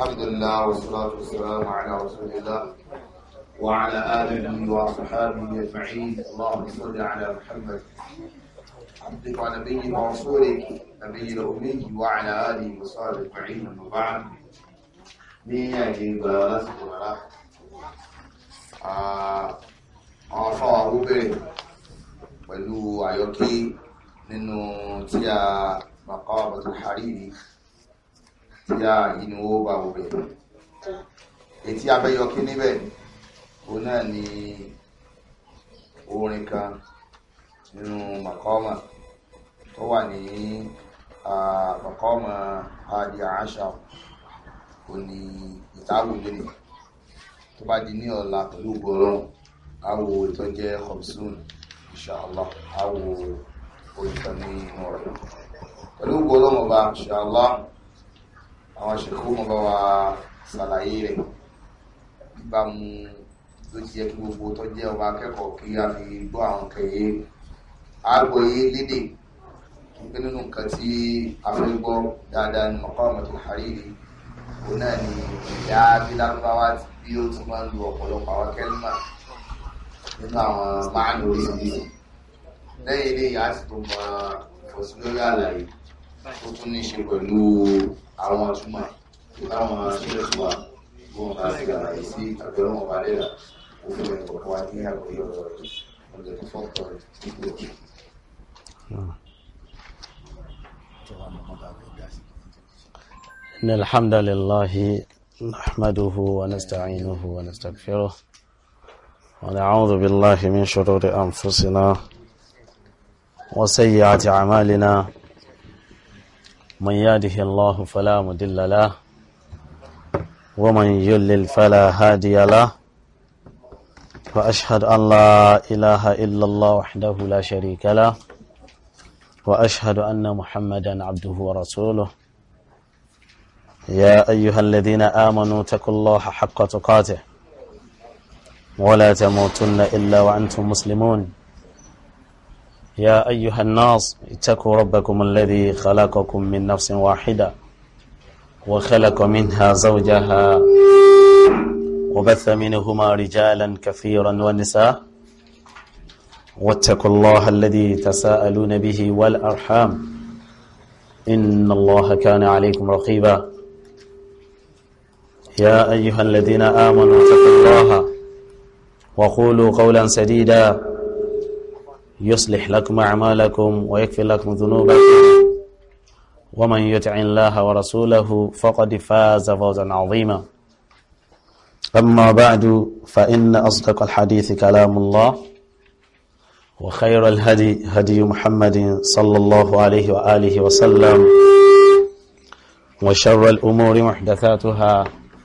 الحمد لله والصلاة والسلام على رسول الله وعلى آله وصحبه أجمعين. اللهم صل على محمد عبدك ونبيك ورسولك نبي الأمي وعلى آله وصحبه أجمعين. أما بعد ní àìgbà lásìkò rárá àwọn afọ́wà ó bẹ̀rẹ̀ pẹ̀lú àyọkí nínú tí a Maqamatul Hariri tí a yìí ni ó bá wọ́bẹ̀ ètí abẹ́yọkí níbẹ̀ ó náà ni orin kan nínú Maqama tó wà ní Maqama Hadi Asha ó ní ìtàwò lónìí tó bá di ní ọ̀la pẹ̀lú gbọ́rọ̀ àwò ìtọ́ jẹ́ khamsun inshallah àwò oríkan ní inú rẹ̀ pẹ̀lú gbọ́rọ̀ mọ̀bá inshallah àwọn ṣẹ̀kú mọ̀bá wa ṣàlàyé rẹ̀ nígbà mú ló ti yẹ kí gbogbo tó jẹ́ ọba akẹ́kọ̀ọ́ kí a fi gbọ́ àwọn kẹyẹ àgbọ̀yé lédè pé nínú nǹkan tí a fẹ́ gbọ́ dáadáa ní Maqamatul Hariri ó náà ni ìyá bílágbáwá bí ó ti máa ń lo ọ̀pọ̀lọpọ̀ àwọn kẹ́límà nínú àwọn máàlù oríṣiríṣi lẹ́yìn ilé ìyá sì tó mọ ìfọ̀sílórí àlàyé tó tún ní ṣe pẹ̀lú àwọn ọ̀túnmọ̀ láwọn ṣẹ́lẹ̀kùwà gbọ́n bá sí àlàyé sí àgbẹ̀rún ọba lẹ́la ó fún ẹni kọ̀ọ̀kan wá ní àgbẹ̀yẹ ọ̀rọ̀ rẹ̀ ọ̀dẹ̀ tó fọ́pọ̀ rẹ̀ nípò òkè. إن الحمد لله نحمده ونستعينه ونستغفره ونعوذ بالله من شرور أنفسنا وسيئات أعمالنا من يهده الله فلا مضل له ومن يضلل فلا هادي له وأشهد أن لا إله إلا الله وحده لا شريك له وأشهد أن محمدا عبده ورسوله يا أيها الذين آمنوا اتقوا الله حق تقاته ولا تموتن إلا وأنتم مسلمون يا أيها الناس اتقوا ربكم الذي خلقكم من نفس واحدة وخلق منها زوجها وبث منهما رجالا كثيرا ونساء واتقوا الله الذي تساءلون به والأرحام إن الله كان عليكم رقيبا يا أيها الذين آمنوا اتقوا الله وقولوا قولا سديدا يصلح لكم أعمالكم ويغفر لكم ذنوبكم ومن يطع الله ورسوله فقد فاز فوزا عظيما أما بعد فإن أصدق الحديث كلام الله وخير الهدي هدي محمد صلى الله عليه وآله وسلم وشر الأمور محدثاتها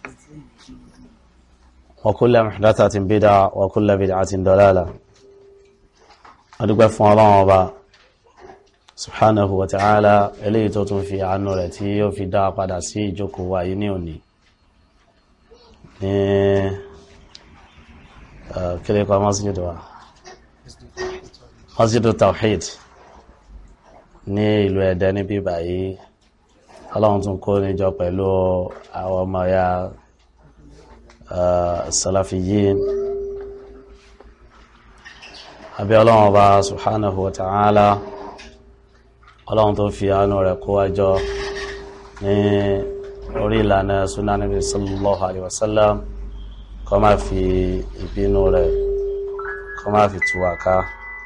وكل محدثة بدعة وكل بدعة ضلالة أدوك فالله وبا سبحانه وتعالى إليه توتن في عنو التي وفي دا قد سي جوكو وينيوني كليكو مسجد التوحيد ní ìlú Ẹdẹ níbí báyìí Ọlọ́run tún kó níjọ pẹ̀lú àwọn ọmọ ya salafiyin àbí Ọlọ́run Ọba subhanahu wa ta'ala Ọlọ́run tó fi àánú rẹ̀ kó wájọ ní orí ìlànà sunnah Nabi sallallahu alaihi wasallam kó má fi ìbínú rẹ̀ kó má fi tú wa ká.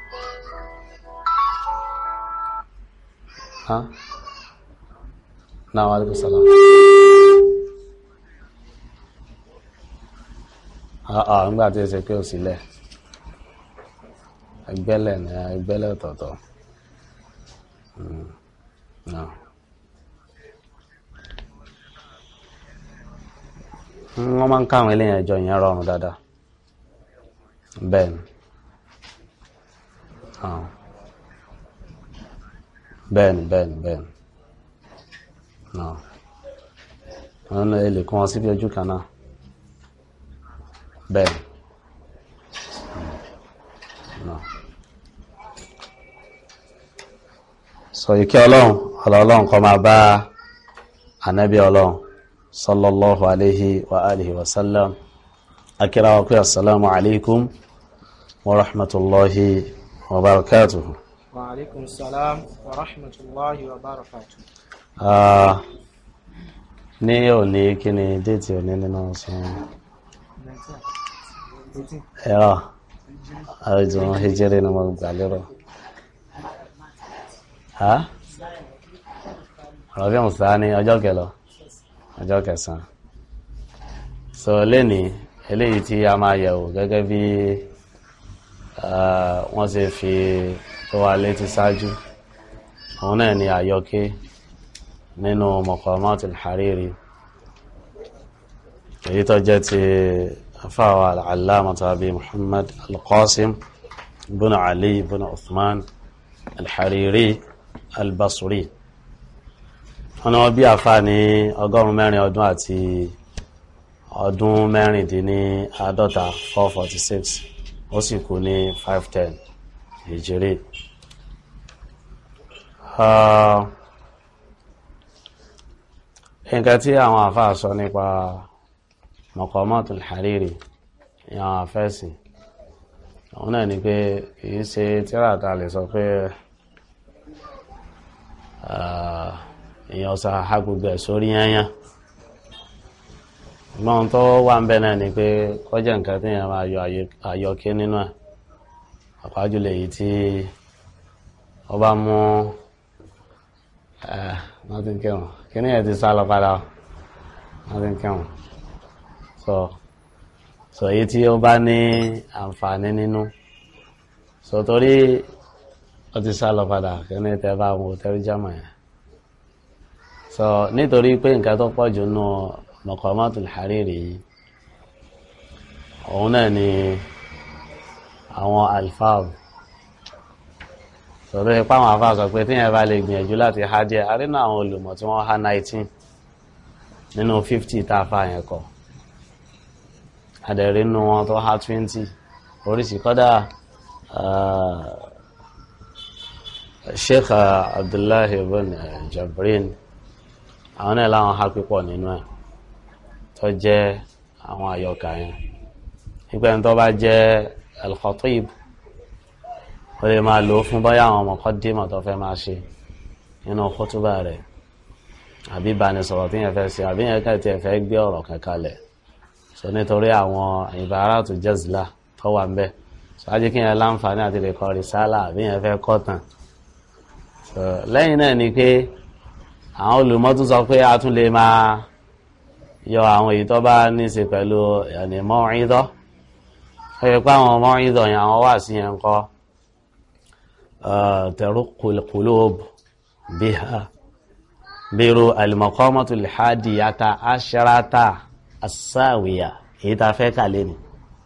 Náà wa alaikum salam. Nígbà tí ó ṣe pé ò sílẹ̀ ẹgbẹ́lẹ̀ ní ẹgbẹ́lẹ̀ ọ̀tọ̀ọ̀tọ̀ wọ́n máa ń káwọn eléyìn ẹjọ́ ìyẹn rọrùn dáadáa bẹ́ẹ̀ni bẹ́ẹ̀ni wọ́n lè kún wọn síbí ojú kan náà bẹ́ẹ̀ni sọ ìkẹ́ ọlọ́run kó máa bá ànábì ọlọ́run sallallahu alayhi wa alihi wa sallam. Akira wa ku assalamu alaikum wa rahmatullahi wa barakatuh. Wa alaikum salam wa rahmatullahi wa barakatuh. Ní òní kí ni déètì òní nínú ọ̀sán ẹ̀rọ àìjùn hijiri ni mo gbà lérò Rabi Thani ọjọ́ kẹsàn-án. So lẹ́ni eléyìí tí a máa yẹ̀wò gẹ́gẹ́ bí wọ́n ṣe fi tó wà létí ṣáájú, òun náà ni àyọké nínú Maqamat al-Hariri, èyí tó jẹ́ ti afáwà al-Allama Abi Muhammad al-Qasim ibn Ali ibn Uthman al-Hariri al-Basri. Wọ́n ní wọ́n bí àfá ní 400 ọdún àti ọdún 56 446, ó sì kú ní 510 Hijri. Nǹkan tí àwọn àfáà sọ nípa Maqamatul Hariri àwọn àfẹ́sìn, àwọn náà ni pé kìí ṣe tírà tá lè sọ pé èèyàn sá ha gbogbo ẹ̀ sórí yányán. Ìmọ̀ tó wà ń bẹ náà ni pé kọjá nǹkan tí èèyàn máa yọ àyọké nínú ẹ̀, àpájùlọ èyí tí ó bá mú wọ́n ti ń kẹrùn kí ní ẹ̀ ti sá lọ padà wọ́n ti ń kẹrùn. So èyí tí ó bá ní àǹfààní nínú, so torí ó ti sá lọ padà kí ní tẹ́ bá wọn tẹ́rí jámà yẹn. So nítorí pé nǹkan tó pọ̀ jù nù Maqamatul Hariri yìí, òun náà ni àwọn alfáàbù. Sọ̀rọ̀ ipá àwọn afá sọ pé tí yẹn bá lè gbìyànjú láti há díẹ̀, a rí náà àwọn olùmọ̀ tí wọ́n há 19 nínú 50 tàfà yẹn kọ̀. Àdẹ̀rí nínú wọn tó há 20 oríṣìí. Kọ́dà Sheikh Abdullahi ibn Jabrin, àwọn náà láwọn há pípọ̀ nínú ẹ̀ tó jẹ́ àwọn àyọkà yẹn. Ìpẹ́ tó bá jẹ́ al-Khatib, ó lè máa lò fún bóyá àwọn muqaddimah tó fẹ́ máa ṣe nínú khutbah rẹ̀, àbí ìbánisọ̀rọ̀ tí yẹn fẹ́ ṣe, àbí yẹn kẹ́ tí ẹ fẹ́ gbé ọ̀rọ̀ kankalẹ̀. So nítorí àwọn ibaratu jazla tó wà ń bẹ̀, so á jẹ́ kí yẹn láǹfààní àti lè kọ risala àbí yẹn fẹ́ kọ́ tán. So lẹ́yìn náà ni pé àwọn olùmọ̀ tún sọ pé a tún lè máa yọ àwọn èyí tó bá ní ṣe pẹ̀lú mau'izah. Ó yẹ pé àwọn mau'izah yẹn àwọn wà sí yẹn kọ́ taruqqul qulub biha, biru al-Maqamatul Hadiyata Asharata as-Sawiya, èyí ta fẹ́ kàlẹ́ ni.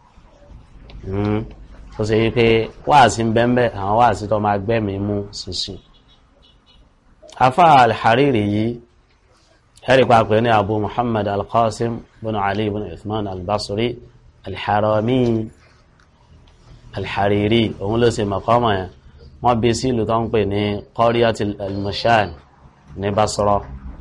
Ó ṣe yí pé wáàsí ń bẹ́ẹ̀ àwọn wáàsí tó máa gbẹ́mí mú ṣinṣin. Afá al-Hariri yìí ẹ̀rí pàpẹ́ ní Abu Muhammad al-Qasim bin Ali bin Uthman al-Basri al-Harami al-Hariri, òun ló ṣe maqama yẹn. Wọ́n bí sí ìlú tó ń pè ní Qaryat al-Mushan ní Basra.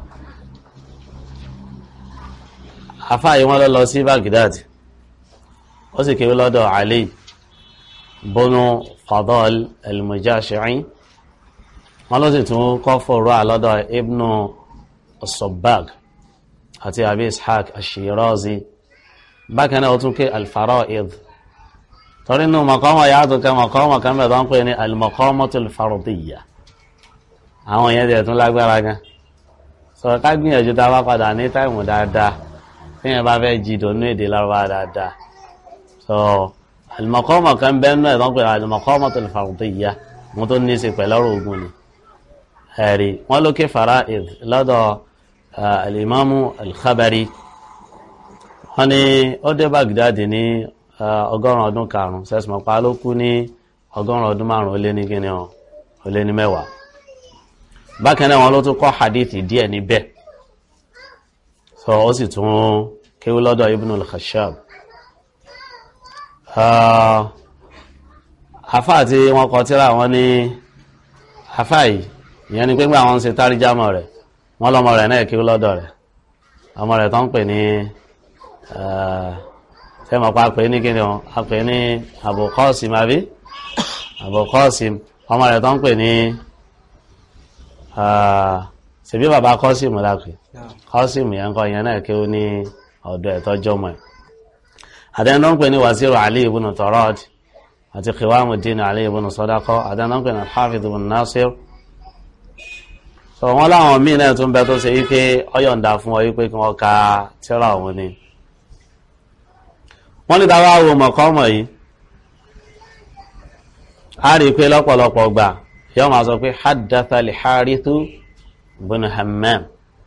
Afá yìí wọ́n lọ sí Baghdad, ó sì kéwú lọ́dọ̀ Ali bunu Fadal al-Mujashi'i. Wọ́n ló sì tún kọ́ fòrò lọ́dọ̀ Ibnu as-Sabbagh àti Abi Ishaq ash-Shirazi. Bákan náà ó tún ké al-Fara'id. Torí inú maqama yàtọ̀ kẹ maqama kan bẹ̀ tó ń pè ní al-Maqamatul Fardiyya. Àwọn yẹn dẹ̀ tún lágbára gan. Sọ̀rọ̀ ká gbìyànjú tá a bá padà ní táìmù dáadáa, tí yẹn bá fẹ́ jìdò ní èdè Lárúbáwá dáadáa. So al-Maqama kan bẹ́ẹ̀ náà tó ń pè ní al-Maqamatul Fardiyya, wọ́n tó ní í ṣe pẹ̀lú ọ̀rọ̀ ogun ni. Ẹ̀rí wọ́n ló ké Fara'id lọ́dọ̀ al-Imamu al-Khabari. Wọ́n ní ó dé Baghdad ní 100 ọdún karùn-ún, sẹ́sìmọ̀ pa ló kú ní 100 ọdún márùn-ún ó lé ní kíní ó lé ní 10. Bákan náà wọ́n ló tún kọ́ hadithi díẹ̀ níbẹ̀. So ó sì tún kéwú lọ́dọ̀ Ibn al-Khashab. Afá tí wọ́n kọ tírà wọn ní afá yìí, ìyẹn ni pé gbà wọ́n ṣe tárjámọ̀ rẹ̀, wọ́n lọ́mọ rẹ̀ náà kéwú lọ́dọ̀ rẹ̀. ọmọ rẹ̀ tó ń pè ní tẹ́mọ̀ pa pè ní kíni wọn a pè ní Abu Qasim àbí Abu Qasim ọmọ rẹ̀ tó ń pè ní ṣebí bàbá Qasim lápè Qasim yẹn kọ́ yẹn náà kí ó ní ọ̀dọ̀ ẹ̀tọ́jọ́ mọ̀ ẹ̀ àdẹ́nà ń pè ní Wazir Ali ibn Tarad àti Qiwamuddin Ali ibn Sadaqa àdẹ́nà ń pè ní Al-Hafidh ibn Nasir so wọ́n láwọn míì náà tún bẹ tó ṣe wípé ọyọ̀ǹda fún ọ wípé kí wọ́n ka tírà òun ni wọ́n ní tàbá wo mọ̀kọ́mọ̀ yìí a rí pé lọ́pọ̀lọpọ̀ gbà yọ́ máa sọ pé haddatha al-Harith ibn Hammam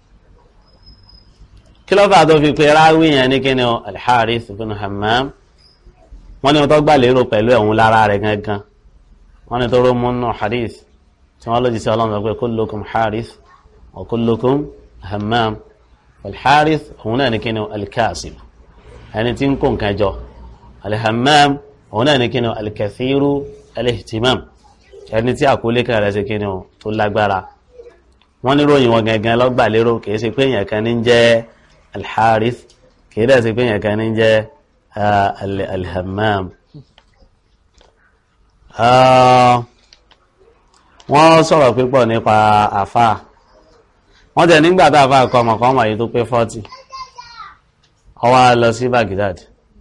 kí ló fà tó fi pé ráwí yẹn ní kí ni al-Harith ibn Hammam wọ́n ní wọ́n tó gbà lérò pẹ̀lú ẹ̀hún lára rẹ̀ gangan wọ́n ní tó rọ́ mú nù hadith tí wọ́n lójí sí ọlọ́run pé kullukum Harith wa kullukum Hammam al-Harith òun náà ní kí ni al-Kasib ẹni tí ń kó nǹkan jọ al-Hammam òun náà ní kí ni al-Kathiru al-Ihtimam ẹni tí àkólé kan rẹ̀ sí kí ni tó lágbára wọ́n ní ròyìn wọn gangan lọ́gbà lérò kìí sí pé èèyàn kan ní jẹ́ al-Harith kìí dẹ̀ sí pé èèyàn kan ní jẹ́ al-Hammam wọ́n sọ̀rọ̀ pípọ̀ nípa àfà wọ́n tẹ̀ nígbàtà àfà kọmọkọmọ yìí tó pé 40 ó wá lọ sí Baghdad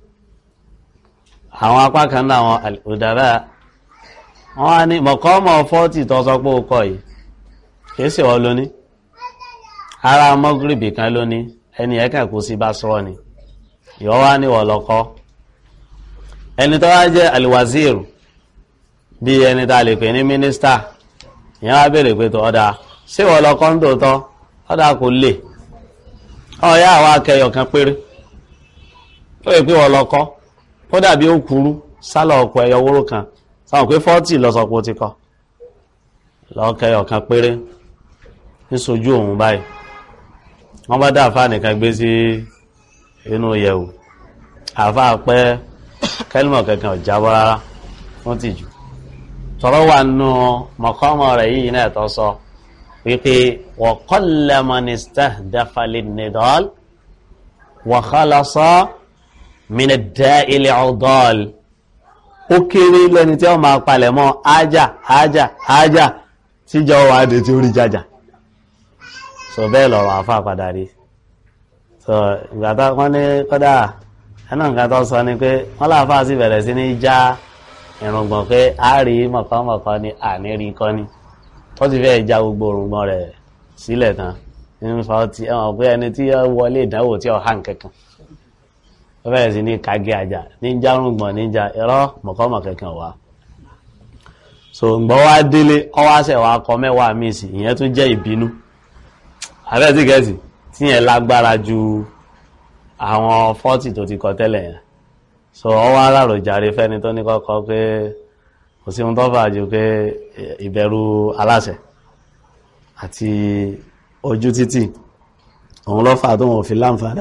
àwọn apá kan náà àwọn al-udara wọ́n wá ní mọ̀kọ́mọ̀ 40 tó sọ pé ó kọ yìí kìí sì wọ́n lóní ara mọ́gírìbì kan lóní ẹni ẹ̀kàn kú sí Basra ni ìwọ́ wá ní wọ̀lọ́kọ́ ẹni tó wá jẹ́ al-wazir bí ẹni tá lè pè ní mínísítà ìyẹn wá bèèrè pé tó ọ̀dá sí wọ̀lọ́kọ́ ń tòótọ́ ọ̀dá kò lè ọ̀yá àwọn akẹyọ̀ kan péré tó yẹ pé wọ̀lọ́kọ́ ó dàbí ó kúrú sálọ̀ ọkọ̀ ẹyọ wóró kan sáwọn pé 40 lọ́sọpọ̀ ti kọ́ lọ́kẹyọ̀ kan péré ní sojú òun báyìí wọ́n bá dá àfáà nìkan gbé sí inú yẹ̀wò àfáà pẹ́ kẹ́lìmọ̀ kankan ò jábọ́ rárá fún tìjú tọrọ wà nù mọ̀kọ́mọ̀ rẹ̀ yìí náà tọ́ sọ wípé wa qalla man istahdafa lin-nidal wa khalasa min ad-da'i al-'udal ó kéré lẹ́ni tí ó máa palẹ̀ mọ́ ájá tíjọ wà dé tí ó rí jájá so bẹ́ẹ̀ lọ̀rọ̀ àfá padà rí so ìgbàtà wọ́n ní kọ́dá ẹnà nǹkan tó sọ ni pé wọ́n láàfá sí bẹ̀rẹ̀ sí ní já ìrùngbọ̀n pé a rí mọ̀kànmọ̀kàn ni àní rí kọ́ ni ó ti fẹ́ já gbogbo òrùngbọ̀n rẹ̀ sílẹ̀ tán nínú fa ti ẹwọ̀n pé ẹni tí ó wọlé ìdánwò tí ó hàn kankan ó bẹ̀rẹ̀ sí ní kagé àjà níjà rùngbọ̀n níjà ẹ̀rọ mọ̀kànmọ̀kàn wà so ǹgbọ́ wá délé ọwáṣẹ̀ wá kọ mẹ́wàá míì sí ìyẹn tún jẹ́ ìbínú àbẹ́ tí gẹ̀ẹ́sì tí yẹn lágbára ju àwọn 40 tó ti kọ tẹ́lẹ̀ yẹn so ọwọ́ aláròjàre fẹ́ni tó ní kọ́kọ́ pé kò sí ohun tó fà jù pé ìbẹ̀rù aláṣẹ àti ojú títì òun ló fà tó wọn fi láǹfààní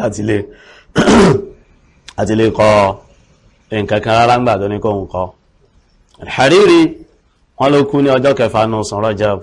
àti lè kọ nǹkan kan rárá ńgbà tó ní kóhun kọ Al-Hariri wọ́n ló kú ní ọjọ́ kẹfà nù sùn Rajab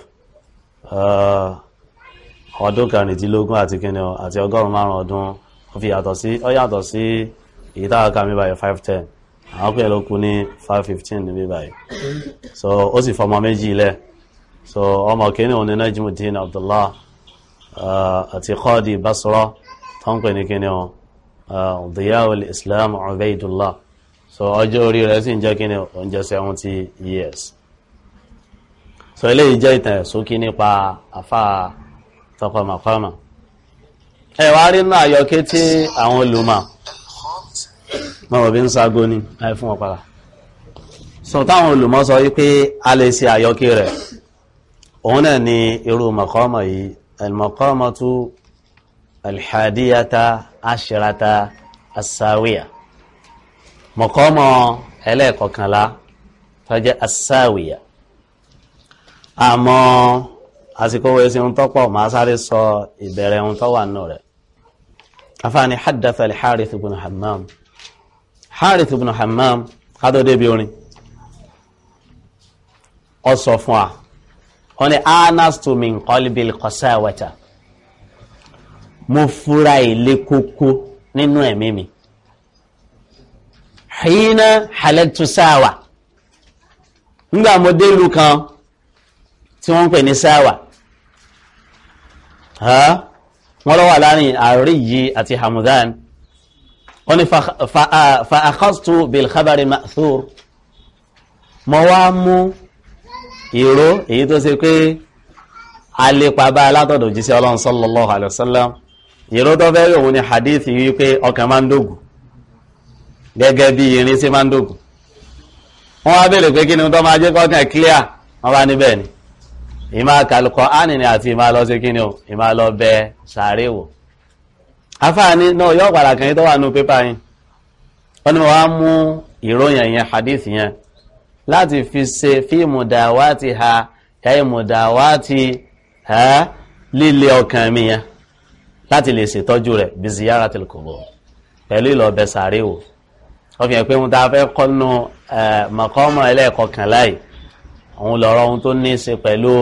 ọdún kẹrìndínlógún àti kíni àti 105 ọdún ó fi yàtọ̀ sí èyí táwọn ká mi báyìí 510 àwọn pẹ̀lú ló kú ní 515 níbí báyìí so ó sì fọmọ méjì ilẹ̀ so ọmọ kíní òní Najmuddin Abdullah àti Qadi Basra tó ń pè ní kíní Diya'ul Islam Ubaydullah so ọjọ́ orí rẹ̀ sì ń jẹ́ kíní oúnjẹ 70 years so eléyìí jẹ́ ìtàn sókí nípa àfáà tọkọ màkọ́mà ẹwà rí náà yọké tí àwọn olùmọ̀ mọ̀ bí ń ságo ní láì fún ọ̀pàá so táwọn olùmọ̀ sọ wípé a lè ṣe àyọké rẹ̀ òun náà ni irú màkọ́mà yìí al-maqamatu al-hadiyata ashrata as-sawiya màkọ́mà ẹlẹ́ẹ̀kọkànlá tó jẹ́ as-sawiya àmọ́ àsìkò wo ẹsẹ̀ ń tọ́pọ̀ máa sáré sọ ìbẹ̀rẹ̀ ohun tó wà nínú rẹ̀ afáàní haddatha al-Harith ibn Hammam Harith ibn Hammam kádó débi orin ọ sọ fún wa ọ ni anastu min qalbil qasawata mo fura ilé kókó nínú ẹ̀mí mi hina halaktu Sáwà nígbà mo dé ìlú kan tí wọ́n ń pè ní Sáwà wọ́n lọ wà láàrin Àríyí àti Hamudan wọ́n ni fa akhadtu bil khabari ma'thur mo wá mú ìró èyí tó ṣe pé a lè pa bá látọ̀dọ̀ jíṣẹ́ Ọlọ́run sallallahu alaihi wasallam ìró tó bẹ́rẹ̀ òun ni hadith wípé ọkàn máa ń dògùn gẹ́gẹ́ bí irin sí máa ń dògùn wọ́n wá bèèrè pé kí ni tó máa jẹ́ kọ́kàn clear wọ́n bá níbẹ̀ ni ìmá kàlùkọ́ ánìní àti ìmá lọ sí kí ni o ìmá lọ bẹ sàárè wò afáàní náà yọ́ padà kan yí tó wà ní pépà yìí wọ́n ni wọ́n wá mú ìròyìn yẹn hadith yẹn láti fi ṣe fíìmù dàwátì ha ẹ̀yìmù dàwátì líle ọkàn mi yẹn láti lè ṣètọ́jú rẹ̀ bí ziyaratil qubur pẹ̀lú ìlọ bẹ sàárè wò wọ́n fi hàn pé wọ́n ta fẹ́ kọ́nù mọ̀kọ́mọ̀ ẹlẹ́ẹ̀kọkànlá yìí òun lọ́rọ̀ ohun tó ní ṣe pẹ̀lú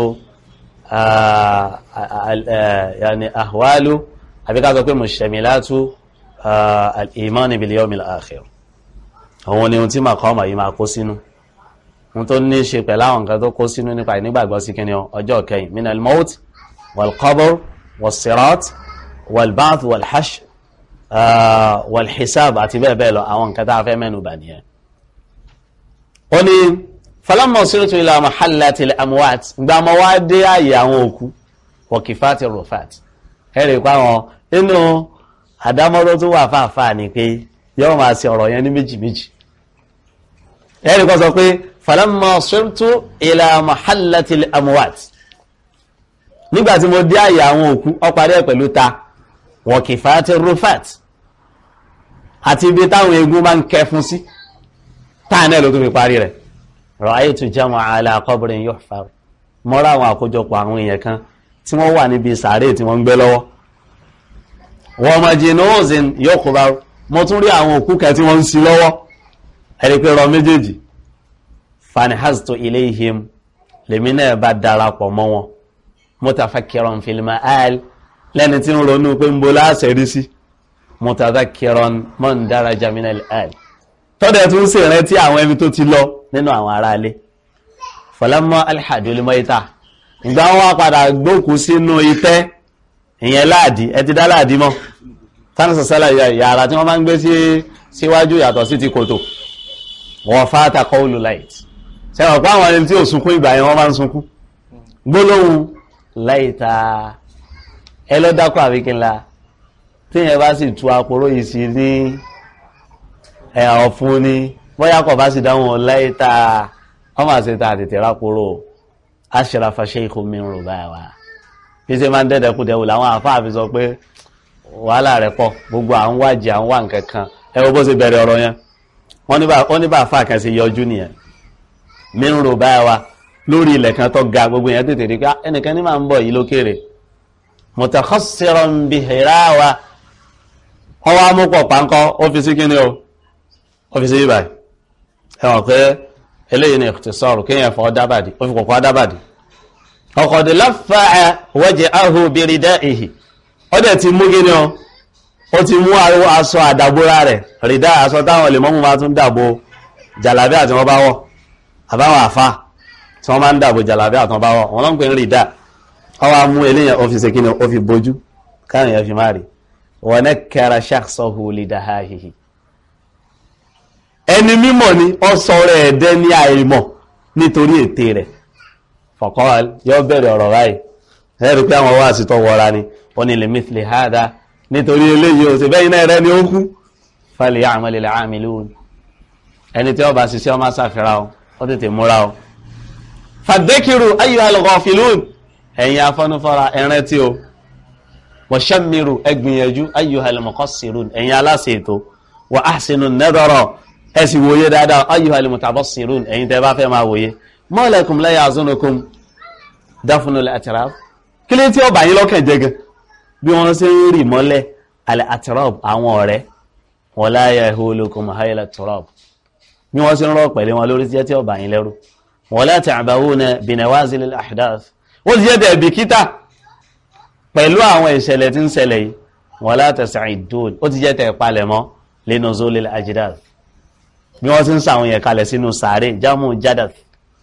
yani ahwalu àbíká sọ pé mushamilatu al-imani bil yawmil akhir òun ni ohun tí mọ̀kọ́mọ̀ yìí máa kó sínú ohun tó ní ṣe pẹ̀lú àwọn nǹkan tó kó sínú nípa ìnígbàgbọ́ sí kíni ọjọ́ kẹyìn minal maut wal qabr was sirat wal ba'th wal hashr wal hisab àti bẹ́ẹ̀ bẹ́ẹ̀ lọ àwọn nǹkan tá a fẹ́ mẹ́nu bà nìyẹn ó ní falamma sirtu ila mahallati al-amwat gba mo wá dé àyè àwọn òkú wa kifati rufat ere pa wọn inú àdámọ́ró tó wà fàáfàá ni pé yóò máa ṣe ọ̀rọ̀ yẹn ní méjì méjì ere ko sọ pé falamma sirtu ila mahallati al-amwat nígbà tí mo dé àyè àwọn òkú ó parí ẹ̀ pẹ̀lú ta wa kifati rufat àti ibi táwọn egun bá ń kẹfún sí ta na ló tó fi parí rẹ̀ ra'aytu jam'a ala qabrin yuhfar mọ́ra àwọn àkójọpọ̀ àwọn èèyàn kan tí wọ́n wà níbi sàárè tí wọ́n ń gbé lọ́wọ́ wa majnuzin yuqbar mo tún rí àwọn òkú kan tí wọ́n ń sí lọ́wọ́ ẹ̀rí pé rọ méjèèjì fanihaztu ilayhim lèmi náà bá darapọ̀ mọ́ wọn mutafakkiran fil ma'al lẹ́ni tí ń ronú pé ń bo láṣẹ rí sí mutadhakkiran man daraja min al-al tọ́dẹ̀ tún sì rántí àwọn ẹni tó ti lọ nínú àwọn ará ilé falamma alhadul mayta ìgbà wọn padà gbókù sínú itẹ́ ìyẹn láàdí ẹ ti dá láàdí mọ́ tánàṣà sálà yàrá tí wọ́n máa ń gbé síwájú yàtọ̀ sí ti kòtò wọ́n fata qawlu layt sẹ́wọ̀n pa àwọn ẹni tí ò sunkún ìgbà yẹn wọ́n máa ń sunkún gbólóhùn layta ẹ lọ dákọ̀ àbíkínlá tí yẹn bá sì tu àpòrò yìí sí ní ọ̀fun ni bóyá kọ̀ bá sì dáhùn layta wọ́n máa ṣe ta àtètè rápòrò ashrafa shaykhun min rubawa bí ṣe máa ń dẹ́dẹ̀kú dẹ̀wò làwọn àfáà fi sọ pé wàhálà rẹ̀ pọ̀ gbogbo à ń wájì à ń wà nǹkan kan ẹ wo bó ṣe bẹ̀rẹ̀ ọ̀rọ̀ yẹn wọ́n ní bá àfáà kan ṣe yọjú nìyẹn min rubawa lórí ilẹ̀ kan tó ga gbogbo yẹn tètè rí pé ẹnìkan ní máa ń bọ̀ yìí lókèrè mutakhassiran bihirawa wọ́n wá mú pọ̀ pánkọ́ ó fi sí kíní o ó fi sí ibà ẹ̀wọ̀n pé eléyìí ni ikhtisaru kéèyàn fọ́ dábàdì ó fi kọ̀kọ́ dábàdì ọkọ̀dé laffa'a wajhahu biridaihi ó dẹ̀ ti mú gíní o ó ti mú aṣọ àdàbóra rẹ̀ rídá aṣọ táwọn lè mọ́mú máa tún dàbò jàlàbí àti wọ́n bá wọ̀ àbáwọn àfá tí wọ́n máa ń dàbò jàlàbí àti wọ́n bá wọ̀ wọ́n lọ́n pè ń rídá ó wá mú eléyàn ó fi ṣe kíní ó fi bójú káàrin yẹn fi má rí wa nakkara shakhsahu lidahahihi ẹni mímọ̀ ni ó sọ rẹ̀ ẹ̀dẹ́ ní àìmọ̀ nítorí ète rẹ̀ fọ̀kọ́l yóò bẹ̀rẹ̀ ọ̀rọ̀ ráì ẹ̀rù pé àwọn wá sí tọ́ wọ́ra ni wọ́n ni lè mithli hádá nítorí eléyìí ó sì bẹ́yìn náà rẹ̀ ni ó kú falya'mal al-'amilun ẹni tí ó bá ṣiṣẹ́ ọmọ sáfẹ́ra ó tètè múra ọ fadhakiru ayyuhal ghafilun ẹ̀yin afọ́nufọ́ra ẹ̀rẹ́ tí ó wa shammiru ẹgbìyànjú ayyuhal muqassirun ẹ̀yin aláṣẹ ètò wa ahsinu an-nadara ẹ̀sì wòye dáadáa ayyuhal mutabassirun ẹ̀yin tẹ́ bá fẹ́ máa wòye ma lakum la ya'zunukum dafnul atraf kí lé tí ó bá yín lọ́kàn jẹ́gẹ́ bí wọ́n ṣe ń rí mọ́lẹ̀ al-atraf àwọn ọ̀rẹ́ wala yahulukum hayla turab bí wọ́n ṣe ń rọ́ pẹ̀lú wọn lórí tí ó bá yín lẹ́rù wala ta'bahuna binawazil al-ahdath wọ́n ti jẹ́ bẹ̀ẹ̀ bìkítà pẹ̀lú àwọn ìṣẹ̀lẹ̀ tí ń ṣẹlẹ̀ yìí wala tas'idun ó ti jẹ́ tẹ̀ palẹ̀mọ́ linuzulil ajdad bí wọ́n ti ń sàwọn yẹn kalẹ̀ sínú sàárè jamu jadath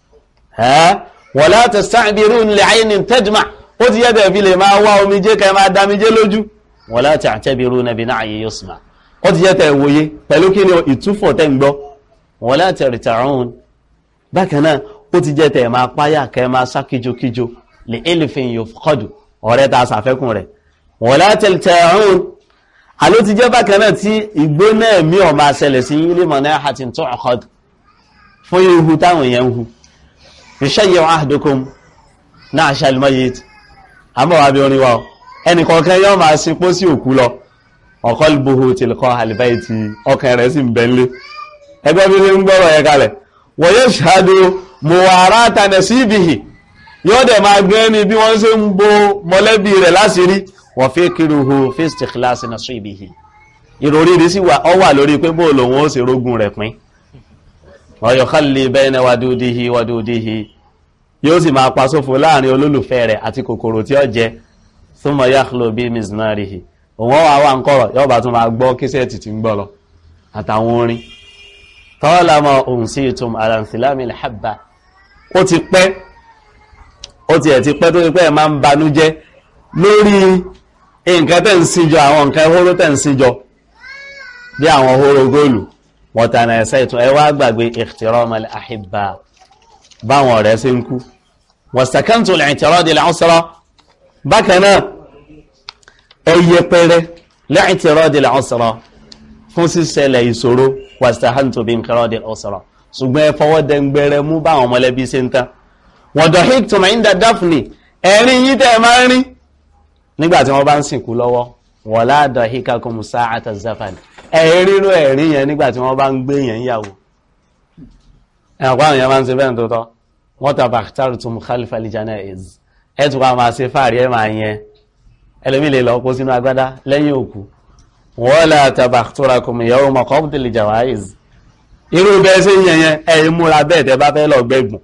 wala tasta'birun li'aynin tadma ó ti jẹ́ tẹ̀ fi lè máa wá omijé kẹ máa damijé lójú wala ta'tabiruna bina'yi yusma ó ti jẹ́ tẹ̀ wòye pẹ̀lú kí ni ìtúfọ̀ tẹ́ ń gbọ́ wala tarta'un bákan náà ó ti jẹ́ tẹ̀ máa páyà kẹ máa sá kíjokíjo li ilfin yufqadu ọ̀rẹ́ ta sàfẹ́kùn rẹ̀ wala talta'un àló ti jẹ́ bákan náà tí ìgbóná ẹ̀mí ó máa ṣẹlẹ̀ sí ilé manahatin tu'qad fún ihu táwọn èèyàn hu yashayyu ahdukum na'shal mayyit àmọ́ wà bí orin wa ẹnì kọ̀ọ̀kan yóò máa sinpó sí òkú lọ wa qalbuhu tilqa al-bayti ọkàn rẹ̀ sì ń bẹ́ńlé ẹgbẹ́ bí ní ń gbọ́rọ̀ yẹ kalẹ̀ wa yashhadu muwarata nasibihi yóò dẹ̀ máa gbé ní bí wọ́n ṣe ń bo mọ̀lẹ́bí rẹ̀ láṣìírí wa fikiruhu fi istikhlasi nasibihi ìròrí rí sí ọ wà lórí pé bó lòun ó sì rógún rẹ̀ pín wa yukhalli bayna wadudihi yóò sì máa pa sófo láàrin olólùfẹ́ rẹ̀ àti kòkòrò tí ó jẹ thumma yakhlu bi mizmarihi òun wà wà ń kọ̀rọ̀ yóò bá tún máa gbọ́ kíṣẹ́ẹ̀tì tí ń gbọ́ lọ àtàwọn orin talama unsitum ala insilamil habba ó ti pẹ́ tó ti pẹ́ máa ń banújẹ́ lórí nǹkan tẹ́ ń síjọ àwọn nǹkan ehoro tẹ́ ń síjọ bí àwọn ehoro góòlù wọ̀tànà ẹ̀sẹ̀ ìtún ẹwà gbàgbé ihtiramal ahibba báwọn ọ̀rẹ́ sí ń kú wastakantu li'tiradi al-usra bákan náà ẹyẹ pẹrẹ li'tiradi al-usra fún sísẹlẹ̀ ìṣòro wastahantu bi inqiradi al-usra ṣùgbọ́n ẹ fọwọ́ dẹ̀ngbẹ̀rẹ̀ mú báwọn mọ̀lẹ́bí sí ń tán wadahiktum 'inda dafni ẹ̀rin yí tẹ́ máa ń rí nígbàtí wọ́n bá ń sìnkú lọ́wọ́ wala dahikakum sa'ata zafan ẹ̀rírò ẹ̀rin yẹn nígbàtí wọ́n bá ń gbé yẹn yàwó ẹ̀kọ́ àwọn yẹn máa ń ṣe bẹ́ẹ̀ tó tọ́ wọ́n tabakhtartum khalfa al-janaiz ẹ̀tùkọ́ a máa ṣe fàárí ẹ̀ máa yẹn ẹlòmí lè lọ kó sínú agbádá lẹ́yìn òkú wala tabakhturakum yawma qabdil jawaiz irú bẹ́ẹ̀ sí yẹn ẹ̀yìn múra bẹ́ẹ̀ tẹ́ bá fẹ́ lọ gbẹ́gbùn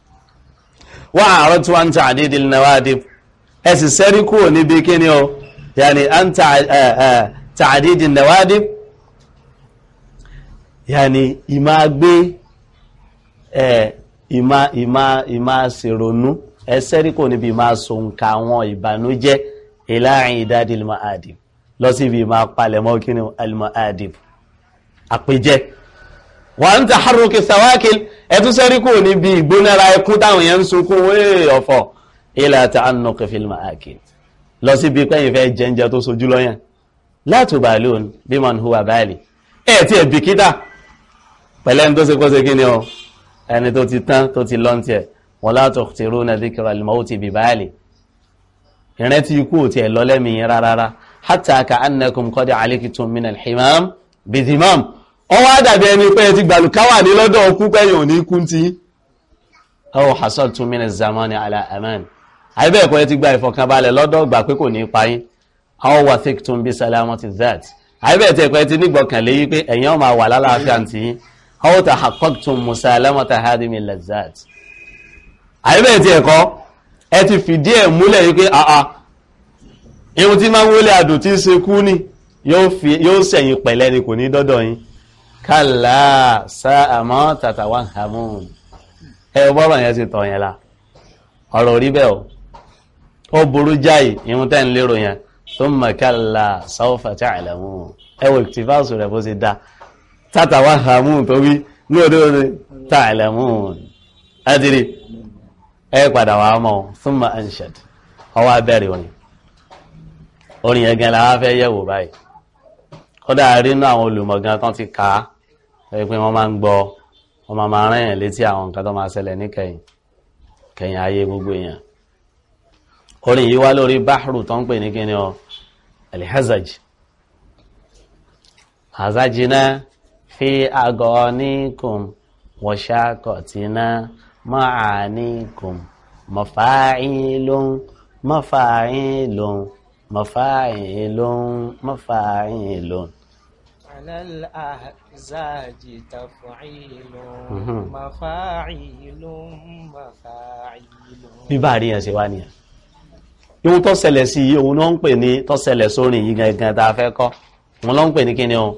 wa a'radtu an ta'didil nawadib ẹ sì sẹ́rí kúrò níbi kí ni o yàní an ta'didil nawadib yàní ìmá gbé ìmá ṣèrònú ẹ sẹ́rí kúrò níbi ìmá sọǹkà àwọn ìbànújẹ́ ila i'dadil ma'adib lọ sí ibi ìmá palẹ̀mọ́ kí ni al-ma'adib àpéjẹ́ wà ń tàhárùkì sàwákìl ẹ̀tún sẹ́rí kúrò níbi ìgbónára ẹkún táwọn èèyàn ń sunkún ọ̀fọ̀ ila ta'annuq fil ma'akil lọ sí bí pẹ́yìn fẹ́ jẹ́ǹjẹ tó sojú lọ́yàn la tubalun biman huwa bali ẹ̀ tí ẹ̀ bìkítà pẹ̀lẹ́ tó ṣe kó ṣe kí ni ọ ẹni tó ti tán tó ti lọ́ntì ẹ̀ wala tukhtiruna dhikra al-mawti bi bali ìrìn tí ikú ò ti ẹ̀ lọ́lẹ́mì yẹn rárá hatta ka'annakum qad aliktum min al-himam bi dhimam ọwọ́ àdàbí ẹni pé ẹ ti gbàlùkáwà ní lọ́dọ̀ ọkú pẹ́yìn òní kún tí aw hasaltum min az-zamani ala aman àìbẹ́ẹ̀kọ́ ẹ ti gba ìfọ̀kànbalẹ̀ lọ́dọ̀ gbà pé kò ní payín aw wathiktum bi salamati dhat àìbẹ́ẹ̀kọ́ ẹ ti nígbọ̀kànlé yí pé ẹ̀yin ó máa wà lálàáfíà tí aw tahaqqaqtum musalamata hadimi lazzat àìbẹ́ẹ̀kọ́ ẹ ti fìdí ẹ̀ múlẹ̀ yí pé ihun tí máa ń wọlé àdùn tí ń ṣe kú ní yóò sẹ̀yìn pẹ̀lẹ́ ni kò ní dọ́dọ̀ yín kálá sáàmọ́ tàtàwà hamun ẹ bọ́rọ̀ yẹn ti tọ̀ yẹn la ọ̀rọ̀ orí bẹ́ẹ̀ ó burú jáì ihun tẹ́ ń lérò yẹn thumma kálá sawfa ta'lamun ẹ wò tìfáàsù rẹ̀ bó ti dá tàtàwà hamun tó wí ní òde òde ta'lamun ẹ́dìrí ẹ padà wà mọ́ thumma anshad ọwọ́ abẹ́rẹ̀ orin yẹn gan la wá fẹ́ yẹ̀wò báyìí kódà rí inú àwọn olùmọ̀gán tán ti ká ẹ pé wọ́n máa ń gbọ́ wọ́n máa rán èèyàn létí àwọn nǹkan tó máa ṣẹlẹ̀ ní kẹyìn ayé gbogbo èèyàn orin yìí wá lórí báhùrù tó ń pè ní kíni ọ alhazaj hazajina fi agonikum washakotina ma'anikum mafa'ilun mafa'ilun على الأهزاج تفعيل مفاعيل bí bá rí yẹn ṣe wá nìyàn ihun tó ṣẹlẹ̀ sí yìí òun náà ń pè ní tó ṣẹlẹ̀ sórin yìí gangan tá a fẹ́ kọ́ òun ló ń pè ní kíni o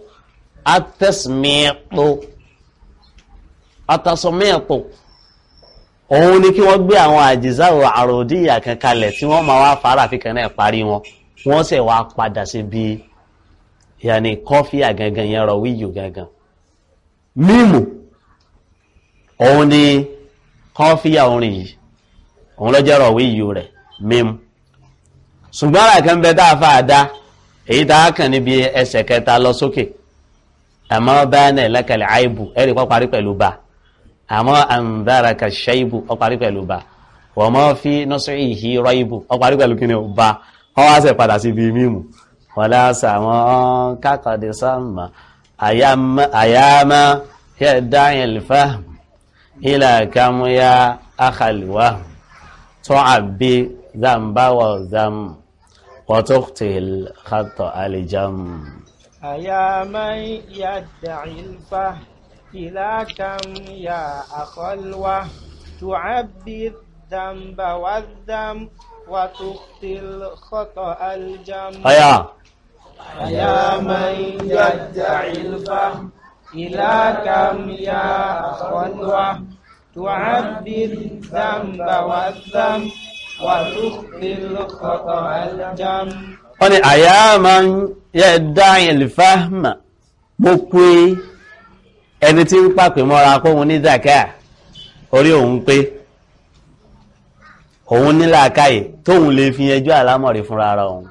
atasọmẹ́ẹ̀tò òun ni kí wọ́n gbé àwọn àjízáwò àròdíyà kan kalẹ̀ tí wọ́n máa wá fara fi kan náà parí wọn wọ́n sì wá padà sí bí yàní kọfíà gangan yẹn rọ wíyù gangan mímù òun ni kọfíà orin yìí òun ló jẹ́ rọ wíyù rẹ̀ mímù ṣùgbọ́n ara kan bẹ dáa fàádá èyí tá a kàn níbi ẹsẹ̀ kẹta lọ sókè àmọ́ bá náà lẹ́kẹ̀lẹ̀ àìbù ẹ̀rí kọ́ parí pẹ̀lú bá àmọ́ àǹdáraka ṣẹ́ìbù ọ parí pẹ̀lú bá wọ́n mọ́ fi nọ́sọ̀ ìhì rọ ìbù ọ parí pẹ̀lú kí ni ó bá wọ́n wá sẹ̀ padà sí ibi mímù wọ́n lásà àwọn kákọ̀dé sọ́mà àyàmá yẹ dáyẹ̀ lìfà ilà kàmúyà àkàlùwà tó àbí zambáwọ̀ zam وتخطئ الخطأ الجم أيا من يدعي الفهم إلى كم يا أخلوة تعبي الذنب والذم وتخطئ الخطأ الجم أيا من يدعي الفهم إلى كم يا أخلوة تعبي الذنب والذم wọ́n ni àyà máa ń yẹ dáyìn lìfáàmà mú pé ẹni tí ń pàpè mọ́ra kóhun ní zaka orí òun pé òun ní làákàyè tóhun lè fi ẹjọ́ àlámọ̀rí fúnra ara òun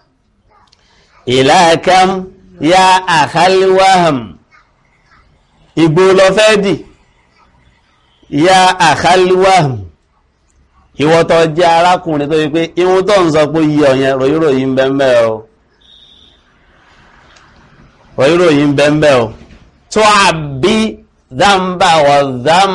ìlàkàm ya àkálíwáhàm ìgbò lọ fẹ́ dì ya àkálíwáhàm ìwọ́tọ̀ jẹ́ arákùnrin tó yí pé ihun tó ń sọ pé yí ọ̀yẹn ròyíròyìn bẹ́m̀bẹ́ o tó àbí dámbà wọ̀dám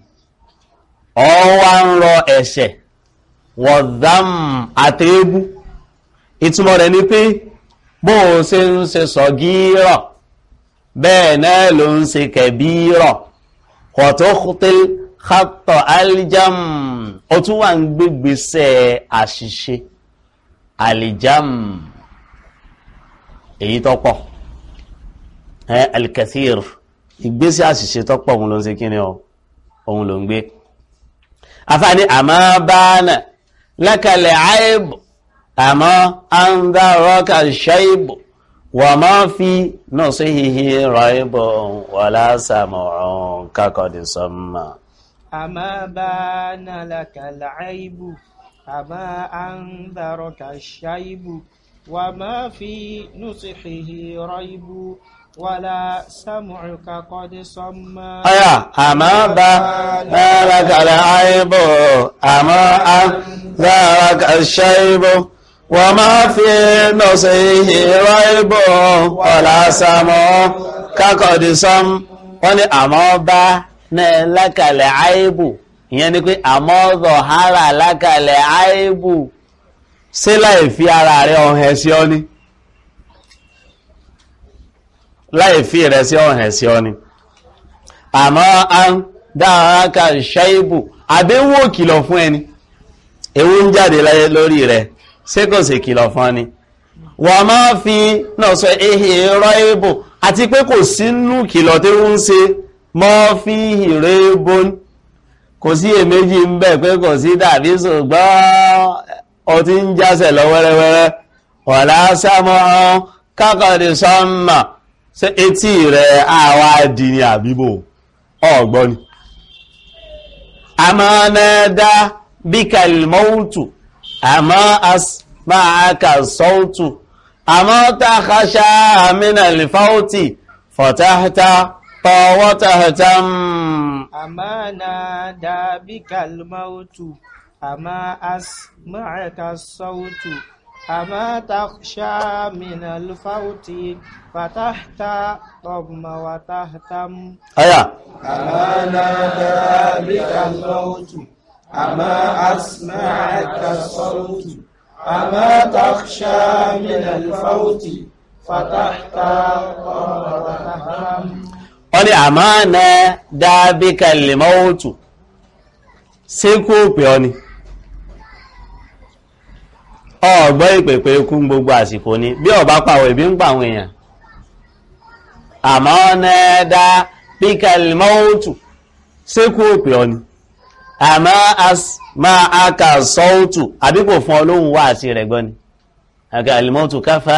ọwá ń rọ ẹ̀ṣẹ̀ wọ̀dám àtẹ́bú ìtumọ̀ rẹ̀ ni pé bó o ṣe ń ṣe sọ̀gírọ̀ bẹ́ẹ̀ náà ló ń ṣe kẹbírọ̀ kọ̀tókútẹ́l khatọ̀ aljam ó tún wà ń gbégbèsẹ̀ àṣìṣe aljam èyí tọ́pọ̀ alkathir ìgbésẹ̀ àṣìṣe tọ́pọ̀ òun ló ń ṣe kí ni òun ló ń gbé afáàní àmọ́ bánà lákàlẹ̀ àìbù àmọ́ àndárọ́kà ṣáìbù wà máa fi náà sí hihi rọ́ìbù wà lásàmọ̀ràn kákọ̀dì sọ́mà أما بان لك العيب أما أنذرك الشيب وما في نصحه ريب ولا سمعك قد صمى أما بان لك العيب أما أنذرك الشيب وما في نصحه ريب ولا سمعك قد صمى wọ́n ní àmọ́ bá náà lákàlẹ̀ àìbù ìyẹn ni pé àmọ́dọ̀ hárà lákàlẹ̀ àìbù sí láì fi ara rẹ̀ ọ̀hẹ̀ sí ọ ní láì fi rẹ̀ sí ọ̀hẹ̀ sí ọ ní àmọ́ an dáhàrákà ṣáìbù àbẹ́wò kìlọ̀ fún ẹni ewu ń jáde láyé lórí rẹ̀ sí kò sì kìlọ̀ fún ẹni wọ́n máa fi náà sọ ehe rọ́ ìbò àti pé kò sínú kìlọ̀ tí wọ́n ń ṣe mọ́ fi hìrè bón kò sí èméjì ń bẹ̀ pé kò sí dàbí ṣùgbọ́n ó ti ń jásẹ̀ lọ wẹ́rẹ́wẹ́rẹ́ wọ̀lá sámọ́ kákọ̀dé sọ́mà sí etí rẹ̀ àwà dì ní àbíbò ọgbọ́ni àmọ́ nẹ́dá bí kalmọ́tù àmọ́ asmáàkà sọ́tù àmọ́ tàkàṣà àmìnà lìfáòtì fọ̀táhtá طاوتهتم أما نادى بك الموت أما أسمعك الصوت أما تخشى من الفوت فتحت طم وتهتم أما نادى بك الموت أما أسمعك الصوت أما تخشى من الفوت فتحت طم وتهتم wọ́n ni àmá náà dábíkà lè mọ́wótù sí kó pè ọ ni ọgbọ́ ìpèpè ikú gbogbo àsìkò ni bí ọba pàwọ̀ ìbí ń pa àwọn èèyàn àmọ́ nẹ́ẹ̀dá píkàlmọ́ọ̀tù sékú òpè ọni àmọ́ máa aka sọ́ọ̀tù àbí kò fún ọlóhun wá àti rẹ̀ gbọ́ ni almọ́ọ̀tù káfà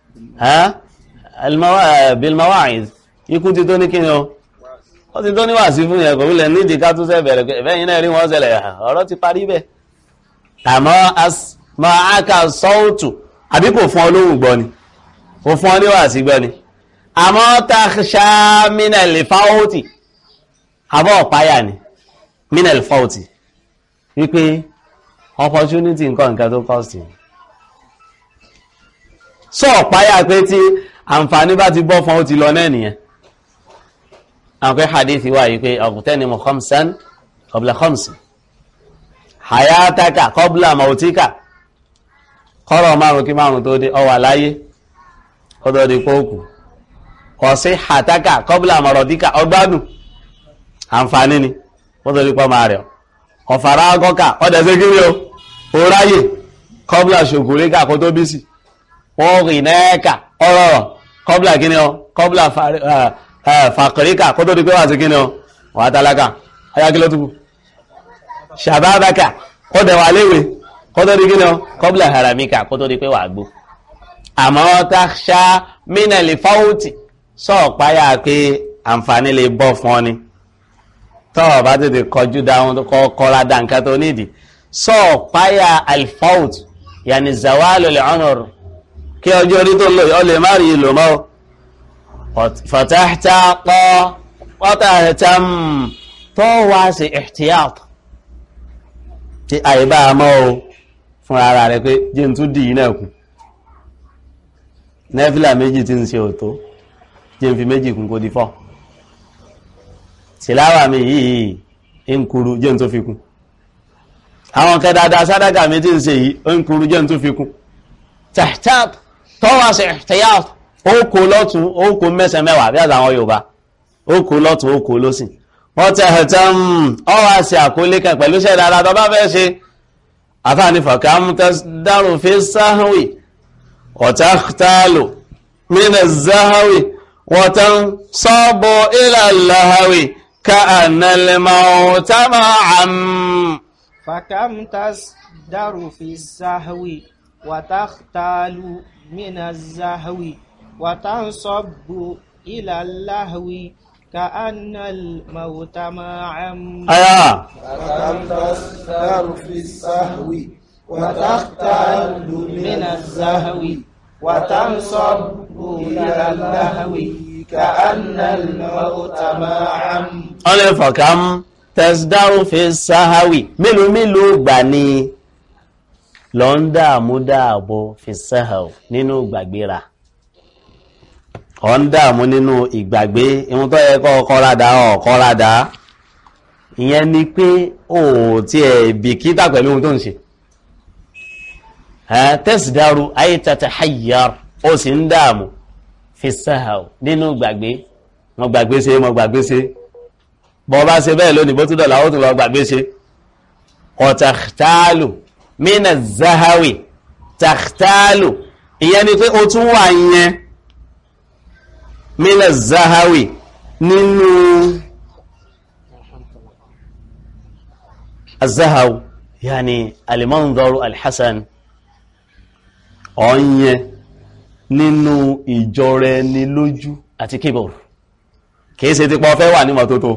bilmawaiz ikú ti tó ní kíni ó ti tó ní wà sí fún yẹn kò wílẹ̀ nídìí ká tún sẹ́ bẹ̀rẹ̀ ẹ̀yìn náà rí wọ́n ṣẹlẹ̀ ọ̀rọ̀ ti parí bẹ́ẹ̀ àmọ́ máa aka sọ́ọ̀tù àbí kò fún ọlóhun gbọ́ ni kò fún ọ níwà sí gbọ́ ni àmọ́ takhsha minal fawti àbọ̀ ọ̀páyà ni minal fawti wípé opportunity nǹkan tó cost sọ ọ̀páyà pé tí àǹfààní bá ti bọ́ fún ó ti lọ náà nìyẹn àwọn pé hadithi wà yìí pé ọ̀gùntẹ́nimu khamsan qabla khamsi hayataka qabla mautika kọ́rọ̀ márùn kí márùn tó dé ó wà láyé ó tó di kóòkù ọ̀sí hàtákà kọ́bílà mọ̀rọ̀díkà ọgbádùn àǹfààní ni ó tó dípọ̀ máa rẹ̀ ọ̀fàrá agọ́kà ọdẹ̀sẹ̀ kiri o ráyè kọ́bílà ṣòkúríkà kó tó bí sí wọ́n rí nẹ́ẹ̀kà ọ̀rọ̀ kọ́bílà kíní ọ kọ́bílà fàkìríkà kó tó dípẹ́ wà sí kíní ọ wà tálákà ayákílọ́ túbù ṣàbábákà ọdẹ̀wà léwe kó tó di kíní ọ kọ́bílà haramíkà kó tó dípẹ́ wà gbó àmọ́ takhsha minal fawti sọ́ọ̀páyà pé àǹfààní lè bọ́ fún ọ ni tọ́ọ̀ bá tètè kọjú dáhùn tó kọ́ra dá nǹkan tó nídìí sọ́ọ̀páyà alfaut yàní zawalul honor kí ọjọ́ orí tó lò ọ lè má rí ìlò mọ́ fatahta tó wá sí ihtiyat tí àìbá mọ́ o fún ara rẹ̀ pé jí n tún dì í náà kù nẹ́fìlà méjì tí ń ṣe òtó jẹ́ ń fi méjì kún kó di 4 tìláwà mi yìí ń kúrú jẹ́ ń tó fi kún àwọn kẹ́dàdà sádàgà mi tí ń ṣe yìí ń kúrú jẹ́ ń tó fi kún tẹ̀tẹ̀t tọ́wà sí tẹ̀yà ó kó lọ́tún ó kó mẹ́sẹ̀ mẹ́wàá bí àtàwọn Yorùbá ó kó lọ́tún ó kó lọ́sìn wọ́n tẹ̀tẹ̀ ọ wá sí àkólé kan pẹ̀lú iṣẹ́ dáadáa tó bá fẹ́ ṣe àfáàní fọ̀kàm tẹ́sídárò fi sáhùwì ọ̀tàkítàlò mínà záhàwì وتنصب إلى اللهو كأن الموت معا فكم تصدر في السهو وتختال من الزهو وتنصب إلى اللهو كأن الموت معا فكم تصدر في السهو وتختال من الزهو وتنصب إلى اللهو كأن الموت معا ọlẹ́ fọ̀kàm tẹ́sdáwò fi sáháwì mélòó gbà ní lọ ń dáàmú fi sáháwì nínú ìgbàgbéra ọ ń dáàmú nínú ìgbàgbé ihun tó yẹ kọ́ ọkọ́rádá ìyẹn ni pé ó tí ẹ̀ bìkítà pẹ̀lú ohun tó ń ṣe tẹ́sìdárú ayé tàtà hayyar ó sì ń dáàmù fi sáhàw nínú gbàgbé mọ́ gbàgbé ṣe bọ́ bá ṣe bẹ́ẹ̀ lónìí bó tún dọ̀là ó tún lọ gbàgbé ṣe ọ̀tàktálù mínà záháwì tàktálù ìyẹn ni pé ó tún wà yẹn mínà záháwì nínú azáháw yàní alimanzaru alhassan ọ̀nyẹn nínú ìjọrẹ ni lójú àti kíbọ̀rù kìí ṣe ti pọ̀ fẹ́ wà ní mọ́tótó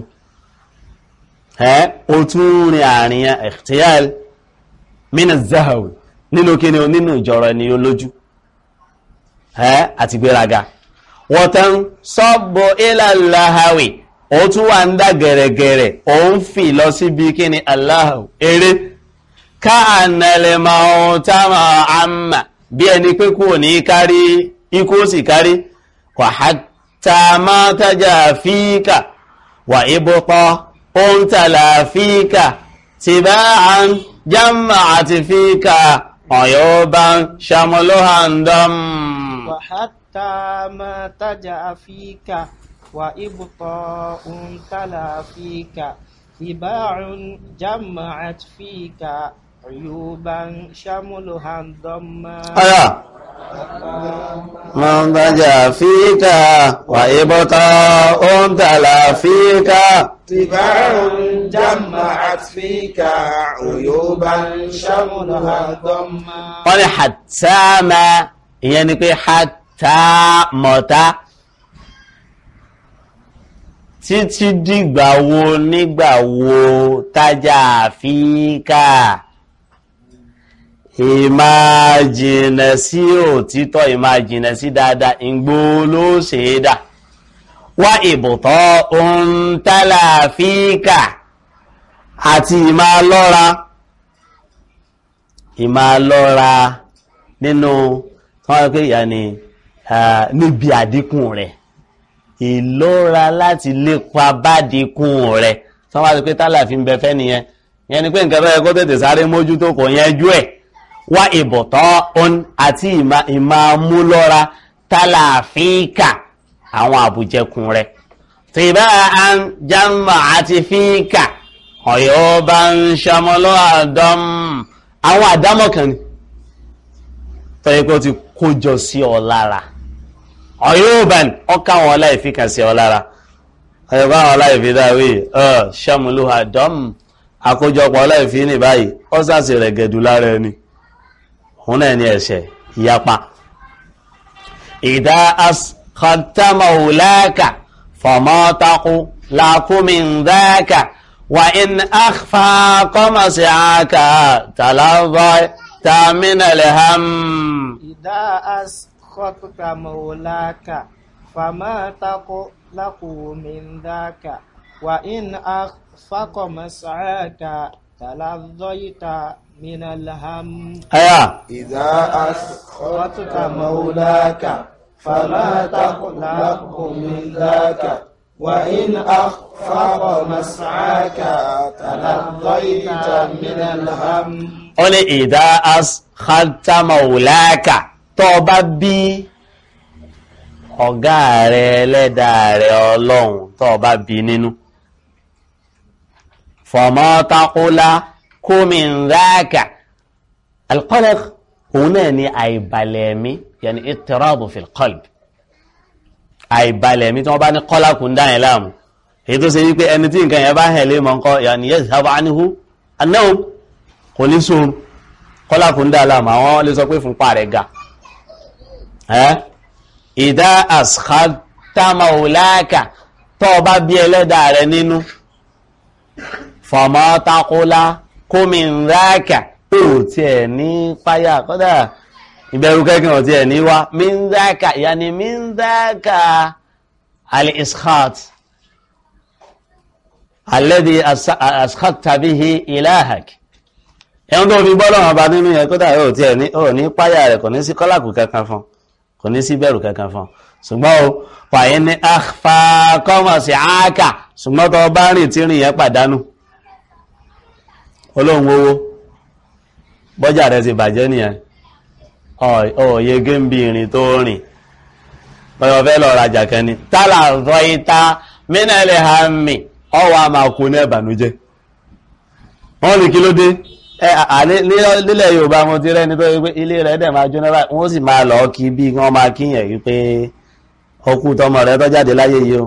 ó tún rin àárín ikhtiyal min az-zahaw nínú kíni nínú ìjọrẹ ni lójú àti gbéraga wọ́tán sọ́bọ̀ ila al-lahawi ó tún wà ń dá gẹ̀rẹ̀gẹ̀rẹ̀ ó ń fi lọ síbi kíni al-lahaw eré ka'anna al-mawta ma'amma bí ẹni pé kú ní kárí ikú sì kárí wà hatta ma tajafika wà ibùtọ́ ohun tàlà fíkà tiba'an jama'ati fíkà ọ̀yọ́bá ṣamọlóhàndọ́m wà hatta ma tajafika wà ibùtọ́ ohun tàlà fíkà tiba'an jama'ati fíkà عيوبا شملها انضما من ضجع فيك وإبطاء تلا فيك تباع جمعت فيك عيوبا شملها انضما قال حتى ما يعني كي حتى متى títí dìgbà wo nígbà wo tájà fíkà ìmá jìnà sí òtítọ́ ìmá jìnà sí dáadáa ìgbò ló ṣe é dà wá ìbùtọ́ ohun tálà fíkà àti ìmá lọ́ra nínú wọ́n pé ìyá ni níbi àdínkù rẹ̀ ìlọ́ra láti lépa bádìkún rẹ̀ tán wá sí pé tálà fi ń bẹ fẹ́ nìyẹn yẹn ni pé nǹkan bẹ́ẹ̀ kó tètè sáré mójú tó kò yẹn jú ẹ̀ wá ìbọ̀tọ́ on àti ìmàmúlọ́ra tálà fíkà àwọn àbújẹkùn rẹ̀ tí bá a ń jámà àti fíkà ọ̀yọ́ bá ń ṣamọ́lọ́ àdán àwọn àdámọ̀ kan ni tọ́yẹ́ pé ó ti kójọ sí ọ lára ọ̀yọ́bàn ọkà wọn láìfí kà sí ọ lára ọ̀yọ́bá wọn láìfí dáwé ṣàmúlò àdọ́m àkójọpọ̀ láìfí ní báyìí ọ sáàsì rẹ̀ gẹ̀dù lára ẹni òun náà ní ẹ̀ṣẹ̀ ìyapa ìdá askhatamáwùláka fọmọ́takú lákúmìndáka wà in akhfa kọmọsí àkà tàlàbọ̀ tàmínàlẹ̀hàm إذا أسخطت مولاك فما تقلق من ذاك وإن أخفق مسعاك تلظيت من الهم إذا أسخطت مولاك فما تقلق من ذاك وإن أخفق مسعاك تلظيت من الهم ó ní ìdá askhatamáwùláka tó bá bí ọ̀gá rẹ̀ ẹlẹ́dàá rẹ̀ ọlọ́run tó bá bí nínú fọmọ́takúlá kúmìndáka alqalaq òun náà ni àìbalẹ̀mí yàní ìtìrọ́bù fil-qalb àìbalẹ̀mí tí wọ́n bá ní kọ́lákùn dáyẹ̀ láàmù èyí tó ṣe wípé ẹni tí nǹkan yẹn bá hẹ̀ lé mọ́ nǹkan yàní yazhabu anhu an-nawm kò ní sóòrùn kọ́lákùn dá láàmù àwọn lè sọ pé fún pa rẹ̀ ga ìdá askhatamáwùláka tó bá bí ẹlẹ́dàá rẹ̀ nínú fọmọ́takúlá kúmìndáka tó tí ẹ̀ ní páyà kọ́dà ìbẹ̀rù kẹ́kẹ́ ọ̀ tí ẹ̀ ní wá míńdáka yàní míńdáka al-iskhat alladhi askhata bihi ilahak ẹ̀hún tó fi bọ́lọ̀ ọba nínú yẹn kódà yóò tí ẹ̀ ní páyà rẹ̀ kò ní sí kọ́làkù kankan fún kò ní sí bẹ̀rù kankan fún ṣùgbọ́n o wàyí ní akhfa kọ́mọ̀ sí áàkà ṣùgbọ́n tó bá rìn tí rìn yẹn pàdánù olóhun owó bọ́jà rẹ̀ ti bàjẹ́ nìyẹn ọ̀yẹ́gẹ́ ń bí ìrìn tó rìn bọ́yọ̀ fẹ́ lọ rajà kẹni tálà rọ ìta mínẹ́lẹ̀ hàmì ọwọ́ àmàkù ní ẹ̀bànújẹ́ wọ́n ní kí ló dé nílẹ̀ Yorùbá mo ti rẹ́ni tó wípé ilé rẹ̀ dẹ̀ máa jóná báyìí wọ́n sì máa lọ kí bí wọ́n máa kíyàn wípé ọkú tọmọ rẹ̀ tó jáde láyé yìí o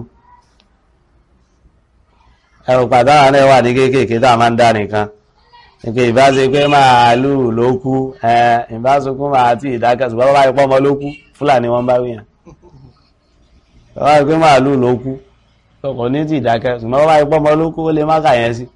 ẹ̀rù pàtàkì náà wà ní kéékèèké tá a máa ń dá nìkan nípe ìbáṣe pé màálù ló kú ìbáṣekú máa tí ìdákẹ́ ṣùgbọ́n wọ́n bá ipọ́ ọmọ ló kú Fúlàní wọ́n bá wíyàn wọ́n bá pé màálù ló kú tọkọ̀ ní tí ìdákẹ́ ṣùgbọ́n wọ́n bá ipọ́ ọmọ ló kú ó lè má kà yẹn sí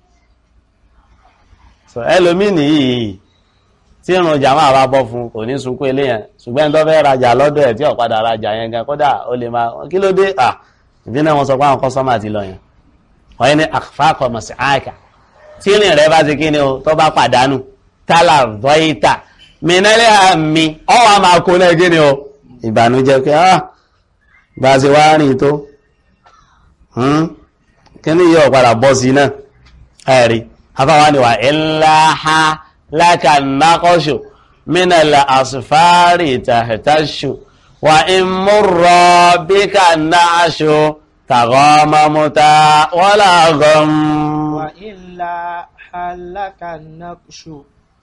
ẹlòmíì nìyí tí ìrùn jàmá bá bọ́ fún kò ní sunkún eléyàn ṣùgbọ́n tó fẹ́ rajà lọ́dọ̀ ẹ̀ tí ọ̀padà rajà yẹn gan kódà ó lè máa kí ló dé ìdínà wọn sọ pé àwọn kọ́sọ́mà ti lọ yẹn wọ́n yẹn ní àfáàkọ̀ mọ̀ sí àkà tí ìrìn rẹ̀ bá ti kí ni o tó bá pàdánù tálà vọ́ìtà mìnálẹ́ àmì ọwọ́ a máa kó náà kí ni o ìbànújẹ́ pé bá a ṣe wá rìn tó kí ni yóò padà bọ́ sí náà ẹ̀rí afáwa ni wà ìlàhà lákànákọ́ṣù mínàlá àṣùfárì tàhítàṣù wà ìmúrọ̀ bí kànáṣù tàgọ́mọ́múta wọ́lá gọ́m وإلا حلك النقش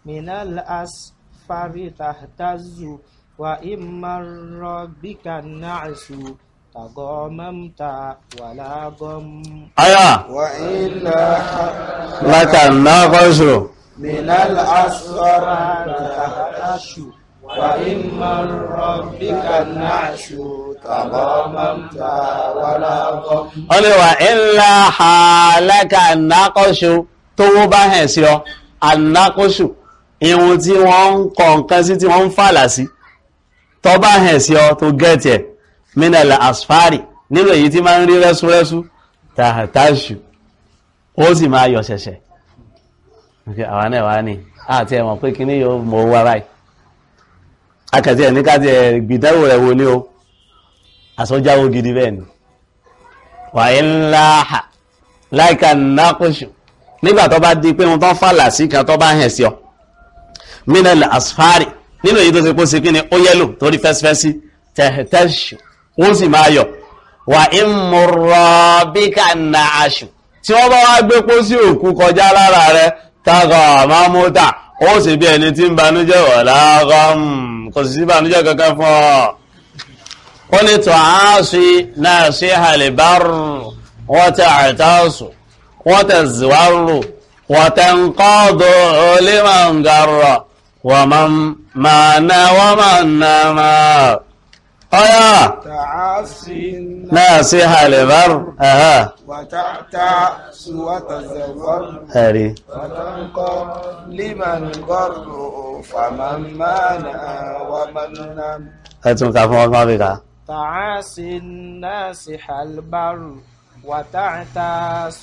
من الأسفار تهتز وإما ربك النعس تغاممت ولا غم أيا وإلا لك النقش من الأسفار تهتز وإما ربك النعس تغاممت ولا غم. قل وإلا حالك النقش tó bá hẹ̀ sí ọ anákóṣù ihun tí wọ́n ń kọ nǹkan sí tí wọ́n ń fàlà sí tó bá hẹ̀ sí ọ tó gẹ́ẹ̀tì ẹ̀ mínẹ̀lẹ̀ asfari nínú èyí tí máa ń rí rẹ́súrẹ́sú tàhàtàṣù ó sì máa yọ ṣẹ̀ṣẹ̀ àwọn náà wá ní àti ẹ̀mọ̀ pé kí ní yóò mọ̀ owó ara ẹ̀ akẹ̀tì ẹ̀ ní káàtì ẹ̀ gbìdẹ́wò rẹ̀ wo ní o àsọjáwó gidi bẹ́ẹ̀ ni wà ń láhà láìka nákóṣù nígbà tó bá di pé wọn tán fàlà sí kan tó bá hẹ̀ sí ọ mínẹ̀lẹ̀ asfari nínú èyí tó ti kó sí kí ni ó yẹ́lò torí fẹ́sífẹ́sí tẹ̀tẹ̀ṣù wọ́n sì máa yọ wà ìmúrọ̀ bí ká na aṣù tí wọ́n bá wá gbé pó sí òkú kọjá lára rẹ̀ tàgọ̀ àmámúta ó sì bí ẹni tí ń banújẹ́ wọ̀ láàrọ̀ kò sì sí banújẹ́ kankan fún ọ ó ní tó àásí náà sí àlèbárù wọ́n tẹ àtàṣù wọ́n tẹ zìwárù wọ́n tẹ ń kọ́dọ̀ olímọ̀ǹgàrọ̀ wọ́n máa ná wọ́n máa ná máa ọ̀yá تعاصي náà sí àlèbárù ẹ̀hẹ́ وتعتعس وتزور ẹ̀rí وتنقى لمن غر فمن مانع ومن نم. ẹ̀tún ká fún ọgbọ́n bí ká تعاسي الناس البر وتعتاس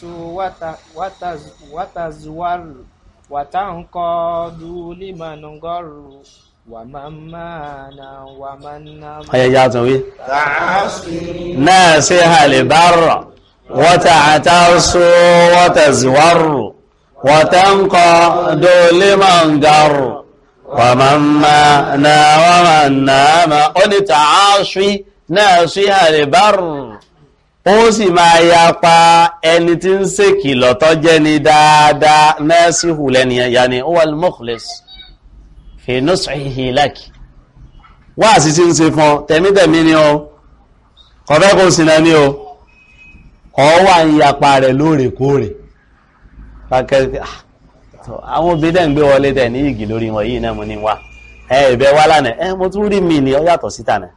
وتزور وتنقاد لمن غر ومن مانع ومن نم. ọ̀yẹ̀yà tún wí تعاصي náà sí àlèbárù وتعتاس وتزور وتنقاد لمن غر ومن مانع ومن نام ó ní tààṣí náà sí àlèbárù ó sì máa yapa ẹni tí ń ṣèkìlọ̀ tó jẹ́ ni dáadáa náà sí hùlẹ́niyàn yàní huwa al-mukhlis fi nus'ihi laki wá sí sí ń ṣe fún tẹ̀mítẹ̀mí ni ó kọ̀fẹ́ kó sí náà ni ó ọ wà ń yapa rẹ̀ lóòrèkóòrè àwọn obìnrin ń gbé wọlé tẹ̀ ní ìgì lórí wọn yìí náà mo ní wá ìbẹ̀ wá lánàá mo tún rí mi ní ọ yàtọ̀ síta náà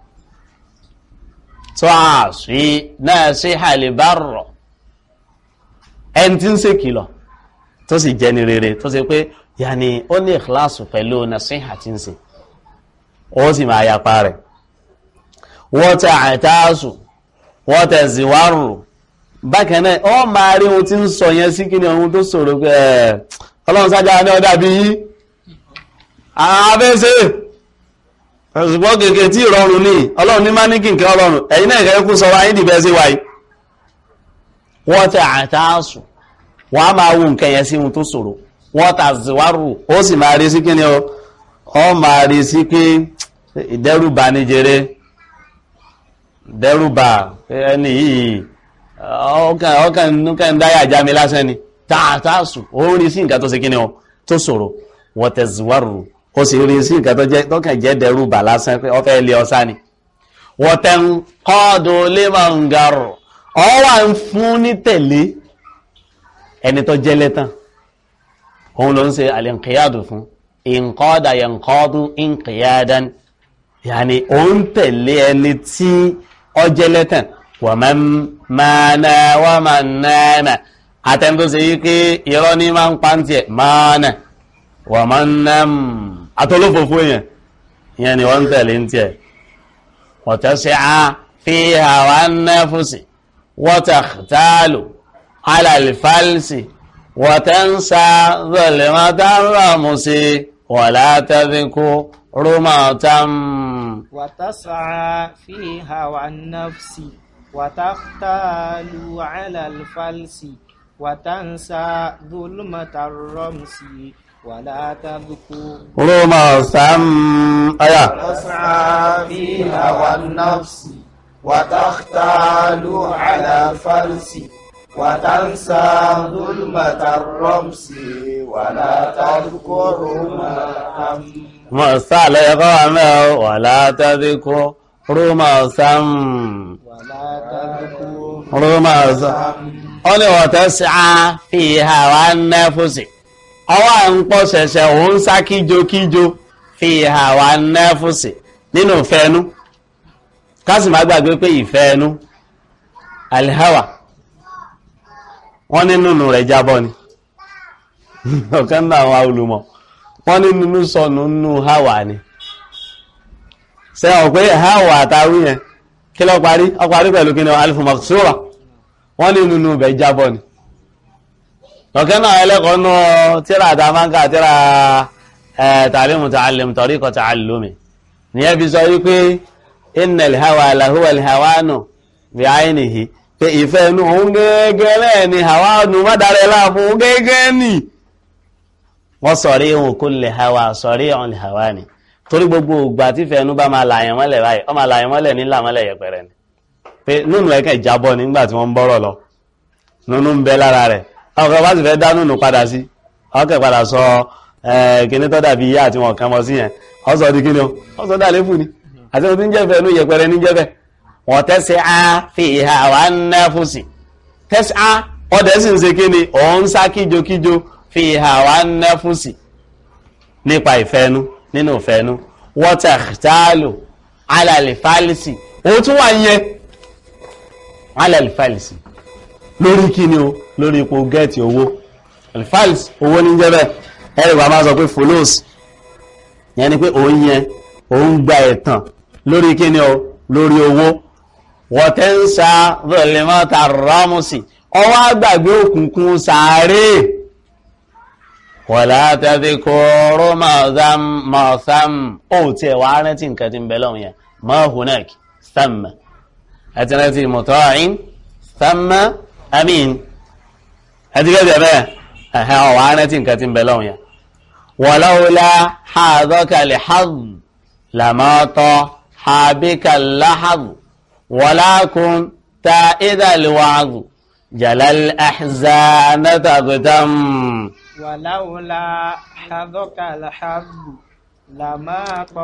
tó àṣì náà sí àlèbárọ̀ ẹni tí ń ṣe kìlọ̀ tó sì jẹ́ ni rere tó ṣe pé yàní ó ní ìkìláàsù pẹ̀lú nàṣíhà tí ń ṣe ó sì máa yapa rẹ̀ wọ́n tẹ àtàṣù wọ́n tẹ zìwárù bákan náà ó máa rí ohun tí ń sọ yẹn sí kí ni ohun tó sọ̀rọ̀ pé ọlọ́run sájá ní ọdá bí yí àbẹ́sẹ̀ ṣùgbọ́n kèkè tí ìrọ̀rùn ní ọlọ́run ní máa ní kí nǹkan ọlọ́run ẹ̀yin náà ìkẹ́kù sọ̀rọ̀ ayé dìbẹ́ sí wáyé wọ́n tẹ àtàásù wọ́n á máa wù nǹkan yẹn sí ohun tó sọ̀rọ̀ wọ́n tà zìwárù ó sì máa rí sí kí ni ọ máa rí sí pé ìdẹ́rùbà ní jẹrẹ dẹ́rùbà ẹni yìí ọkàn dáyà jámi lásán ni tààtàásù ó rí sí nǹkan tó ṣe kí ni ọ tó sọ̀rọ̀ wọ́n tẹ zìwárù ó sì rí sí nǹkan tó kàn jẹ́ dẹ́rùbà lásán pé ọ fẹ́ lé ọsá ni wọ́n tẹ ń kọ́ọ̀dọ̀ lé máa ń garọ̀ ọ wà ń fún ní tẹ̀lé ẹni tó jẹ́ lẹ́tàn òun ló ń ṣe al-inqiyadu fún ìǹkọ́dà yẹnkọ́dù inqiyadan yàní òun tẹ̀lé ẹni tí ọ jẹ́ lẹ́tàn wa man mana wa man nama àtẹ́ni tó ṣe yí pé irọ́ ní máa ń pàǹtì ẹ̀ mana wa man nam àtọ́lófòfó yẹn ni wọ́n tẹ̀lé ń tiẹ̀ wa tas'a fi hawa an-nafsi wa takhtalu ala al-falsi وتنسى ظلمة الرمس ولا تذكر رمة وتسعى في هوى النفس وتختال على الفلس وتنسى ظلمة الرمس ولا تذكر رمة تسعى في هوى النفس وتختال على فرس وتنسى ظلمة الرمس ولا تذكر ما هم مثلغم ولا تذكر رمثم ولا تذكر رمثم ó ní وتسعى في هوى النفس ọwọ́ ń pọ̀ ṣẹ̀ṣẹ̀ òun sá kíjokíjo في هوى النفس nínú ìfẹ́nu kásì má gbàgbé pé ìfẹ́nu alhawa wọ́n ní nínú rẹ̀ jábọ́ ni ọ̀kan náà àwọn olùmọ̀ wọ́n ní nínú sọnù nínú hawa ni ṣe ọ̀ pé hawa àtàrí yẹn kí lọ parí ọ parí pẹ̀lú kí ni alifu maksura wọ́n ní nínú bẹ̀ jábọ́ ni ọ̀kan náà ẹlẹ́kọ̀ọ́ nú tíra àtàmánkà tíra tàlímù tààlìm tọ̀ríkọ̀ tààlùmí ni ẹ fi sọ wípé innal hawa lahuwa alhawanu bí àìníhì pé ìfẹ́ inú òun gẹ́gẹ́ náà ni hawanu mọ́dárẹ́ láàmú gẹ́gẹ́ ni wọ́n sọ̀rí ohun kulli hawa sọ̀rí ohun hawa ni torí gbogbo ògbà tí fẹ́ inú bá máa làyàn mọ́lẹ̀ báyìí ọ máa làyàn mọ́lẹ̀ nílà mọ́lẹ̀ yẹpẹrẹ ni pé nínú ẹ̀kẹ́ ìjábọ̀ nígbà tí wọ́n ń bọ́rọ̀ lọ nínú ń bẹ lára rẹ̀ ọkọ̀ bá sì fẹ́ dá nínú padà sí ọkẹ́ padà sọ kíní tó dàbí ìyá àti wọn kan mọ́ sí yẹn ọ sọ di kíní ọ sọ dà lẹ́fù ni àti ohun tí ń jẹ́ fẹ́ inú yẹpẹrẹ ní jẹ́fẹ́ wọ́n tẹ́sí á fi hawa nẹ́fùsì tẹ́sí á ọdẹ sì ń ṣe kíní òun sá kíjokíjo fi hawa nẹ́fùsì nípa ìfẹ́nu nínú ìfẹ́nu wọ́n tẹ̀tàlù alàlìfàlìsì òun tún wà yẹn alàlìfàlìsì lórí kíní o lórí ipò gẹ́ẹ̀tì owó alìfàlìsì owó ní jẹ́bẹ̀ ẹ̀rì wà máa sọ pé folos yẹn ni pé òun yẹn òun gba ẹ̀tàn lórí kíní o lórí owó wọ́n tẹ́ ń sa zọlẹ́mọ́ta rámùsì ọwọ́ àgbàgbé òkùnkùn sàárè wọ̀lá tẹ́fí kóró mọ̀sám ó tí ẹ̀wà rántí nǹkan tí ń bẹ lọ́wọ́ yẹn mọ́hùnák stamma àti rántí mọ̀tọ́rin stamma amin àti gẹ́gẹ́ bẹ́ẹ̀ ẹ̀hẹ́ ọwà rántí nǹkan tí ń bẹ lọ́wọ́ yẹn wọ̀láwọ́lá hàdọ́kàlẹ̀ hàdù làmọ́tọ́ hàbíkàlá hàdù wọ̀lákùn ta ìdàlúwàdù jalal ahzanatagutam ولولا حظك الحظ لما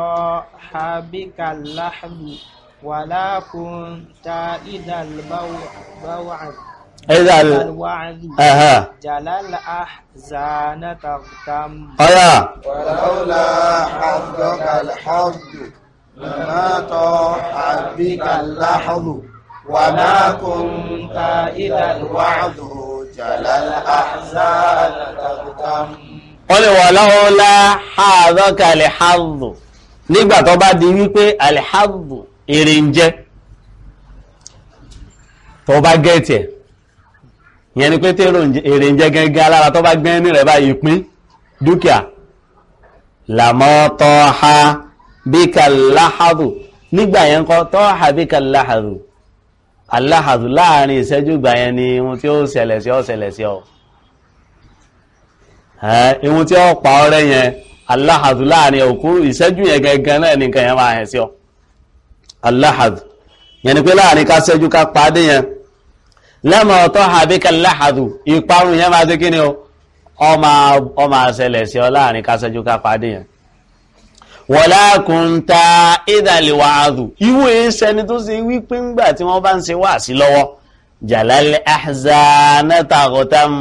طاحبك اللحظ ولا كنت إذا البوعد إذا الوعد جلى الأحزان تغتم ولولا حظك الحظ لما طاح بك اللحظ وما كنت إذا الوعد جلال أحزان تغتم wọ́n lè wà láwọ́lá àádọ́ka alìhàdù nígbà tó bá di wípé alìhàdù èrè ń jẹ́ tó bá gẹ́ẹ̀tì ẹ̀ ìyẹn ni pé tí èrè ń jẹ́ gẹ́gẹ́ alára tó bá gbẹ́ ní rẹ̀ bá ìpín dúkìá làmọ́ tọ́ha bíkà láhàdù nígbà yẹn kọ́ tọ́ha bíkà láhàdù aláhàdù láàrin ìṣẹ́jú gbà yẹn ni ohun tí ó ṣẹlẹ̀ sí ọ ṣẹlẹ̀ sí ọ ihun tí ó pa ọrẹ́ yẹn aláhàdù láàrin òkú ìṣẹ́jú yẹn gẹ́gẹ́ náà ní nǹkan yẹn máa hẹ̀ sí ọ aláhàdù yẹn ni pé láàrin ká ṣẹ́jú ká pàdé yẹn lẹ́mọ̀ ọ̀tọ́ àbíkà láhàdù ìparun yẹn máa dé kí ni ọ máa ṣẹlẹ̀ sí ọ láàrin ká ṣẹ́jú ká pàdé yẹn wọ̀lá kùntà ìdàlìwàádù ìwò ìṣẹ́ni tó ṣe wípé ńgbà tí wọ́n bá ń ṣe wà sí lọ́wọ́ jalal ahzanatagutam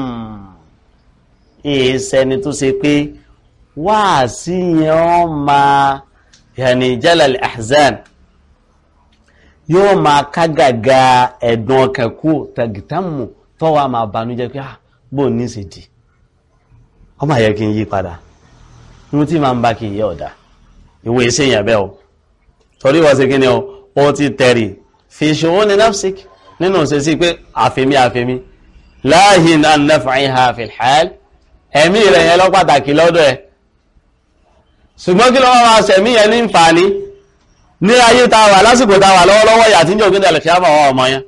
ìṣẹ́ni tó ṣe pé wà sí yẹn wọ́n máa yàní jalal ahzan yóò máa kágàgà ẹ̀dùn ọkàn kú tagtamu tọ́wà máa banújẹ́ pé bó ní ṣe dì ọmọ yẹ kí n yí padà mú tí máa ń bá kí yẹ ọ̀dá ìwé iṣẹ́ yẹn bẹ́ o torí wọ́n sí kí ni ó ti tẹ̀rì fi ṣòwò ní nafsik nínú ṣe sí pé àfẹ́mí láàáhìn an naf'iha fil hal ẹ̀mí rẹ̀ yẹn lọ pàtàkì lọ́dọ̀ ẹ̀ ṣùgbọ́n kí lọ́wọ́ máa ṣẹ̀mí yẹn ní ìfàní ní ayé ta wà lásìkò ta wà lọ́wọ́lọ́wọ́ yà tí ń jẹ́ ògín dẹ̀lẹ̀ kíámà wọn ọmọ yẹn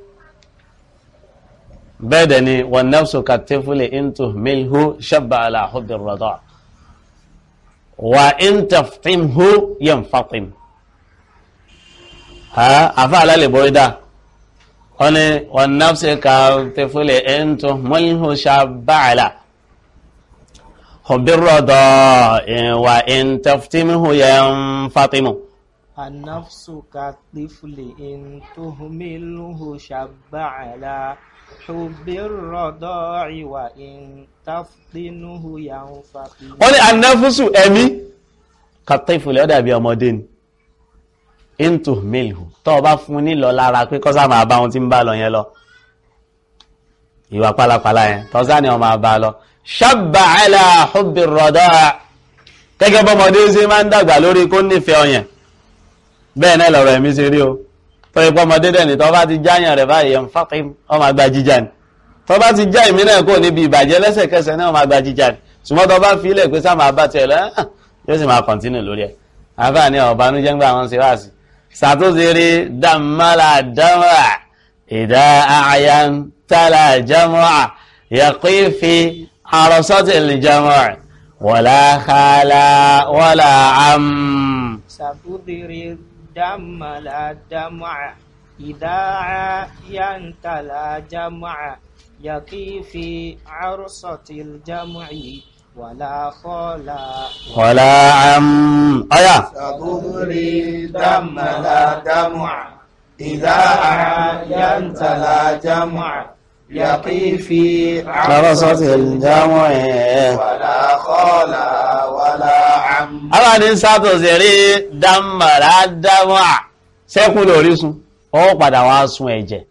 bẹ́ẹ̀ dẹ̀ ni wan nafsu katifuli in tuhmilhu shabba ala hubbi ar-rada' wa in taftimhu yanfatim àfá alálẹ̀ bọ́rídà wọ́n ni wọ́n nafsi ka tifuli ẹ̀ntù mọ́líhù ṣàbáàlá ọ̀bírọ̀dọ̀ ìwà ìntẹ́ftímihù yẹn fatimu. النفس كالطفل إن تهمله شب على حب الرضاع وإن تفطنه ينفطم. wọ́n ní anáfúsù ẹ̀mí kàtífùlẹ̀ ọ̀dà bí ọmọdé ni in tuhmilhu tó bá fún nílọ lára pé kọ́sá máa bá wọn tí ń bá lọ yẹn lọ ìwà pálapàla yẹn tọ́sá ni wọ́n máa bá lọ shabba ala hubbi ar-radaa gẹ́gẹ́ bọ́mọdé ṣe máa ń dàgbà lórí kó nífẹ̀ẹ́ ọyàn bẹ́ẹ̀ náà lọ̀rọ̀ ẹ̀mí ṣe rí o tó ipọ́ ọmọdé dẹ̀ ní tó bá ti jáyàn rẹ̀ báyìí yẹn fátim ọmọ àgbà jíjà ni tó bá ti já ìmí náà kò níbi ìbàjẹ́ lẹ́sẹ̀kẹsẹ̀ náà ọmọ àgbà jíjà ni ṣùgbọ́n tó bá fi ilẹ̀ pé sáà máa bá tiẹ̀ lọ yóò sì máa kọ̀ntínú lórí ẹ̀ àbá ní ọ̀bánújẹ́ ń gbà wọn ṣe wá sí sàtúnṣe dàmàlà dàmà ìdá àyàn tàlà jam'a yaqi fi arsatil jam'a wala khala wala am. sàtúndìrí dàmàlà dàmà ìdá àyàn tàlà jam'a yaqi fi arsatil jam'a wala khala wala am. ọ̀yà. sàtúndìrí dàmàlà dàmà ìdá àyàn tàlà jam'a yaqi fi arsatil jam'a wala khala wala am. àwọn ní sàtúnṣe rí dàmàlà dàmà sẹ́kùn lórísun ó padà wá sun ẹ̀jẹ̀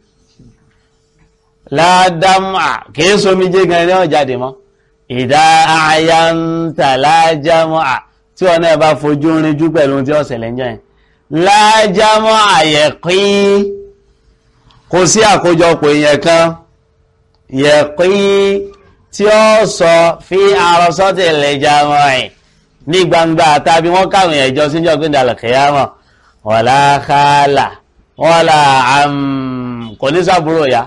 ládàmà kìí somi jẹ́ gan ní ọjáde mọ́ ìdá àyàntà lájámọ́ tí wọ́n náà bá fojú rinjú pẹ̀lú tí ó ṣẹlẹ̀ ń jẹ́ yẹn lájámọ́ àyẹ̀kín kò sí àkójọpọ̀ èèyàn kan yẹ̀kín tí ó sọ fi àrọsọ́tì lè jámọ́ ẹ̀ ní gbangba tàbí wọ́n káwọn ẹ̀jọ́ síjọ́ gbé dàlùkìyàmọ̀ wala khala wala am kò ní sábúrò ya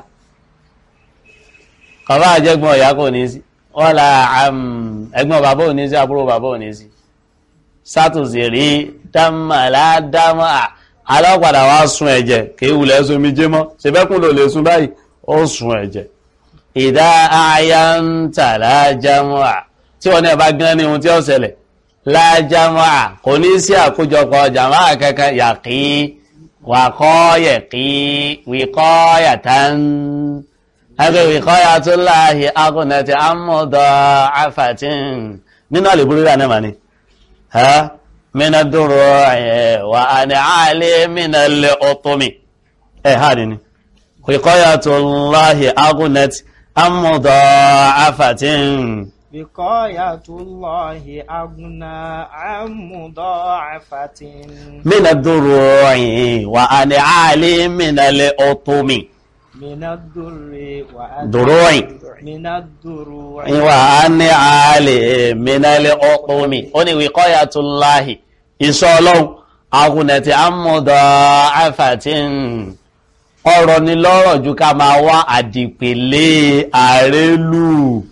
kọ̀bá àjẹ́gbọ́n ọ̀yá kò ní sí wala am ẹgbọ́n bàbá ò ní sí àbúrò bàbá ò ní sí sátòsì rí dámàlá dámà alápadà wá sun ẹ̀jẹ̀ kí wùlẹ̀ sun mi jẹ́ mọ́ ṣe bẹ́kùn lò lè sun báyìí ó sun ẹ̀jẹ̀ ìdá àyàntà lájámà tí wọ́n náà bá gán ní ohun tí ó ṣẹlẹ̀ lájámà kò ní sí àkójọpọ̀ jàmá kankan yàkí wàkọ́yẹ̀kí wíkọ́yàtán ẹgbẹ́ wíkọ́yàtúláhì agúnnẹ̀tì àmúdọ̀ àfàtín nínú àlèbúrúdà náà mà ní mina dúró wà ní àlè mina lè ọ̀tọ́mì ha nìní wíkọ́yàtúláhì agúnnẹ̀tì àmúdọ̀ àfàtín Wiqayatullahi aghna an mudha'afatin. Min ad-duru'i wa an'ali min al-utumi. Min ad-durri wa Duru'i. Min ad-duru'i Wa an'ali min al-utumi. Ó ní wiqayatullahi ìṣọ́lọ́hun aghnati an mudha'afatin. Ọ̀rọ̀ ni lọ́rọ̀ ju ká máa wá àdìpèlé àrélù.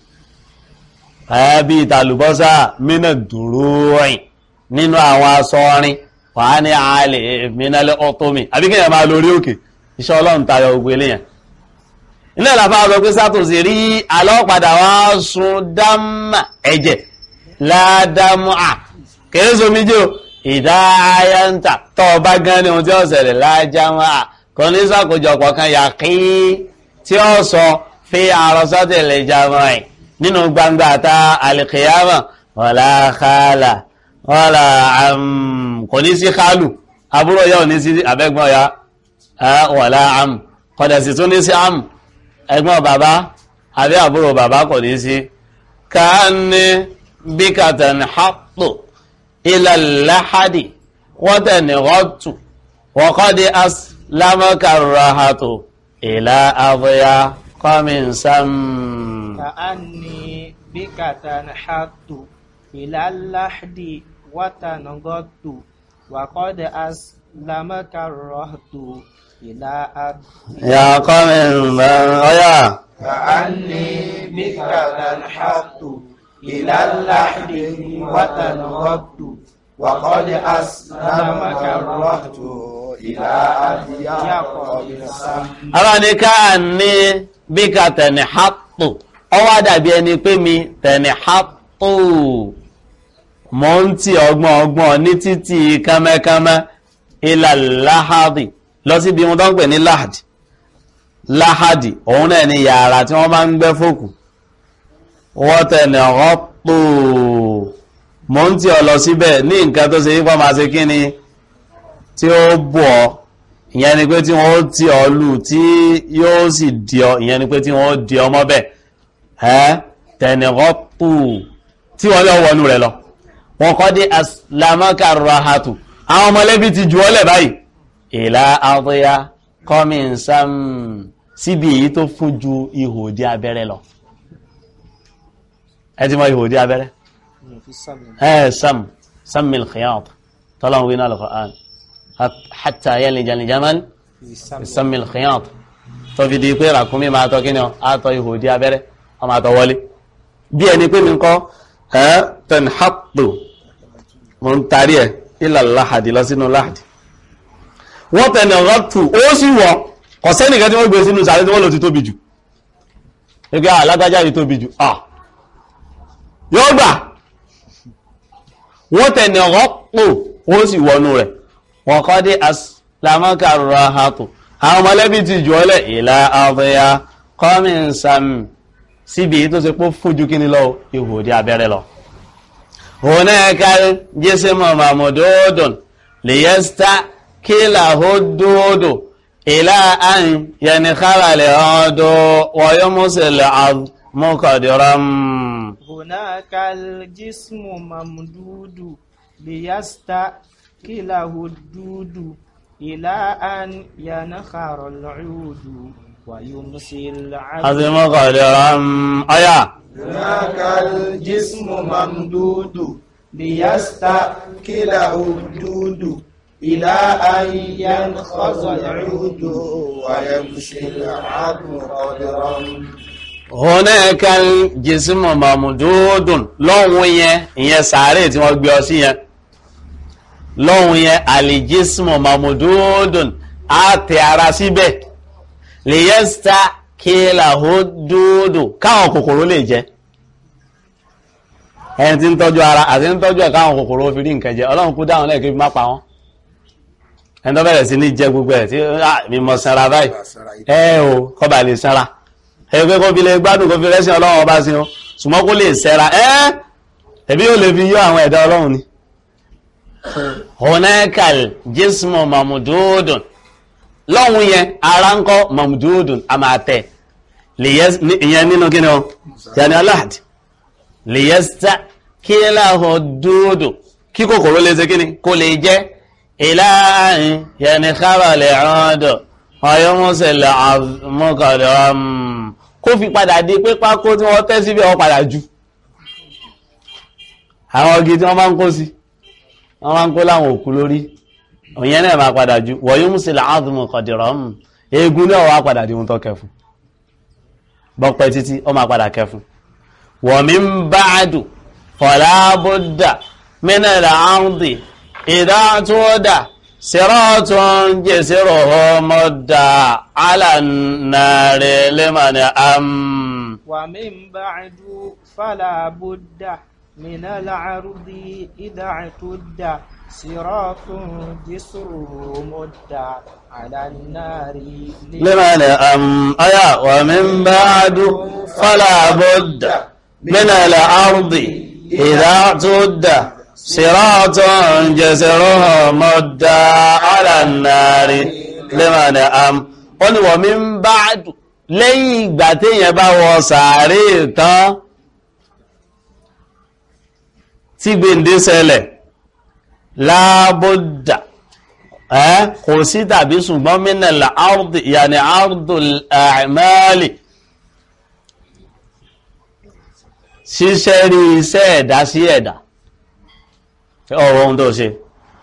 Àyàbí ìtàlùbọ́sà mínà dúró rìn nínú àwọn aṣọ ọrin wà ní àálẹ̀ mínálẹ̀ ọ̀tọ́mì àbíkẹ́yà máa lórí òkè iṣẹ́ ọlọ́run tayọ ogun eléyàn ilé ìlàfà ọ̀rọ̀ pé sátòsí rí alọ́padà wá sun dámà ẹ̀jẹ̀ ládámà kérésò méjì ìdá ayántà tọ́ bá gán ní ohun tí ó ṣẹlẹ̀ lájámà kan ní sàkójọpọ̀ kan yà kí tí ó sọ fi àrọsọ́tẹ̀lẹ̀ jámà ẹ̀ nínú gbangba àta alìkìyàmà wala khala wala am kò ní sí kálù àbúrò yà ò ní sí àbẹ́gbọ́n ya wala am kọ̀dẹ̀ sì tún ní sí am ẹgbọ́n bàbá àbí àbúrò bàbá kò ní sí káàní bíkàtàn hàtò ila láhádì wọ́tẹ̀ ní rọ́tù wọ́kọ́dí aslámọ́kà rahàtò ila àbúyá kọ́mìn sam كأني بك تنحت إلى اللحد وتنغضت وقد أسلمك الرهط إلى يا قوم يا كأني بك تنحت إلى اللحد وتنغضت وقد أسلمك الرهط إلى أضياق بالسم. ara ní ká ní bí ká tẹ̀ni hàtù ọwá dàbí ẹni pé mi tẹ̀ni hàtù mọ́ ń tí ọgbọ̀n ní títí kámẹ́kámẹ́ ilà láhádì lọ sí bí wọ́n tó ń pè ní láhádì òun náà ni yàrá tí wọ́n máa ń gbẹ́ fòkù wọ́n tẹ̀ni hàtù mọ́ ń tí ọ lọ síbẹ̀ ní nǹkan tó ṣe yípa máa ṣe kí ni tí ó bọ̀ ọ́ ìyẹn ni pé tí wọ́n ti ọ lù tí yóò sì di ọ ìyẹn ni pé tí wọ́n di ọmọ bẹ̀ tẹ̀nìrọ́pù tí wọ́n lọ wọnú rẹ̀ lọ wọ́n kọ́ dé aslamaka rahatu àwọn ọmọlẹ́bí ti jù ọlẹ̀ báyìí ìlà àwọ̀yá kọ́mìn sam síbi èyí tó fún ju ihòdí abẹ́rẹ́ lọ ẹ ti mọ ihòdí abẹ́rẹ́ sammil khiyat tọ́lọ́wọ́ wínà al-Qur'an hatta yalija al-jamal fi sammil khiyat tó fi di pé ràkúnmí máa tọ́ kíni àtọ́ ihòdí abẹ́rẹ́ ọmọ àtọ́ wọlé bí ẹni pé mi ń kọ́ tanhattu mo ń tarí ẹ̀ ila láhàdì lọ sínú láhàdì wọ́n tẹ̀nà rọ́tù ó sì wọ́ kọ̀sẹ́nìkan tí wọ́n gbé sínú sàárẹ́ tí wọ́n lò ti tóbi jù ẹgbẹ́ alágbájá yìí tóbi jù yóò gbà wọ́n tẹ̀nà rọ́pù ó sì wọnú rẹ̀ wọ́n kọ́ dé aslamaka rahatu àwọn mọ̀lẹ́bí ti jù ọlẹ̀ ìlà àbẹ̀yà kọ́mìn sami síbi tó ṣe pó fújú kí ni lọ ihòdí abẹ́rẹ́ lọ hunaka jismu mamdudun liyastakila hududu ila an yankhala li'adu wa yumsil 'azmu qadram. hunaka aljismu mamdudu liyastakila hududu ila an yankhala al'udu wa yumsil 'azmu qadram. aya هناك الجسم ممدود ليستأكل الدود إلى أن ينخز العود ويمشي العظم قدرا. هناك الجسم ممدود lọ́hùn yẹn ìyẹn sàárè tí wọ́n gbé ọ sí yẹn lọ́hùn yẹn alìjísmù mamududun á tẹ ara síbẹ̀ lèyẹ́sítà kílà ó dúdú káwọn kòkòrò lè jẹ ẹni tí ń tọ́jú ara àti ń tọ́jú ẹ̀ káwọn kòkòrò fi rí nǹkan jẹ ọlọ́run kú dáhùn lẹ́ẹ̀kí fi má pa wọ́n ẹni tó bẹ̀rẹ̀ sí ní jẹ gbogbo ẹ̀ tí mi mọ̀ sanra báyìí o kọba lè sanra pé kó fi lè gbádùn kó fi rẹ́sìn ọlọ́run ọba sí wọn ṣùgbọ́n kó lè sẹ́ra ẹbí yóò lè fi yọ àwọn ẹ̀dá ọlọ́run ni hunakal jismu mamududun lọ́hun yẹn ara ń kọ́ mamududun a máa tẹ̀ ìyẹn nínú kí ni ọ yàní aláàdì lèyẹ́sítà kí láhọ̀ dúdú kí kòkòrò lè ṣe kí ni kò lè jẹ́ ìlàáyìn yàní kábàlẹ̀ ọ̀dọ̀ ọ̀yọ́mọ́sẹ̀lẹ̀ àmọ́kàdọ̀ kó fi padà di pé pákó tí wọ́n tẹ́ síbẹ̀ wọ́n padà jù àwọn ọgí tí wọ́n máa ń kó sí wọ́n máa ń kó láwọn òkú lórí òyìn náà máa padà jù wọ̀yọ́mọ́sẹ̀lẹ̀ àmọ́kàdọ̀ eegun náà wá padà di ohun tó kẹfún bọ́pẹ́ títí ó máa padà kẹfún ومن بعد فلا بد من العرض إذا اعتود صراط جسره مد على النار لمن ومن بعد فلا بد من العرض إذا اعتد صراط جسره مد على النار لمن أيا ومن بعد فلا بد من الأرض إذا اعتد صراط جسره مد على النار لمن قل ومن بعد lẹ́yìn ìgbà téèyàn bá wọ sàárè tán tí gbèǹdé ṣẹlẹ̀ lábọ́dà kò sí tàbí ṣùgbọ́n mínàlá ardi yàní ardul a'mali ṣíṣẹ́ rí iṣẹ́ ẹ̀dá sí ẹ̀dá ọ̀rọ̀ ohun tó ṣe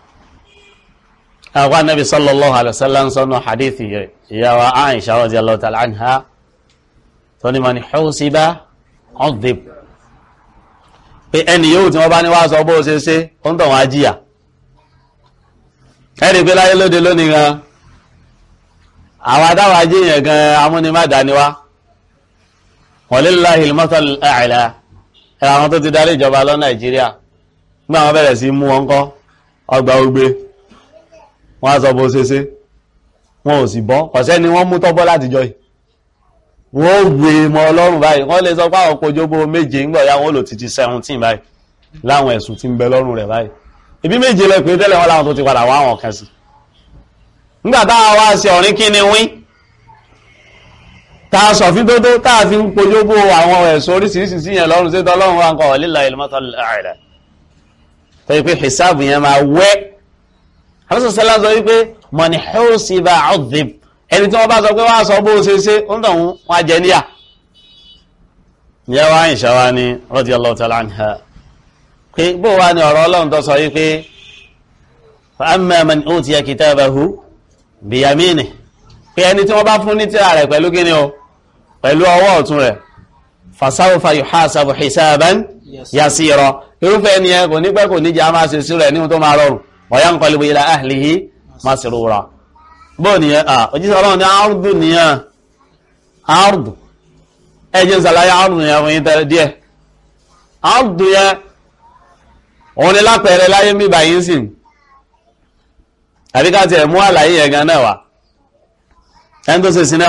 àwọn Ànábì sallallahu alaihi wasallam sọ́nà hadithi ìyàwó Aisha radiyallahu ta'ala anha tó ní man husiba udhib pé ẹni yóò tí wọ́n bá ní wá sọ bó ṣe ṣe ó ń tọ̀ wọ́n á jìyà ẹ̀rí pé láyé lóde lónìí gan àwọn adáwà jíyàn gan amúnimádàáni wá walillahi al-mathal al-a'la ẹ̀rọ àwọn tó ti darí ìjọba lọ Nàìjíríà nígbà wọn bẹ̀rẹ̀ sí mú wọn kọ́ ọgbà ogbe wọn á sọ bó ṣe ṣe wọn ò sì bọ́ ọ̀sẹ́ ni wọ́n mú tọ́bọ́ látijọ́ yìí wọ́n ó gbé mọ́ ọlọ́run báyìí wọ́n lè sọ pé àwọn kojúbó méje ńgbọ̀ ya wọ́n lò títí 17 báyìí láwọn ẹ̀sùn tí ń bẹ lọ́rùn rẹ̀ báyìí ibi méje lẹ pé tẹ́lẹ̀ wọn láwọn tó ti padà wá àwọn kan sí nígbà táwa wá sí ọ̀rín kí ni wín tá a sọ̀fín tó tó tá a fi ń kojúbó àwọn ẹ̀sùn oríṣiríṣi sí yẹn lọ́rùn sí tọ́lọ́run wa ń kọ́ lillahi al-mathal al-a'la tó yẹ pé hisabu yẹn máa wẹ́ àwọn sọ̀sẹ́lá sọ wípé mọ̀nì husiba udhib ẹni tí wọ́n bá sọ pé wọ́n á sọ bó ṣe ṣe ń tàn wọ́n á jẹ níyà yẹ́wà ìṣàwá ni radiyallahu ta'ala anha pé bó wá ní ọ̀rọ̀ ọlọ́run tó sọ wípé fa amma man utiya kitabahu biyaminihi pé ẹni tí wọ́n bá fún ní tírà rẹ̀ pẹ̀lú kíni o pẹ̀lú ọwọ́ ọ̀tún rẹ̀ fasawfa yuhasabu hisaban yasira irúfẹ́ ẹni ẹ kò ní pẹ́ kò ní jẹ́ a máa ṣe sí rẹ̀ níhun tó máa rọrùn wa yanqalibu ila ahlihi masrura bó nìyẹn òjíṣẹ́ ọlọ́run ní àrùdù nìyẹn àrùdù ẹjẹ́ ìsàlàyé àrùdù nìyẹn fún yín tẹ́lẹ̀ díẹ̀ àrùdù yẹn òun ni lápẹẹrẹ láyé mí báyìí sí àbíká tiẹ̀ mú àlàyé yẹn gan náà wá ẹni tó ṣe sinẹ́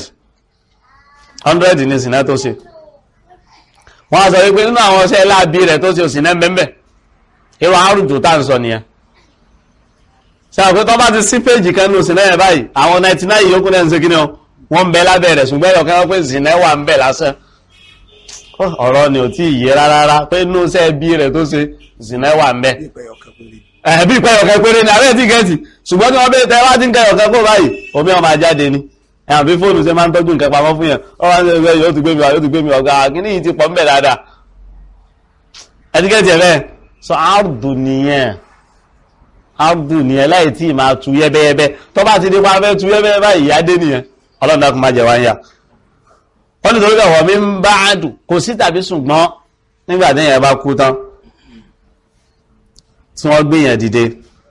100 ní sinẹ́ tó ṣe wọ́n á sọ wípé nínú àwọn ọṣẹ́ láàbí rẹ̀ tó ṣe òsìnẹ́ mbẹ́mbẹ́ irú àrùdù tá ń sọ nìyẹn ṣàpẹ́ tó bá ti sí péjì kan ní òsìnẹ́ yẹn báyìí àwọn 99 yòókù náà ń ṣe kí ni wọ́n ń bẹ lábẹ́ rẹ̀ ṣùgbọ́n ẹ̀yọ̀ kan pé ìsìnẹ́ wà ń bẹ lásán ọ̀rọ̀ ni ò tí ì yé rárá pé inú iṣẹ́ bí rẹ̀ tó ṣe ìsìnẹ́ wà ń bẹ bí ìpẹ́yọ̀kẹ́ péré ni àbẹ́ tí gẹ̀ẹ́sì ṣùgbọ́n tí wọ́n bẹ́ tẹ́ wá tí ń kẹyọ̀kẹ́ kó báyìí omi ọmọ ajáde ni ẹ̀hàn bí fóònù ṣe máa ń tọ́jú nǹkan pamọ́ fún yẹn ó wá ń ṣe yóò ti gbé mi wá yóò ti gbé mi ọ̀gá kìíní yìí ti pọ̀ ń bẹ dáadáa ẹtíkẹ́tì ẹ̀ bẹ́ẹ̀ sọ áàdù nìyẹn láì tí ì máa tu yẹ́bẹ́yẹ́bẹ́ tó bá ti di pa fẹ́ tu yẹ́bẹ́yẹ́ báyìí ìyá dé nìyẹn ọlọ́run dákun má jẹ wá ń yà wọ́n ní torí pé wọ́n mi ń bá àdù kò sí tàbí ṣùgbọ́n nígbà tí yẹn bá kú tán tí wọ́n gbìyàn dìde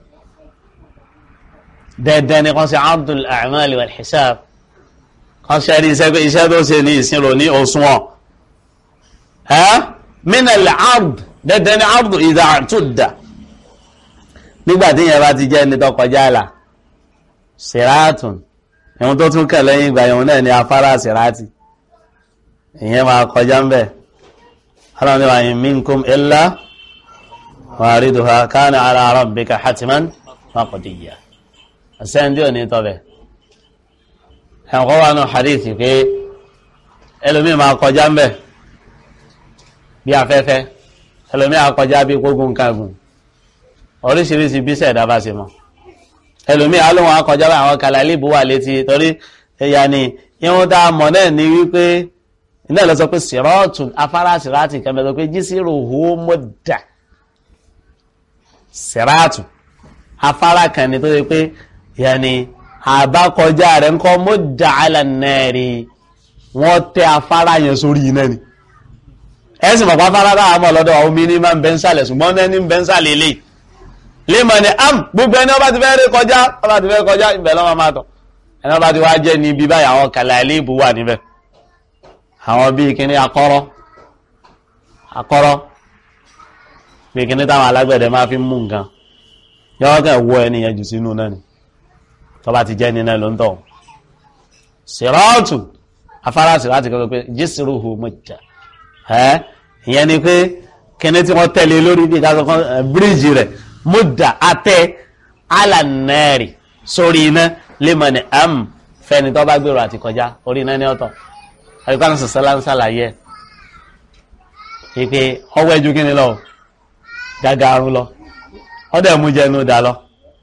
dẹ́dẹ́ ni kan sí abdul a'mal wal hisab kan ṣe rí iṣẹ́ pé iṣẹ́ tó ṣe ní ìsinrò ní òṣùwọ̀n minal abd dẹ́dẹ́ ni abd idha tudda nígbàtí yẹn bá ti jẹ́ ní tó kọjá àlà siratun ìwọ̀n tó tún kẹ̀ lẹ́yìn ìgbà ìwọ̀n náà ni afárá sirati ìyẹn máa kọjá ń bẹ̀ ọlọ́run wa in minkum illa wariduha kana ala rabbika hatman maqdiya àṣẹ́ndí ò ní tọ́bẹ̀ ẹ̀kọ́ wà náà hadithi pé ẹlòmí máa kọjá ń bẹ̀ bí afẹ́fẹ́ ẹlòmí máa kọjá bí kógún kagun oríṣiríṣi bí sẹ̀dá bá ṣe mọ́ ẹlòmí alóhun akọjá bá àwọn kàlálìbù wà létí torí ẹ̀yà ni ìwọ̀n tá a mọ̀ náà ní wípé iná lọ sọ pé sírọ́ọ̀tún afárá sírátì kẹmẹ́ sọ pé jísírò hó mọ́dà sírátù afárá kan ní tó ṣe pé yàní àbákọjá rẹ̀ ń kọ́ mọ́dà alànàrí wọ́n tẹ afárá yẹn sórí iná ni ẹ̀sìn pàpá afárá táwọn àmọ́ lọ́dọ̀ àwọn omi ní máa ń bẹ́ ń sàlẹ̀ ṣùgbọ́n ní ń bẹ́ ń sàlẹ̀ lè lémọ̀ ni gbogbo ẹni ọba ti fẹ́ rí kọjá ìbẹ̀ lọ́wọ́ máa tọ̀ ẹni ọba ti wá jẹ́ ní ibi báyìí àwọn kàlàlí ìbú wà níbẹ̀ àwọn bíi kíní akọ́rọ́ bíi kíní táwọn alágbẹ̀dẹ máa fi mú nǹkan yọ́wọ́ kẹ́ wọ ẹni yẹn jù sínú náà ni tó bá ti jẹ́ ní náà ló ń tọ̀ sírọ́ọ̀tù afárá sírọ́ọ̀tù kọ́kọ́ pé jísìrúhù mọ́jà ìyẹn ni pé kíní tí wọ́n tẹ̀lé lórí bí ká sọ kan bíríìjì rẹ̀ mọ́jà atẹ́ alànàárì sórí iná lémọ̀nì fẹ́ni tó bá gbèrò àti kọjá orí iná ní ọ̀tọ̀ àríkọ́nà sọ̀sọ́lá ń sàlàyé ìpé ọwọ́ ẹjú kí ni lọ gagarun lọ ọdẹ̀ mú jẹnu dà lọ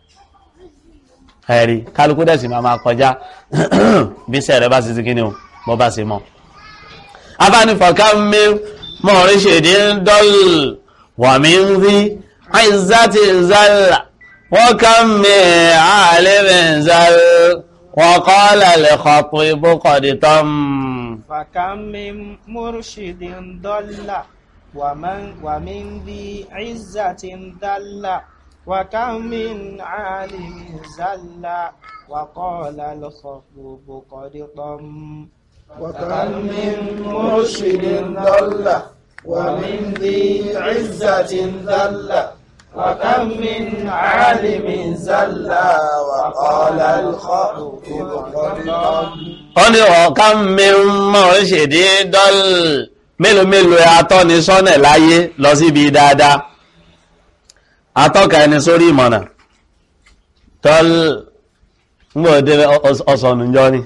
ẹ̀rí kálukú dẹ̀sì máa kọjá bí sẹ́rẹ̀ bá sì ti kí ni o bọ́ bá sì mọ́ afánifọ̀ká mi mọ̀rí ṣèdí ń dọ́l wà mí ń rí àìzáti zálà wọ́n ká mi àlẹ́mẹ̀ zálà وقال لخطيب قد تم فكم من مرشد ضل ومن ذي عزة دل وكم من عالم زل وقال الخطوب قد طم وكم من مرشد ضل ومن ذي عزة ذل وكم من عالم زل وقال الخطوب قد طم. wọ́n ní ọ̀kan mímọ̀ ṣèdí dọ́l mélòó atọ́ni sọ́nà láyé lọ síbi dáadáa atọ́ka ẹni sórí ìmọ̀nà dọ́l ngbọ̀dé ọ̀sọ̀nù jọ ní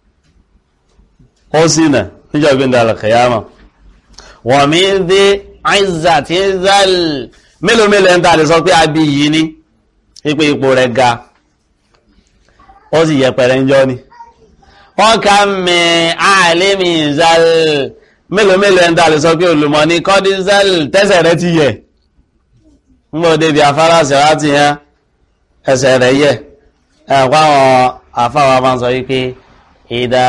ó sì nà níjọ́ ìgbìndà alkiyama wọ̀n mi dé àìzà tí zal mélòó ẹni tàà lè sọ pé a bí yìí ní ipò rẹ̀ ga ó sì yẹpẹrẹ jọ ní wọ́n ká mẹ́ àìlèmí zal mélòó ẹni tàà lè sọ pé olùmọ̀ ní kọ́dí zal tẹ́sẹ̀ rẹ̀ ti yẹ ngbọ̀dé bí afárá sẹ̀rá ti yẹn ẹsẹ̀ rẹ̀ yẹ ẹ̀kọ́ àwọn àfáwà máa ń sọ wípé ìdá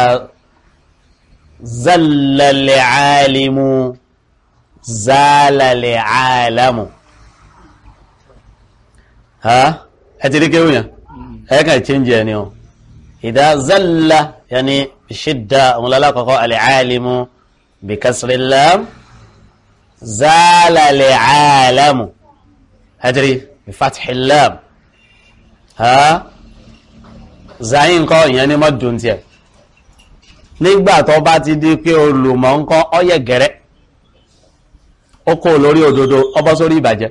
zallalẹ̀ alimu zallalẹ̀ alamu ẹ ti rí kéwù yẹn ẹ̀ẹ́kà change ẹni o ìdá zalla yẹni ṣídà ọmọlálá kọ́kọ́ alẹ̀ alimu bí kasrillam zallalẹ̀ alamu ẹ ti rí bí fathillam zayin kọ́ ìyẹn ní mọ́dún tí ẹ̀ nígbà tó bá ti di pé olùmọ̀ ń kọ́ ọyẹ̀ gẹ̀rẹ́ ó kó lórí òdodo ọbọ́ sórí ìbàjẹ́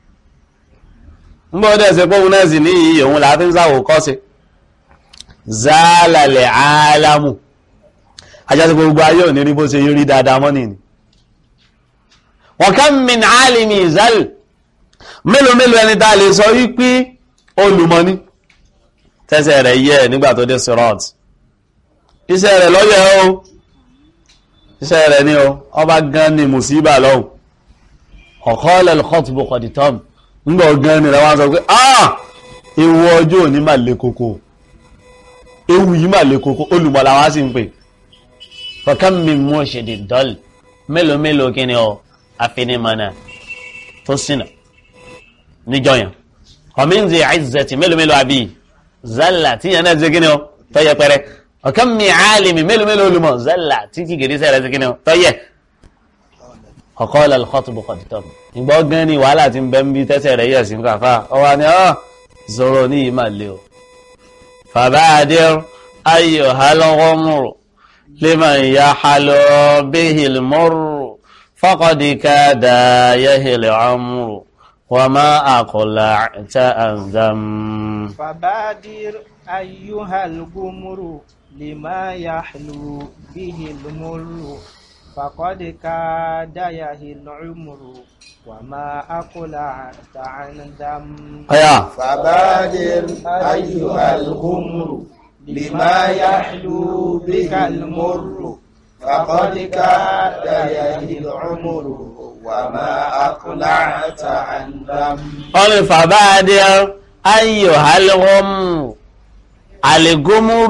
ń bọ́ dẹ̀ sí pọ́hun náà sì ní ìyí òun láti ń sáwò kọ́ sí zálàlẹ̀ álámù ajásí gbogbo ayé ò ní rí bó ṣe rí dáadáa mọ́ nìyí wa kam min alimi zal mélòó ẹni tá lè sọ wípé olùmọ̀ ni tẹ́sẹ̀ rẹ̀ yẹ nígbà tó dé sirat iṣẹ́ rẹ̀ lọ́yẹ̀ o iṣẹ́ rẹ̀ ní o ọba gan ni musiba lọ́hùn ọ̀kọ́lẹ̀ al-khatbu qad tam ńgbọ̀ gan ni rẹ̀ wọ́n sọ pé ewu ọjọ́ òní mà lè kókó ewu yìí mà lè kókó olùmọ̀lá wá sí ń pè fa kam min murshidin dal mélòó kí ni ọ afinimọ̀nà tó sínà níjọyàn ọmọ ìzẹ̀ àìzẹ̀tì mélòó àbí zalla tí yẹn náà zikini o tọ́yẹ pẹrẹ ọ̀kan mi alimi mélòó olùmọ̀ zalla tí kì gẹ̀rí sẹ́rẹ̀ zikini o tọ́yẹ ọ̀kọ́lẹ̀ al-khatbu qad tam ìgbọ́ gan ni wàhálà ti ń bẹ́ ń bí tẹ́sẹ̀ rẹ̀ yẹ̀ sí káfà ọwá ni zọrọ̀ ní ìmà lè o fabadir ayyuhal ghumru liman yahalu bihil murru faqad kada yahil amru وما أقلعت أنذم فبادر أيها القمر لما يحلو به المر فقد كاد يهل العمر وما أقلعت عن ذم فبادر أيها القمر لما يحلو بك المر فقد كاد يهل العمر وما أقلعت عن ذم. قال فبادر أيها الغمر الغمر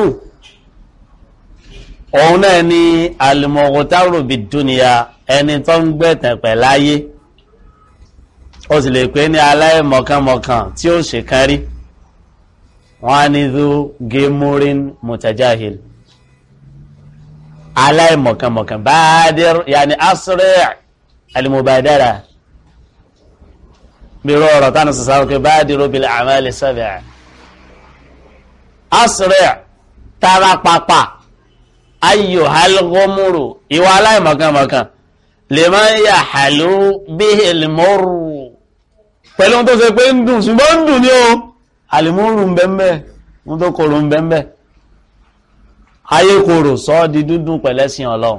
òun náà ni alìmọ̀gòtárò bí dúnìyà ẹni tó ń gbẹ̀tẹ̀ pẹ̀láyé ó sì lè pé ní aláìmọ̀kànmọ̀kàn tí ó ṣe kan rí wọ́n á ní dú gemurin mutajahil aláìmọ̀kànmọ̀kàn báadìr yàní asri' المبادرة برورة أنا سأسألك بادروا بالأعمال السبع أسرع ترى بابا أيها الغمر يوالا مكان لما يحلو به المر pẹ̀lú tó ṣe pé ń dùn ṣùgbọ́n ń dùn ní o alìmúrù ń bẹ́m̀bẹ́ ń tó kòrò ń bẹ́m̀bẹ́ ayé kòrò sọ́ di dúdún pẹ̀lẹ́sìn Ọlọ́run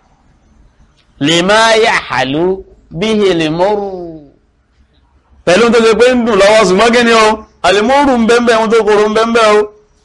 lima yahlu bihi al-murr pẹ̀lú tó ṣe pé ń dùn lọ́wọ́ ṣùgbọ́n kí ni o alìmúrù ń bẹ́m̀bẹ́ ń tó kòrò ń bẹ́m̀bẹ́ o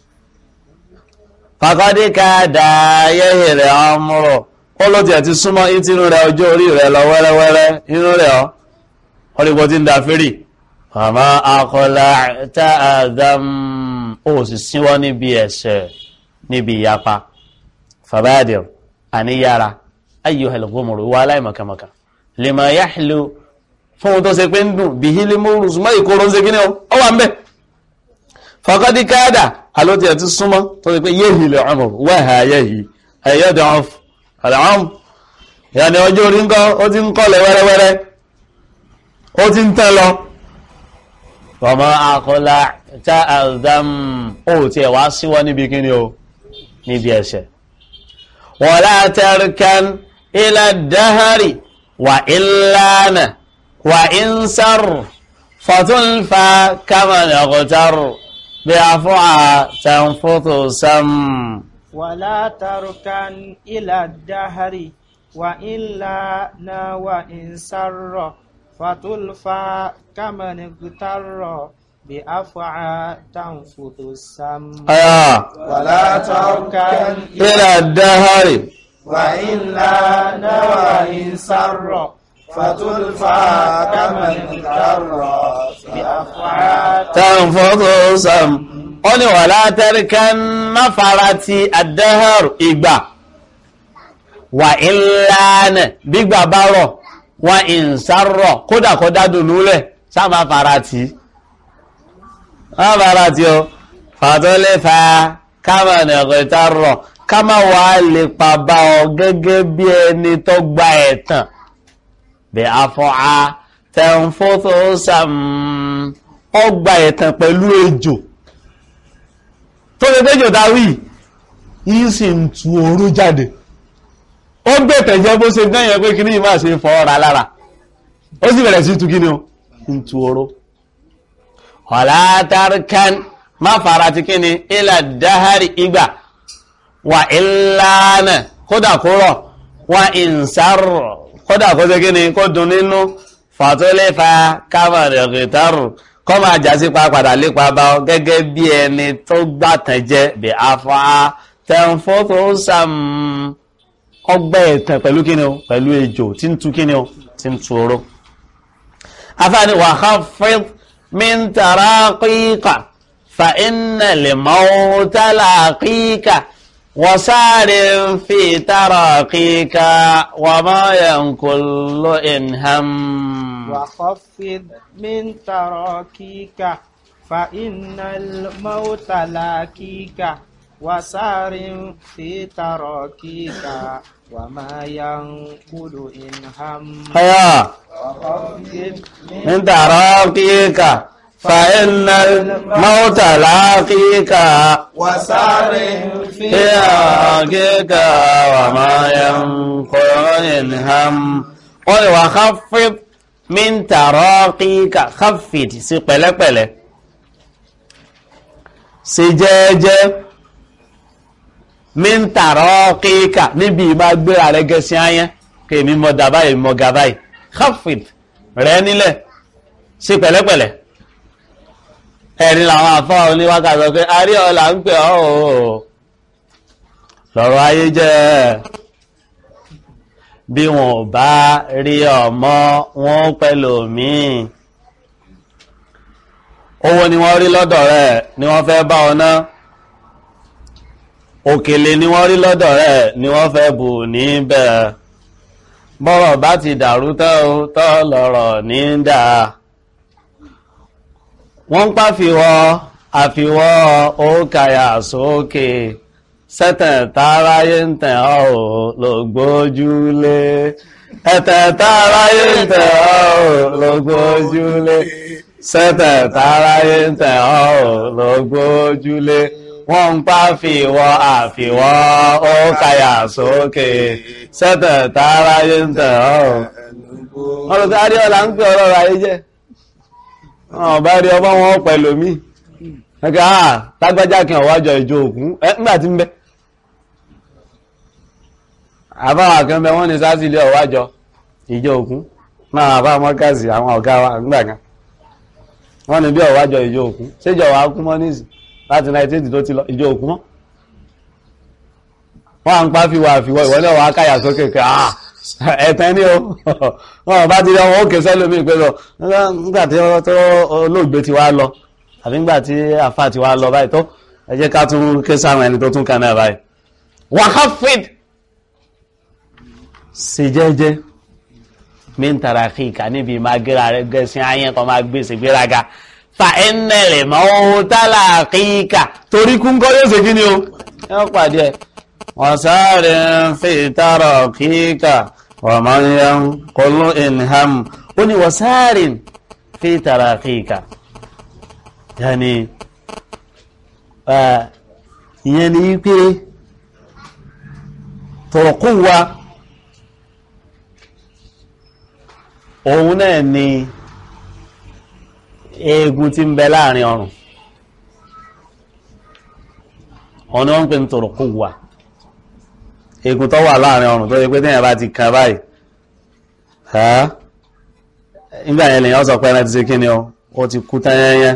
faqad kada yahil amru ó ló ti ẹ̀ ti súnmọ́ ìtínú rẹ̀ ọjọ́ orí rẹ̀ lọ wẹ́rẹ́wẹ́rẹ́ inú rẹ̀ ọ́ ọlẹ́gbọ́ tí ń da fẹ́rì àmá akọlá ta'adam ó sì síwọ́ níbi ẹ̀ṣẹ̀ níbi ìyapa fàbáyàdìr àníyára ayyuhal ghumru wà láìmọ̀kàmọ̀kà lima yahlu fún ohun tó ṣe pé ń dùn bí hílí múrù súnmọ́ ìkóró ń ṣe kíní ọ wà ń bẹ̀ fọkọ́dí káàdà alóti ẹ̀ ti súnmọ́ tó ṣe pé yéhì lè ọmọ wẹ́hà yéhì ẹ̀yọ́dọ̀ ọ̀fọ̀ ìyàní ọjọ́ orí ńkọ́ ó ti ń kọ́lẹ̀ wẹ́rẹ́wẹ́rẹ́ ó ti ń tẹ́ lọ ọmọ akọlá tá àdám ó ti ẹ̀ wá síwọ́ níbi kíní o níbi ẹ̀ṣẹ̀ wala tarkan ila dahari wa illana wa insar fatulfa kama yaghtar bi afwa tanfutu sam wala tarkan ila dahari wa illana wa insar fatulfa kama yaghtar bi afwa tanfutu sam ولا تركن ila dahari وإلا نوى سر فتلفى كما اغتر بأفعال tanfutu sam ó ní wala tarkan mafarati ad-dahr ìgbà wà ìlànà gbígbà bá rọ̀ wà ìsárọ̀ kódà kó dádùn núlẹ̀ sáàmà farati o fàtọ́lẹ́fà káàmà nẹ̀kẹ̀tàrọ̀ káàmà wà lè pàbá ọ gẹ́gẹ́ bí ẹni tó gba ẹ̀tàn bẹ̀ afọ́á tẹ̀ǹfótó sàm ọgbà ẹ̀tàn pẹ̀lú ejò tó lè tẹ́jò dáwì yìí sì ń tu oró jáde ó gbẹ̀tẹ̀ jẹ́ bó ṣe dáyẹ̀ pé kí ní ìmá ṣe fọ́ ọ̀rá lára ó sì bẹ̀rẹ̀ sí tu kí ni ó ń tu oró ọ̀lá tarkan má fara ti kí ni ilẹ̀ dáhàrí ìgbà wà ìlànà kódà kó rọ̀ wà ìsàrọ̀ kódà kó ṣe kí ni kó dùn nínú fàtólẹ́fà kámàrẹ̀kìtàrù kọ́ máa jásí padà lépa bá ọ gẹ́gẹ́ bí ẹni tó gbàtàn jẹ́ bí afá tẹ̀ǹfọ́ tó sàm ọgbẹ́ ẹ̀tàn pẹ̀lú kí ni o pẹ̀lú ejò tí ń tu kí ni o tí ń tu oró afáàní wà khafid min taraqika fa inna al-mawta laqika وسار في تراقيك وما ينكل إنهم وخفض من تراكيك فإن الموت لاكيك وسار في تراكيك وما ينكل إنهم وخفض من تراقيك فإن الموت لاقيك وسار في تراقيك وما ينقل إنهم قل وخفض من تراقيك خفض sí pẹ̀lẹ́pẹ̀lẹ́ sí jẹ́jẹ́ min tarakika níbi ìmá gbéra rẹ̀ gẹ̀ẹ́sì ayẹ́ kí èmi mọ̀ dàbáyì mọ̀ gàbáyì khafid rẹ̀ nílẹ̀ sí pẹ̀lẹ́pẹ̀lẹ́ ẹ̀rin làwọn àfáà oníwákà sọ pé arí ọlá ń pè ọ́ lọ́rọ̀ ayé jẹ́ bí wọn ò bá rí ọmọ wọn pẹ̀lú mi owó ni wọ́n rí lọ́dọ̀ rẹ̀ ni wọ́n fẹ́ bá ọ ná òkèlè ni wọ́n rí lọ́dọ̀ rẹ̀ ni wọ́n fẹ́ bù níbẹ̀ bọ́rọ̀ bá ti dàrú tọ́ lọ́rọ̀ ní dáa wọ́n ń pàfiwọ́ àfiwọ́ ó kàyà sókè sẹ́tẹ̀ táráyé ń tẹ̀ ọ́ ló gbójúlé ẹ̀tẹ̀ táráyé ń tẹ̀ ọ́ ló gbójúlé sẹ́tẹ̀ táráyé ń tẹ̀ ọ́ ló gbójúlé wọ́n ń pàfiwọ́ àfiwọ́ ó kàyà sókè sẹ́tẹ̀ táráyé ń tẹ̀ ọ́ ọ̀rọ̀ tí adéọlá ń pè ọ̀rọ̀ ayé jẹ́ bá rí ọmọ wọn pẹ̀lú mí ẹgbẹ́ lágbájá kí ọwájọ ìjọ òkun nígbà tí ń bẹ́ àbáwà kan bẹ wọ́n ní sásílé ọwájọ ìjọ òkun náà àbá mọ́kàsì àwọn ọ̀gá wa nígbàkan wọ́n ní bí ọwájọ ìjọ òkun séjọ wà kún mọ́ nísì láti 1980 tó ti lọ ìjọ òkun mọ́ wọ́n à ń pàfiwà àfiwọ́ ìwọ́lẹ̀ wà káyà sókè kẹ́ ẹ̀tẹ́ ní o wọ́n bá ti rí ọmọ òkè sẹ́lómi ìpẹ́lọ nígbàtí olóògbé ti wá lọ àbí nígbàtí àfà ti wá lọ báyìí tó ẹ jẹ́ ká tún ké sáwọn ẹni tó tún kà náà báyìí wàháfíd sí jẹ́jẹ́ min tarakika níbi máa gẹ́ra rẹ̀ gẹ̀ẹ́sìn ayẹ́ kan máa gbèsè gbéraga fa ẹnẹ̀rẹ̀ mọ́ tálàkíkà torí kúńkọ́ yóò ṣe kí ni o ẹ pàdé ẹ̀ wasari fi tarakika wa man yanqulu inham ó ní wasari fi tarakika yàní ìyẹn ni wípé tọ̀rọ̀kún wa òun náà ni eegun tí ń bẹ láàrin ọrùn ọ̀nà wọ́n ń pè ní tọ̀rọ̀kún wa eegun tó wà láàrin ọrùn tó yẹ pé tẹ́yìn bá ti kan báyìí nígbà yẹn lèyàn sọ pé ẹran ti ṣe kí ni ó ti kú tányányá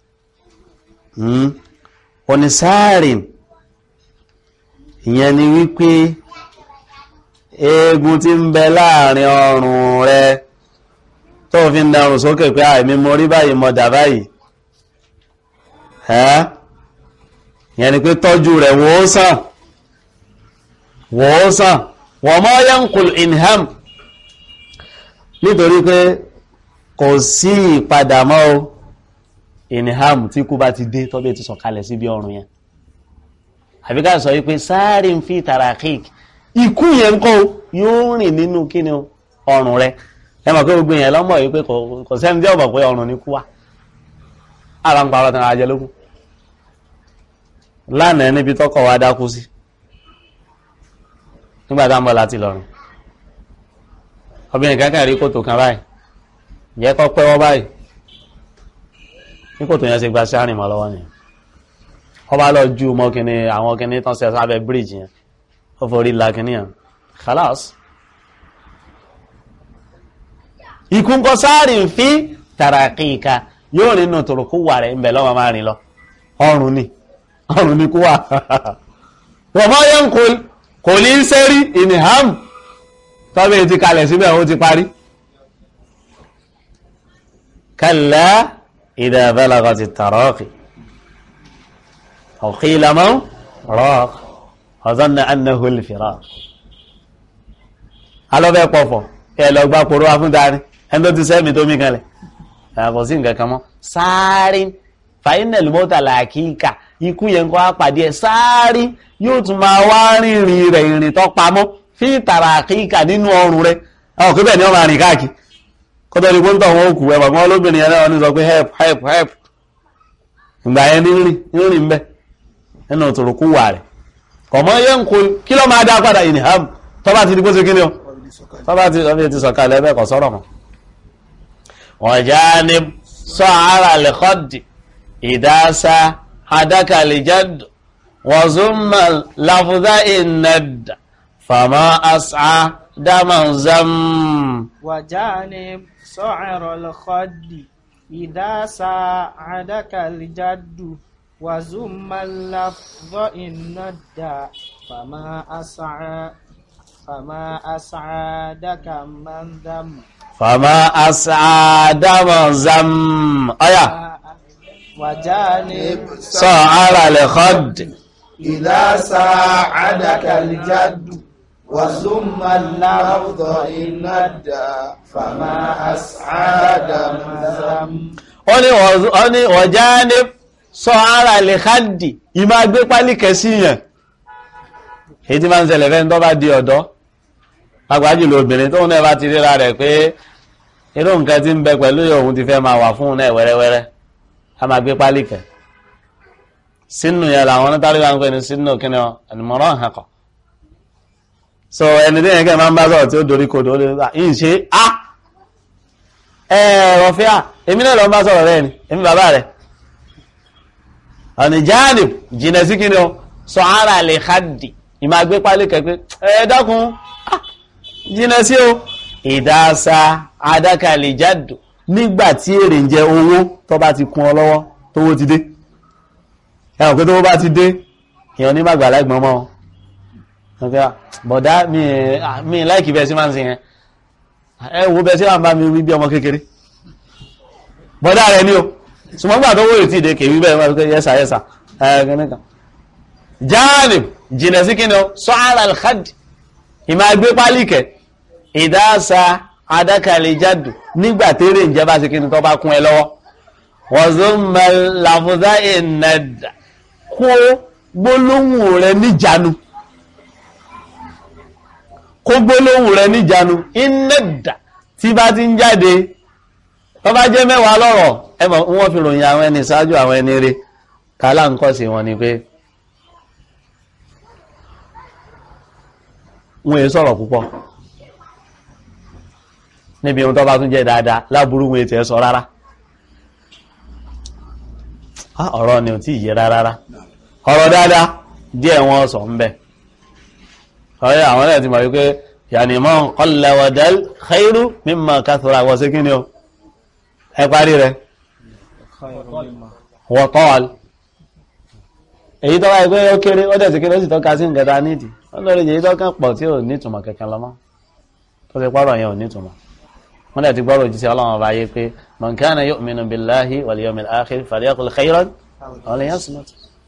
onísáàrin ìyẹn ni wípé eegun tí ń bẹ láàrin ọrùn rẹ tó fi ń darùn sókè pé àìmí mo rí báyìí mo dà báyìí ìyẹn ni pé tọ́jú rẹ̀ wòósàn wọ́n mọ́ yankul inham nítorí pé kò sí ìpadàmọ́ inham tí kú bá ti dé tọ́bí ti sọ̀kalẹ̀ sí bí ọrùn yẹn àbíká sọ wípé sáàrin fi tarakik ikú yẹn kọ́ yóò rìn nínú kíni ọrùn rẹ ẹ mọ̀ pé gbogbo yẹn lọ́mọ̀ wípé kò sẹ́ni tí ó mọ̀ pé ọrùn ní kú wá ara ń parọ́ tán ajẹ́ lókun lánàá níbi tọ́kọ̀ wá dákú sí nígbà tá ń bọ̀ láti lọ́rùn obìnrin kankan rí kòtò kan báyìí jẹ́ kọ́ pẹ́wọ́ báyìí ní kòtò yẹn ṣe gba sí àrìnmọ́ lọ́wọ́ ni ọ bá lọ ju mọ́ kíní àwọn kíní tán ṣe sábẹ́ bíríjì yẹn ó forí la kíní yẹn khalas ikú ń kọ sáàrì ń fi tarakika yóò rìn nù tòrò kó wà rẹ̀ ń bẹ̀ lọ́wọ́ máa rìn lọ ọrùn ni kó wà wọ́n mọ́ yẹn kò ní sẹ́rí inham tọ́bí ti kalẹ̀ síbẹ̀ ó ti parí kalla idha balagati taraqi aw qila man raq wa dhanna annahu al-firaq alọ́bẹ̀ pọ̀fọ̀ ẹ̀lọ gbá pòrò wá fún dáni ẹni tó ti sẹ́mi tó mí kanlẹ̀ ẹ̀kọ̀ sí nǹkan kan mọ́ sáárín fainal mọ́ta làkíkà ikú yẹn kọ́ àpàdé ẹ̀ sáárín yóò tún máa wá rìnrìn rẹ̀ ìrìn tó pamọ́ fi tàràkíkà nínú ọrùn rẹ̀ ẹ̀wọ̀n kí bẹ́ẹ̀ ni wọ́n máa rìn káàkiri kọ́tọ́ ni gbóńtọ̀ wọn ó kù ẹ̀wọ̀n kan olóbìnrin yẹn náà ní sọ pé help ìgbà yẹn ní rìn bẹ́ ẹnu òtòròkú wà rẹ̀ kọ̀mọ́ yẹn ń kó kí ló máa dá padà ìnìhàm tọ́ba ti di bó ṣe kí ni o tọ́ba ti sọ̀kalẹ̀ ẹbẹ́ kọ̀ sọ́rọ̀ mọ́ ọ̀já ni sọ ara lè kọ́dì ìdásá adákàlẹ̀ jẹ́dù wọ̀zúnmọ̀ láfúdá ìnàdà fàmọ́ asá dámọ̀zám وجانب سعر الخد إذا ساعدك الجد وزم اللفظ الندى فما أسعدك من ذم فما أسعد من ذم أيا وجانب سعر الخد إذا ساعدك الجد وزم اللفظ إن الدى فما أسعد من ذم ó ní وجانب سعر الخد ìmá gbé pálí kẹsíyàn èyí tí máa ń ṣẹlẹ̀ fẹ́ tó bá di ọ̀dọ́ agbájúlò obìnrin tóun náà bá ti ríra rẹ̀ pé irú nǹkan tí ń bẹ pẹ̀lú òun ti fẹ́ máa wà fún un náà wẹ́rẹ́wẹ́rẹ́ a máa gbé pálí kẹ sínú yẹn làwọn onítàrí wa ń pè ní sínú kí ni ànìmọ́ràn hàn kọ́ so ẹni tí yẹn kẹ́ máa ń bá sọ̀rọ̀ tí ó dorí kodò ó lè gbà yìí ṣe á ọ̀fẹ́ à èmi náà lọ bá sọ̀rọ̀ rẹ̀ ni èmi bàbá rẹ̀ ọ̀nì jáàdì jìnà sí kí ni ó sọ ara lè hádì ìmá gbé pálí kẹ pé dákun jìnà sí o ìdásá adákàlẹ̀ jádò nígbà tí èrè ń jẹ owó tó bá ti kún ọ lọ́wọ́ tówó ti dé ẹ̀wọ̀n pé tówó bá ti dé èèyàn ní màgbà láìgbọ́n mọ́ bọ̀dá mi láìkì bẹ́ẹ̀ sí máa ń sin yẹn ẹwọ bẹ́ẹ̀ sí máa ń bá mi wí bí ọmọ kékeré bọ̀dá rẹ̀ ní o ṣùgbọ́n tó wó ètí ìdè kèwí bẹ́ẹ̀ máa ń yẹ́sà ẹ̀ẹ́gẹ́nìkan jáàlì jìnà sí kíni ọ sọ ara alhadi ìmá gbé pálíkẹ̀ ìdásá adákàlẹ̀ jádù nígbà tẹ́rẹ̀ ìjẹba sí kíni tó bá kún ẹ lọ́wọ́ wọ̀zọ́mọ̀ làfúdá ìnàdà kó gbólóhùn rẹ níjànú kó gbólóhùn rẹ níjànú ìnàdà tí bá ti ń jáde tó bá jẹ́ mẹ́wàá lọ́rọ̀ ẹmọ̀ wọ́n fi ròyìn àwọn ẹni ṣáájú àwọn ẹni rere kálá ń kọ́ sí wọn ni pé wọ́n èé sọ̀rọ̀ púpọ̀ níbi ohun tó bá tún jẹ́ dáadáa láburú wọn ètò ẹ̀ sọ rárá ọ̀rọ̀ ni ò tí yẹ rárá ọ̀rọ̀ dáadáa díẹ̀ wọn sọ ń bẹ̀ ọ̀rẹ́ àwọn ẹ̀ ti mọ̀ wípé yànìmọ́ qalla wa dal khairu mimma kathura wọ́n sí kí ni ó ẹ parí rẹ̀ wọ́tọ́ọ̀lù èyí tó wáyé pé ó kéré ó dẹ̀ ti kéré ó sì tọ́ka sí nǹkan tá nídìí wọ́n lórí èyí tó kàn pọ̀ tí ò nítumọ̀ kẹ̀kẹ́ lọ́mọ́ tó ti pọ́rọ̀ yẹn ò nítumọ̀ wọ́n dẹ̀ ti gbọ́rọ̀ jíṣẹ́ ọlọ́run ọba yé pé man kana yu'minu billahi wal yawmil akhir falyaqul khayran aw liyasmut.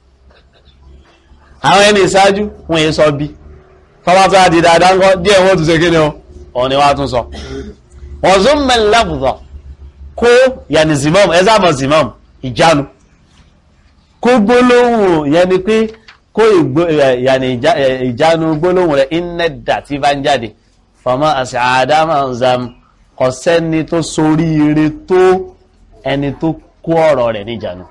àwọn ẹni ìṣáájú wọn yé sọ bí tọ́wọ́ tó di dáadáa ńkọ́ díẹ̀ wọ́n tún ṣe kí ni o ọ̀ ni wọ́n tún sọ. wọ́n zún mẹ́lẹ́fùdọ̀ kó yàní zimam ẹ̀sàmọ̀ zimam ìjánu kó gbólóhùn yẹn ni pé kó ìjánu gbólóhùn rẹ̀ inẹ́dà tí bá ń jáde fọmọ́ àṣà àdámà zam kọ̀sẹ́ni tó sorí ire tó ẹni tó kó ọ̀rọ̀ rẹ̀ níjánu.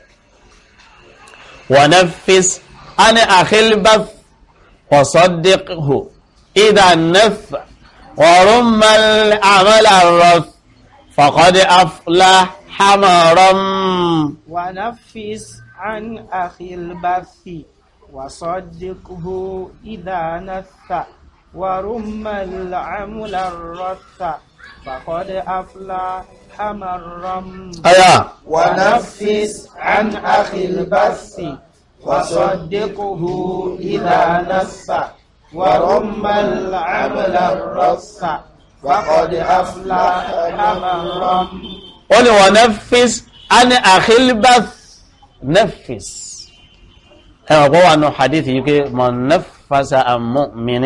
wa nafis an akhilbath wa saddiqhu idha nafa wa rummal amala rath faqad aflaha maram. wa nafis an akhilbathi wa saddiqhu idha nafa wa rummal amala rath faqad aflaha maram. wa nafis an akhilbathi وصدقه إذا نفى ورمى العمل الرص فقد أفلح من رم. قل ونفس عن أخي البث نفس هو أنه حديث يقول من نفس عن مؤمن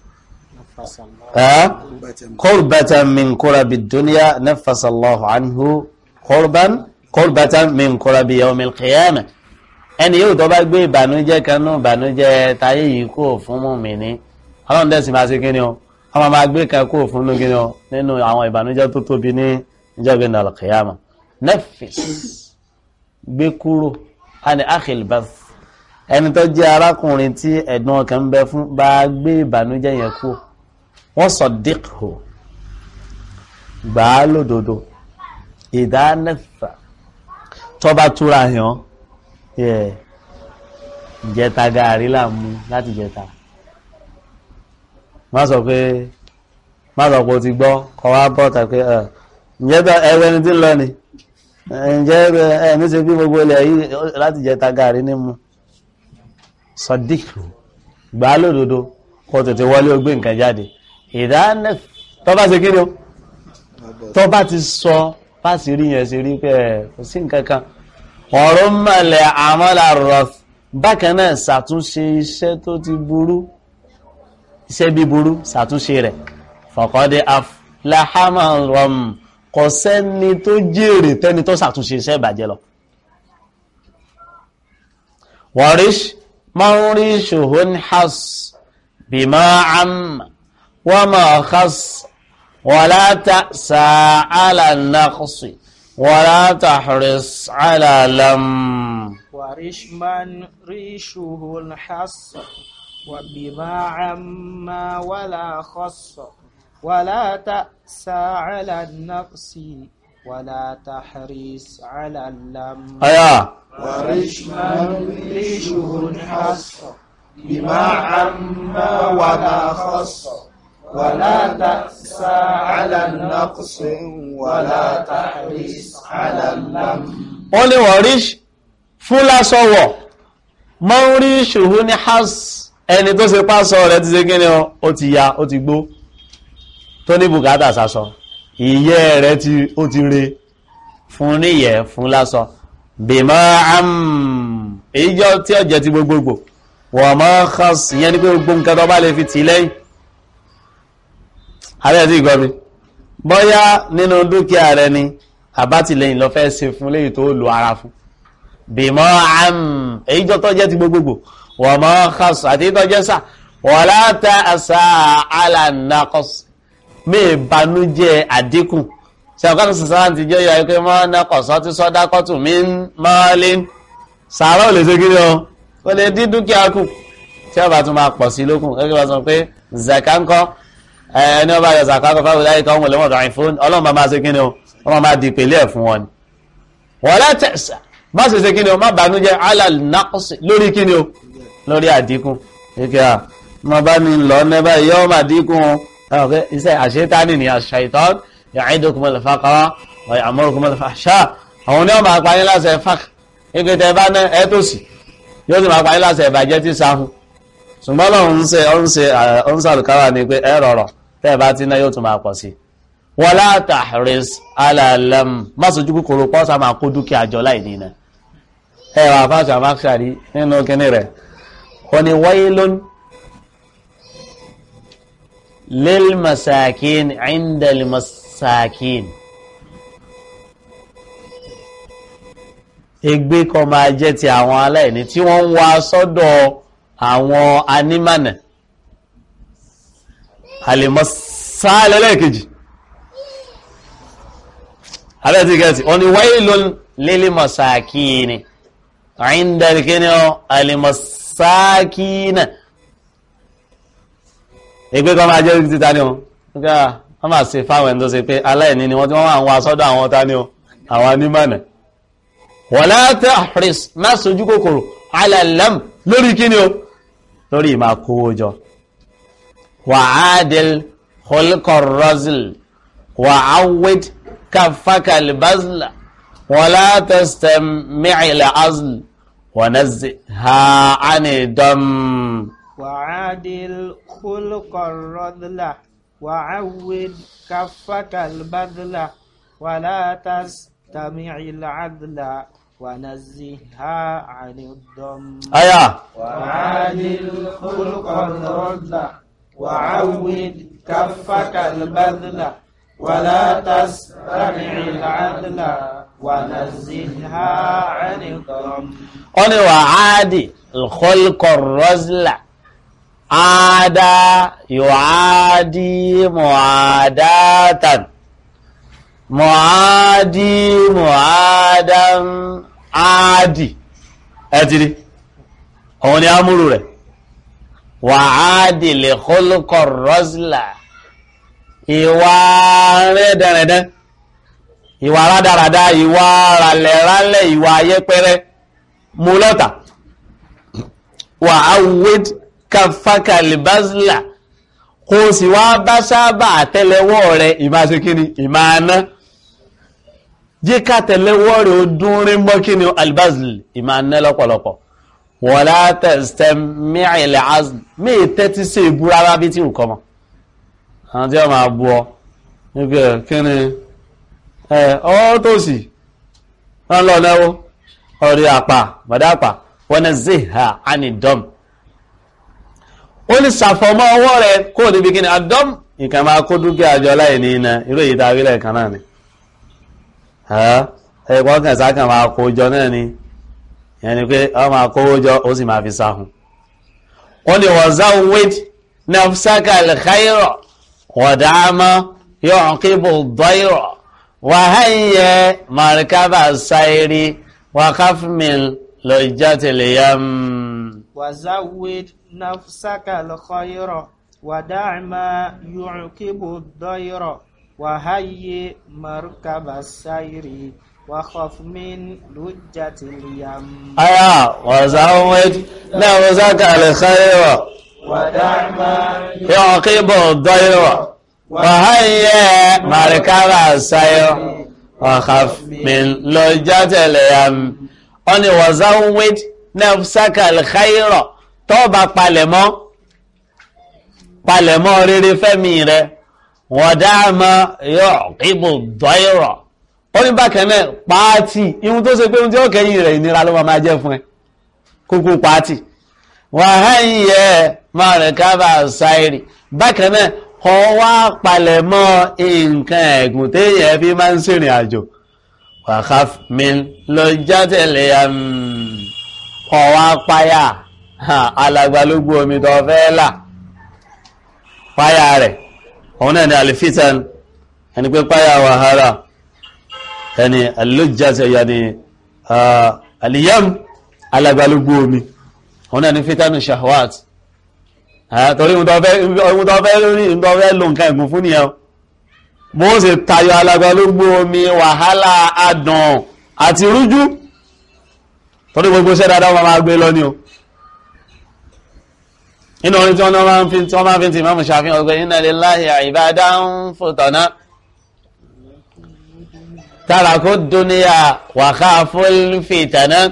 قربة من قرب الدنيا نفس الله عنه قربة من قرب يوم القيامة. ẹni yóò tó bá gbé ìbànújẹ́ kanú ìbànújẹ́ táyé yìí kó fún mùmínì ọlọ́run dẹ̀sí máa ṣe kí ni o ọmọ máa gbé kan kó fún ní kí ni o nínú àwọn ìbànújẹ́ tó tóbi ní ìjọba al-qiyamah. nefis gbé kúrò àni akhil bath ẹni tó jẹ́ arákùnrin tí ẹ̀dùn ọkàn ń bẹ fún bá gbé ìbànújẹ́ yẹn kú wọ́n saddiqhu gbà á lódodo idha nafa tó bá túra yàn jẹta gaari là mú láti jẹta má sọ pé o ti gbọ́ kọ wá bọ́ tàbí ǹjẹ́ ẹwẹ́ ni tí ń lọ ni ǹjẹ́ ẹ̀mí ṣe bí gbogbo ilẹ̀ yìí láti jẹta gaari ní mú sọdíkù gbà á lódodo kó tètè wọlé ó gbé nǹkan jáde ìdánẹ́ tó bá ṣe kí ni o tó bá ti sọ bá sì rí yẹn sí rí pé kò sí nǹkan kan ọ̀rọ̀ mọ̀lẹ̀ àmọ́lá rọ̀ bákan náà ṣàtúnṣe iṣẹ́ tó ti burú iṣẹ́ bí burú ṣàtúnṣe rẹ̀ faqad aflaha man ram kò sẹ́ni tó jèrè tẹ́ni tó ṣàtúnṣe iṣẹ́ ìbàjẹ́ lọ. warish man rishuhun has bima amma wa ma khas wala ta'sa ala naqsi ولا تحرص على لم ورش من ريشه الحص وبما عما ولا خص ولا تأسى على النقص ولا تحرص على اللم. ورش من ريشه الحص بما عما ولا خص ولا تأسى على النقص ولا تحرص على اللم. wọ́n ní wọ́n rí fún lásọ̀wọ̀ mọ́ ń rí ṣòhú ní house ẹni tó ṣe pásọ rẹ̀ ti ṣe kíni ó ti ya ó ti gbó tó ní bùkátà sásọ ìyẹ́ rẹ̀ ó ti re fún níyẹ̀ fún lásọ bímọ́ èyí jọ tí ọ̀jẹ̀ ti gbogbogbò wọ́n mọ́ house ìyẹn ni pé gbogbo nǹkan tó bá lè fi tì lẹ́yìn ààrẹ tí ìgbọ́ mi bóyá nínú dúkìá rẹ ni àbátìlẹ́yìn lọ fẹ́ ṣe fún léyìí tó lò ara fún bímọ èyí tó jẹ́ ti gbogbogbò wọ́n mọ́ khas àti tó jẹ́ sà wọ́n láta àṣà alànàkọ́s mí ìbànújẹ́ àdínkù tí ọkọ̀ sọ̀sán ti jẹ́ yọ ẹgbẹ́ mọ́ nàkọ̀sọ́ tí sọ́dákọ́tù mí mọ́lé sàárọ̀ lè ṣe kiri o ó lè dín dúkìá kù tí ọba tún máa pọ̀ sí lókùn gẹ́gẹ́ bá sọ pé zaka ń kọ́ ẹni ọba yọ zaka kọ́ fáwọn ìdáyìí kan wọlé wọ́n dọ̀rin fún ọlọ́run bá máa ṣe kí ni o wọ́n máa di ìpele ẹ̀ fún wọn ni wọ́n látẹ̀sà má ṣe ṣe kí ni o má bànújẹ́ alàlùnákọ́sì lórí kí ni o lórí àdínkù kíkẹ́ à mo bá ní lọ nẹ́bà yọ́ máa dínkù o iṣẹ́ àṣetánì ni àṣàìtàn ya'idukum al-faqra wa ya'murukum al-fahsha àwọn ni wọ́n máa pa yín láṣẹ fák kíkẹ́ tẹ bá ná ẹ tó sì yóò sì máa pa yín láṣẹ ìbàjẹ́ tí sáhùn ṣùgbọ́n lọ́run ń sàlùkáwà ní pé ẹ rọrọ̀ tẹ́ bá tí náà yóò tún máa pọ̀ sí wala tahris ala lam má sojú kòkòrò pọ́ sá máa kó dúkìá jọ láì ní iná ẹwà fásitì àmáṣàrí nínú kíní rẹ̀ wọ́n ni waylun lil masakin inda al masakin ègbé kó máa jẹ́ ti àwọn aláìní tí wọ́n ń wá sọ́dọ̀ àwọn anímànà alìmọ̀sálẹ́lẹ́kejì abẹ́tí gẹ́ẹ̀tì wọ́n ni waylun lil masakini àìndẹ̀rẹ̀kẹ́ni alìmọ̀sákínà ègbé kan máa jẹ́ títà ní wọ́n máa ṣe fáwọn ẹ̀ndọ́ sí pé aláìní ni wọ́n tí wọ́n máa ń wá sọ́dọ̀ àwọn ọ̀tá ní àwọn anímànà wala tahris má sojú kòkòrò ala lam lórí kíni o lórí ìmá kówó jọ wa'adil khulqar razl wa'awwid kaffaka al-bazl wala tastami'il azl wa nazziha 'ani dam wa'adil khulqar razl wa'awwid kaffaka al-bazl wala tastami'il azla ونزهها عن الضم أيا وعادل خلق الرجل وعود كفك البذل ولا تستمع العدل ونزهها عن الضم أني وعادي الخلق الرجل عادى يعادي معاداة mọ̀ádí mọ̀ádám áàdì ẹ̀tìrí ọ̀wọ́n ni a múrù rẹ̀ wà áàdì lè kọlùkọ̀ rọ́sílà ìwà rẹ̀ dẹ̀rẹ̀dẹ̀ ìwà rádáradá ìwà rálẹ̀rálẹ̀ ìwà ayẹ́pẹ́rẹ́ mú lọ́ta wà áwẹ́d kàfàkà libazla kò sì wá bá sábà àtẹ́lẹwọ́ rẹ̀ ìmáṣekíní ìmáná jíká tẹ̀lẹ́wọ́ rẹ̀ ó dún rí mọ́ kí ni albazl ìmáná lọ́pọ̀lọpọ̀ wala tastami'il azl mí tẹ́tí sí ìbú rárá bí tí ò kọmọ àwọn tí ó máa bú ọ nígbẹ̀ kí ni ọ́ tó sì wọ́n lọ lẹ́wọ́ ọ̀rí àpá bàdápà wọ́n ní ziha anidom ó ní sàfọ̀mọ́ ọwọ́ rẹ̀ kó níbi kí ni adom ìkà máa kó dúkìá àjọ láì ní iná irú èyí tàbí lẹ́ẹ̀kan náà ni ẹ̀kọ́ kẹsàkàn máa kó jọ náà ni yẹn ni pé ọ máa kówó jọ ó sì máa fi sáhùn ó ní wazawwid nafsaka al-khayra wada'ama yu'qibu ad-dayra wa hayya markaba as-sayri wa khaf min lujjati al-yam وزود نفسك الخير ودع ما يعقب الضير وهيئ مركب السير وخف من لجة اليم أيا وزود نفسك الخير ودع ما يعقب الضير وهيئ مركب السير وخف من لجة اليم أني وزود nafsaka al-khayra tó bá palẹ̀mọ́ rere fẹ́mi rẹ̀ wọ̀dáàmà yu'qibu ad-dayra ó ní bákan náà pàátì ihun tó ṣe pé ohun tí ó kẹ́yìn rẹ̀ ìnira ló máa jẹ́ fún ẹ kúkú pàátì wa hayya markaba as-sayri bákan náà kọ wá palẹ̀ mọ́ nǹkan ẹ̀gùn téèyàn fi máa ń ṣèrìn àjò wàhálà mi lọ játẹ̀lẹ̀ kọ wá páyà alàgbàlógbò omi tó fẹ́ là páyà rẹ̀ òun náà ni alifitan ẹni pé páyà wàhálà ẹni alójátẹ̀ yà ni aliyam alàgbàlógbò omi òun náà ni fitanu shahwat torí ohun tó fẹ́ lò nǹkan ẹ̀gùn fún nìyẹn bó ṣe tayọ alàgbàlógbò omi wàhálà adùn àti rújú torí gbogbo ṣẹ́ dáadáa wọ́n máa gbé lọ ní o inú orin tí wọ́n máa ń fi ti Imam Shafi'i ọgbẹ́ inna lillahi ibadan futana taraku dunya wa khaful fitana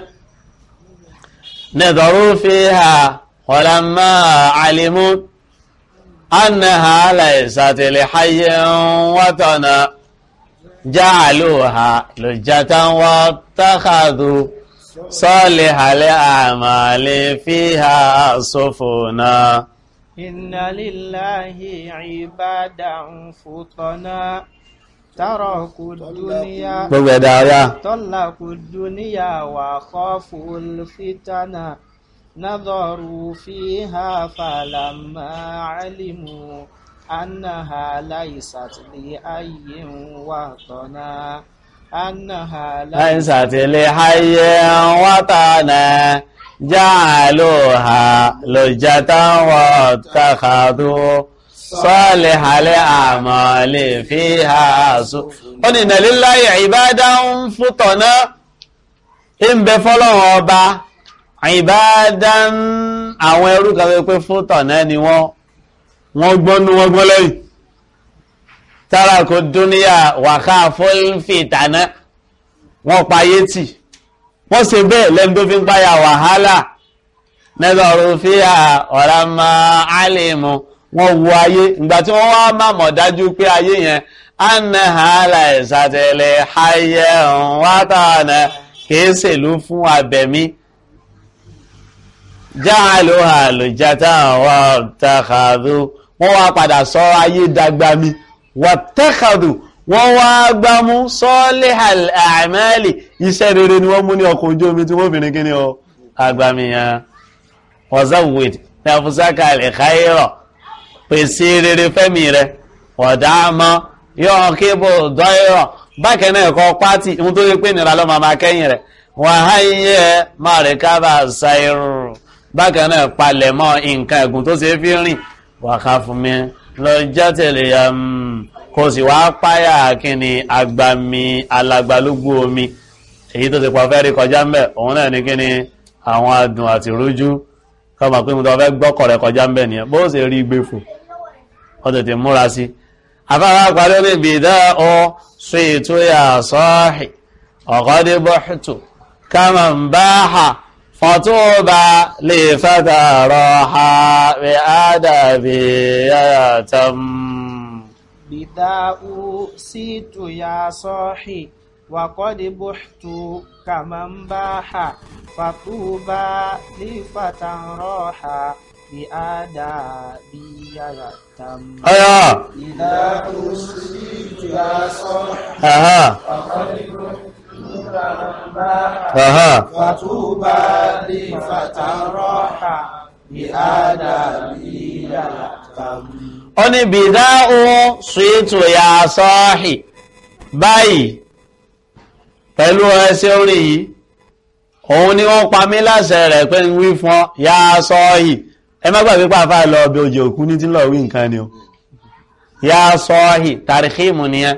نظروا فيها ولما علموا أنها ليست لحي وطنا جعلوها لجة واتخذوا صالح الأعمال فيها سفنا إن لله عبادا فطنا تركوا الدنيا طلقوا الدنيا وخافوا الفتنة نظروا فيها فلما علموا أنها ليست لأي وطنا ليست لحي وطنا جعلوها لجة واتخذوا صالح الأعمال فيها ó ní inna lillahi ibadan futana ń bẹ fọ́lọ́run ọba ibadan àwọn ẹrú kan pé futana ni wọ́n gbọ́nú wọ́n gbọ́n lẹ́yìn taraku dunya wa khaful fitana wọ́n payé tì wọ́n ṣe bẹ́ẹ̀ lẹ́nu tó fi ń páyà wàhálà nazaru fiha walamma alimu wọ́n wo ayé ìgbà tí wọ́n wá máa mọ̀ dájú pé ayé yẹn annaha laysat hayyan watana kìí ṣèlú fún abẹ̀mí ja'aluha lujatan wattakhadhu wọ́n wá padà sọ ayé dagbami wattakhadhu wọ́n wá gbámú salihal a'mali iṣẹ́ rere ni wọ́n mú ní ọkọ̀ ojú omi tí wọ́n fi ní kíní ọ agbami yẹn wazawwid nafsaka al-khayra pèsè rere fẹ́mi rẹ̀ ọ̀dáàmọ́ yóò kébò dọ́yọ̀ bákẹ́nà ẹ̀kọ́ pátì ohun tó yẹ pé nìra lọ́mọ máa kẹ́yìn rẹ̀ wọ́n háyẹ márìkábà ṣáírù bákẹ́nà palẹ̀mọ́ nǹkan ẹ̀gùn tó ṣe fi rìn wàká fún mi lọ jẹ́tẹ̀lẹ̀ kò sì wá páyà kíni agbami alàgbàlógbò omi èyí tó ti pọ̀ fẹ́ rí kọjá mbẹ̀ òun náà ní kíni àwọn adùn àti rújú kọ́mà pé mo tọ́ fẹ́ gbọ́kọ̀ rẹ̀ kọjá mbẹ̀ nìyẹn bó ṣe rí gbé fò ó tètè múra sí afárá parí ní bìdá ọ sí ètò yà sọ́ọ̀hì ọ̀kọ́dé bọ́ọ̀tù kama ń bá ha fọ́túbà lè fẹ́ta rọ́ha rẹ̀ ádàbí yáyà tam. bìdá ọ sí ètò yà sọ́ọ̀hì وقد بحت كمن باح فطوبى لفتى راحا بآدابي يتم إذا أرسلت يا صاحي فقد بحت كمن باح فطوبى لفتى راحا بآدابي يتم. ó ní bìdáhùn sùúrù yà sọ́ọ̀hì báyìí pẹ̀lú ẹsẹ̀ orí yìí òun ni wọ́n pa mí láṣẹ rẹ̀ pé ń wí fún ọ yá sọ́ọ̀hì ẹ má gbàgbé pàfà lọ ọbẹ̀ òjò òkú ní tí lọ wí nǹkan ni o yá sọ́ọ̀hì tàríkìmù nìyẹn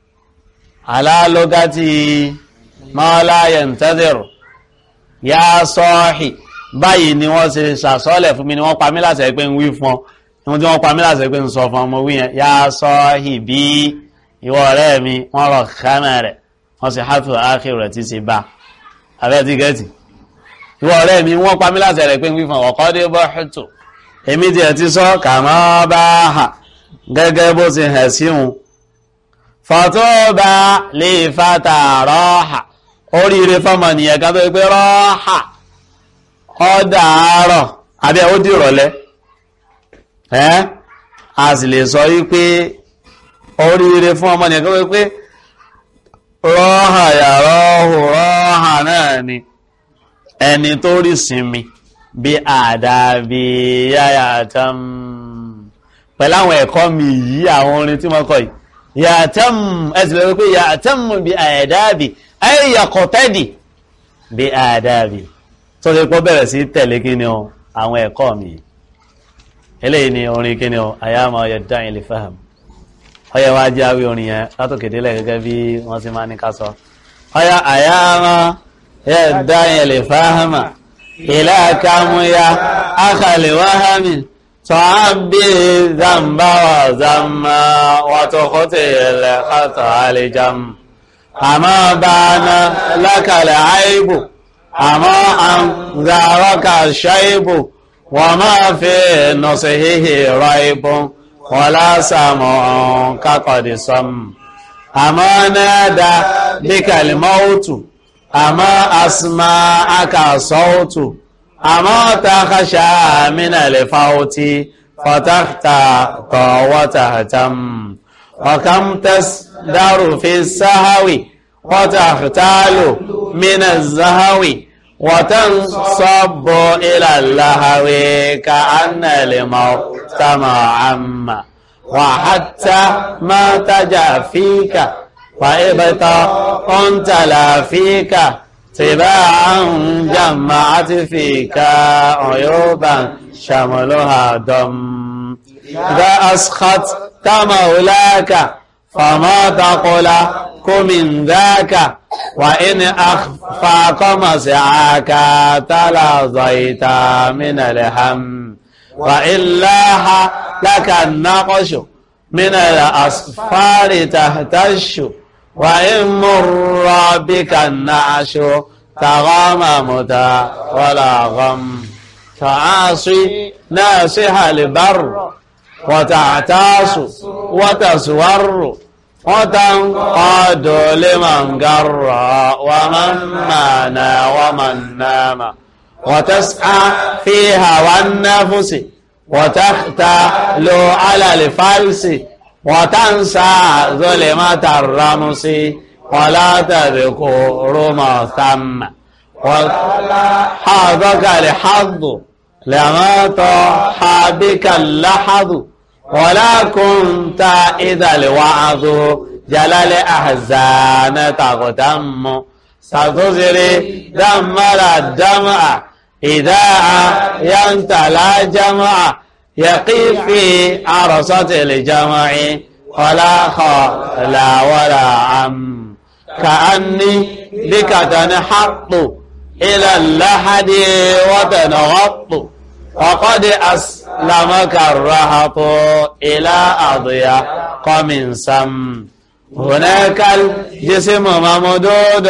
alálógátì mọ́láyẹ̀ ń tẹ́dẹ̀rù yá sọ́ọ̀hì báyìí ni wọ́n ṣe ṣàsọ́lẹ̀ fún mi ni wọ́n pa mí láṣẹ pé ń wí fún ọ ohun tí wọ́n pa mí láṣẹ pé ń sọ fún ọmọ wí yẹn yá sọ́ọ̀hì bí ìwọ ọ̀rẹ́ mi wọ́n rọ̀ kánà rẹ̀ wọ́n sì hátù ákìrò rẹ̀ tí ṣe bá abẹ́ ti gẹ́ẹ̀tì ìwọ ọ̀rẹ́ mi wọ́n pa mí láti rẹ̀ pé ń wífọn ọ̀kọ́dé bọ́ọ̀tù èmi tí ẹ̀ ti sọ kàmọ́ bá hà gẹ́gẹ́ bó ti hẹ̀ sí hun fọ́tò bá lè fata rọ́ọ̀hà oríire fọ́mọ nìyẹn kan tó pé rọ́ọ̀hà ọ̀dàárọ̀ abẹ́ ó dì rọ̀lẹ́ a sì lè sọ wípé oríire fún ọmọ nìkan wípé rọ́hà yàrá rọ́hà náà ni ẹni tó rí sinmi bí àdàbí yáyà tán pẹ̀lú àwọn ẹ̀kọ́ mi yìí àwọn orin tí wọ́n kọ yìí yàtàm ẹ̀sì lè wípé yàtàm bí àdàbí ayẹyàkọ̀tẹ́dì bí àdàbí tó ṣe pọ́ bẹ̀rẹ̀ sí tẹ̀lé kí ni àwọn ẹ̀kọ́ mi yìí eléyìí ni orin kí ni àyàmà ọyẹ dáìn lè faham ọyẹ wá jẹ́ àwí orin yẹn látòkèdélẹ̀ gẹ́gẹ́ bí wọ́n ti máa ní ká sọ ọyẹ àyàmà ọyẹ dáìn lè faham ilẹ̀ àkàmúyà àkàlẹ̀ wáhámi tọ́ábí zamba wà zamba wàtòkòtè ilẹ̀ kàtà àlejàm àmọ́ báná lákàlẹ̀ àìbù àmọ́ àǹzàrọ́kà ṣáìbù وما في نصحه ريب ولا سمع كقد صم أما نادى بك الموت أما أسمعك صوت أما تخشى من الفوت فتختط وتهتم وكم تسدر في السهو وتختال من الزهو وتنصب إلى اللهو كأن الموت معم وحتى ما تجا فيك وإبطاء تلا فيك تباعا جمعت فيك عيوبا شملها دم إذا أسخطت مولاك فما تقول من ذاك وإن أخفاك مسعاك تلاظيت من الهم وإلا لك النقش من الأصفار تهتش وإن مر بك النعش تغاممت ولا غم تعاصي ناسح البر وتعتاص وتسور وتنقاد لمن قر ومن مانى ومن نام وتسعى في هوى النفس وتختال على الفلس وتنسى ظلمة الرمس ولا تذكر ما ثم وحظك الحظ لما طاح بك اللحظ ولا كنت إذا الوعظ جلال أحزان تغتم ستزري دمر الدمع إذا ينتلى جمع يقي في عرصة الجمع ولا خال ولا عم كأني بك تنحط إلى اللحد وتنغط وقد أسلمك الرهط إلى أضيق من سم هناك الجسم ممدود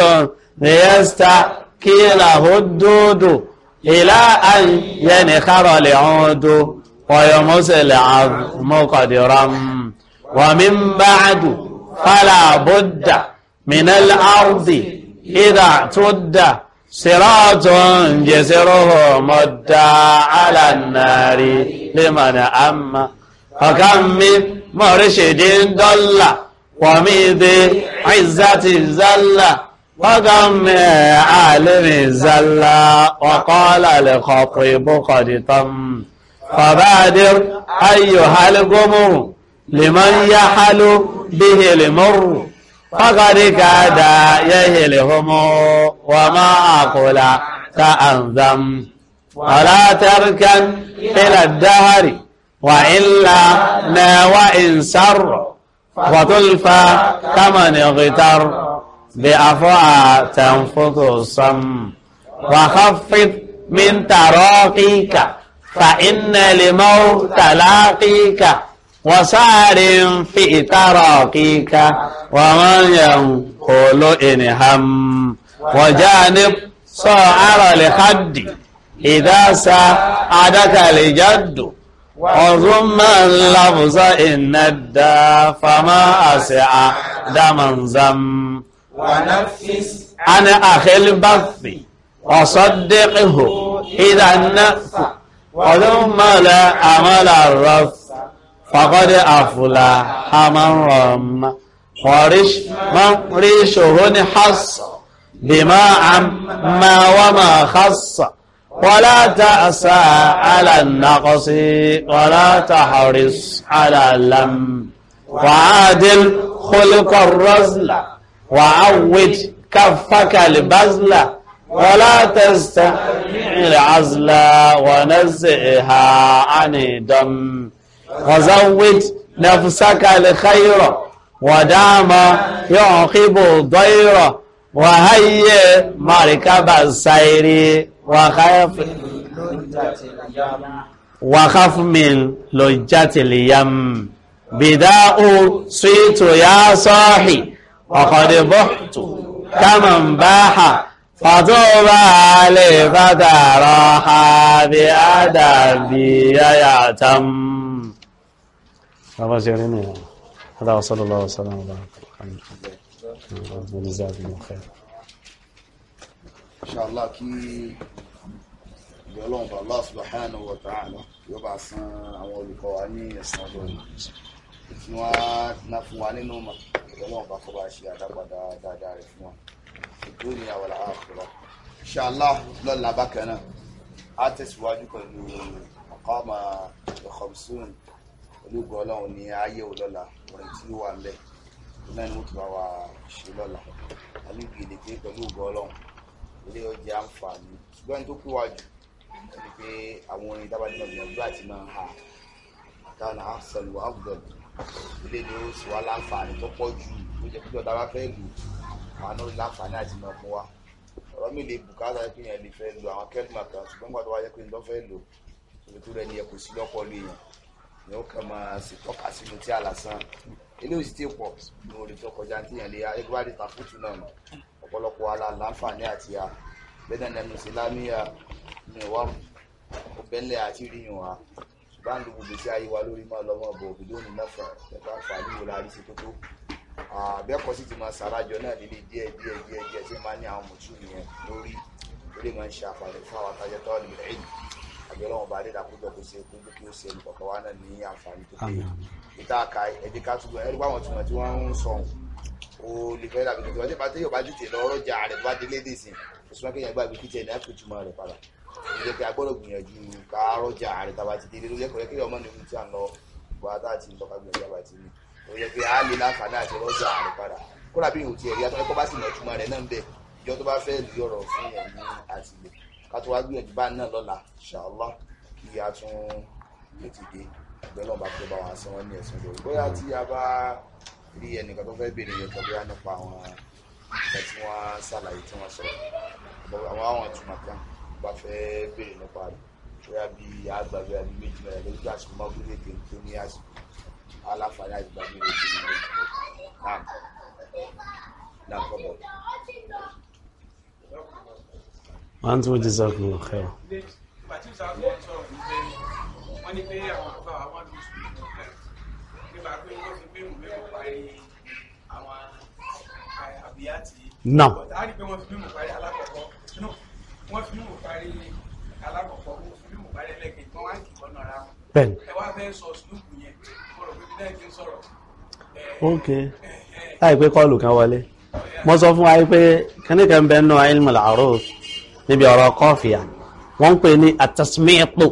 ليستكي له الدود إلى أن ينخر العود ويمس العظم قد رم ومن بعد فلا بد من الأرض إذا اعتد صراط جسره مدى على النار لمن أما فكم من مرشد ضل ومن عزة الزل وكم من عالم الزل وقال الخطيب قد تم فبادر أيها القمر لمن يحل به المر فقد كاد يهلهم وما أقول تأنذم ولا تركن إلى الدهر وإلا وإن سر وتلفى كمن اغتر بأفعى تنفض الصم وخفض من تراقيك فإن الموت لاقيك وسار في تراقيك ومن ينقل إن هم وجانب صاعر لخد إذا ساعدك لجد وضم اللفظ إن الدا فما أسع دمن زم ونفس عن أخي البث وصدقه إذا النفس وضم لا أمل الرف فقد أفلح من رم وريشه حص بما عما وما خص ولا تأسى على النقص ولا تحرص على اللم وعادل خلق الرزل وعود كفك البذل ولا تستمع العزل ونزئها عن الدم وزود نفسك الخير ودام يعقب الضير وهيئ مركب السير وخف من لجة اليم بداء صيت يا صاحي وقد بحت كمن باح فطوبى لفتى راحا بأدبي يعتم. هذا وصلى الله وسلم وبارك وجزاكم الله خير. inshallah kí Ọlọ́run bá Allah subhanahu wa ta'ala yóò bá san àwọn olùkọ́ wa ní ẹ̀san lórí tí wọ́n ná fún wa nínú mọ̀ Ọlọ́run bá kọ́ bá ṣe àdápadà dáadáa rẹ̀ fún wa الدنيا والآخرة إن شاء الله لولا بكنا أتسواجو pẹ̀lú مقام 50 olùgbọ́ Ọlọ́run ní ayé olóla orin tí ó wà ńlẹ̀ náà ni mo ti bá wa ṣe lọ́la alúgbìlì pé pẹ̀lú ògbọ́ Ọlọ́run ilé ọjà àǹfààní ṣùgbọ́n tó kú wájú ẹni pé àwọn orin dábàdì náà gbìyànjú àti máa ha àtàwọn àṣẹlù àbùdọ̀lù ilé ni ó sì wá láǹfààní tó pọ̀ jù ó jẹ́ pípọ̀ tá a bá fẹ́ lù àwọn náà láǹfààní àti máa mú wa ọ̀rọ̀ mi lè bùkátà pé yẹn lè fẹ́ lò àwọn kẹ́lìmà kan ṣùgbọ́n nígbà tó wáyé pé nítorí fẹ́ lò òtútù rẹ̀ ni ẹ kò sí lọ́pọ̀ lè yàn ni ó kàn máa sì tọ́ka sínú tí àlàsán ilé òsì tí pọ̀ ní orí tó kọjá tí yẹn lè ayégbádìí tàkùtù náà nù ọ̀pọ̀lọpọ̀ aláǹfààní àti a bẹ́ẹ̀ náà nínú ìsìlámíyà ní ìwàmù ọ̀bẹ̀lẹ̀ àti ríyàn wa ṣùgbọ́n ní gbogbo tí ayé wa lórí máa lọ́mọ bọ̀ òbídó ní mẹ́fà ẹ̀ka àǹfààní wò láàrí sí tó tó àbẹ́kọ̀ sì ti máa sàrájọ náà nílé díẹ̀ tí máa ní àwọn mùtú nìyẹn lórí máa ń ṣe àǹfààní fún àwọn atajẹ́ tó ní ilẹ̀ ìlú àbẹ̀lọ́wọ̀n bá dédà kójọ kó ṣe kójú kí ó ṣe olùkọ̀kọ̀ wa náà ní àǹfààní tó péye ìta àka ẹ̀dẹ́ ká túbọ̀ ẹ̀rú báwọn túmọ̀ tí wọ́n ń sọ ó lè fẹ́ dàbí tuntun ọjọ́ ìpàtẹ́ yóò bá jù tè lọ ọrọ̀jà rẹ̀ tó bá délé dè sí òṣùwọ̀n kéèyàn gbàgbé kí tiẹ̀ ní àpò ìtumọ̀ rẹ̀ padà ó jẹ́ pé a gbọ́dọ̀ gbìyànjú ká ọrọ̀jà rẹ̀ tá a bá ti délé ló jẹ́ kọ̀ọ̀yẹ́ kéèyàn ọmọ ní ohun tí à ń lọ gbọ́ tá a ti ń tọ́ka gbìyànjú àbá ti ní ó jẹ́ pé a lè láǹfààní àti ọrọ̀jà rẹ̀ padà kódà bí ìhùn tiẹ̀ rí atọ́ ẹ̀kọ́ bá sì mọ̀ ìtumọ̀ rẹ̀ náà ń bẹ̀ ìjọ tó bá fẹ́ lè ọ̀rọ̀ fún yẹn ní àtìlẹ̀ ká tó wá gbìyànjú bá náà lọ́la inshallah kí a tún létí dé ẹgbẹ́ lọ́ba tó bá wa san wọ́n ní ẹ̀sùn lórí bóyá tí a bá rí ẹnìkan tó fẹ́ béèrè yẹn tọ́jú wá nípa àwọn ìgbà tí wọ́n ṣàlàyé tí wọ́n sọ àwọn ìtumọ̀ kan bá fẹ́ béèrè nípa rẹ̀ bóyá bí àgbàgbé àbí méjì náà lójú àsìkò máa gbé léde tó ní àsìkò aláǹfààní àti gbàgbé rẹ̀ bí náà kọ́bọ̀. wọ́n tún jí sọ́kùn ọ̀kẹ́ wọ́n ní pé àwọn àbá wa wọ́n lóṣù nípa pé wọ́n fi mímú mẹ́wàá parí àwọn àbíyàtì. náà a rí pé wọ́n fi mímú parí alákọ̀ọ́kọ́ wọ́n fi mímú parí alákọ̀ọ́kọ́ wọ́n fi mímú parí ẹlẹ́gẹ̀ẹ́ tí wọ́n wá ń kì í bọ́nà ara wọn. bẹ́ẹ̀ni. ẹ wá fẹ́ sọ sùlùkù yẹn mo rò pé bí náà ti ń sọ̀rọ̀. ok láìpẹ́ kọ́ọ̀lù kan wọlé mo sọ fún wa pé kíníkà ń bẹ nù ilmul aruf níbi ọ̀rọ̀ kọ́fìyà wọ́n ń pè ní àtẹ̀símíìpù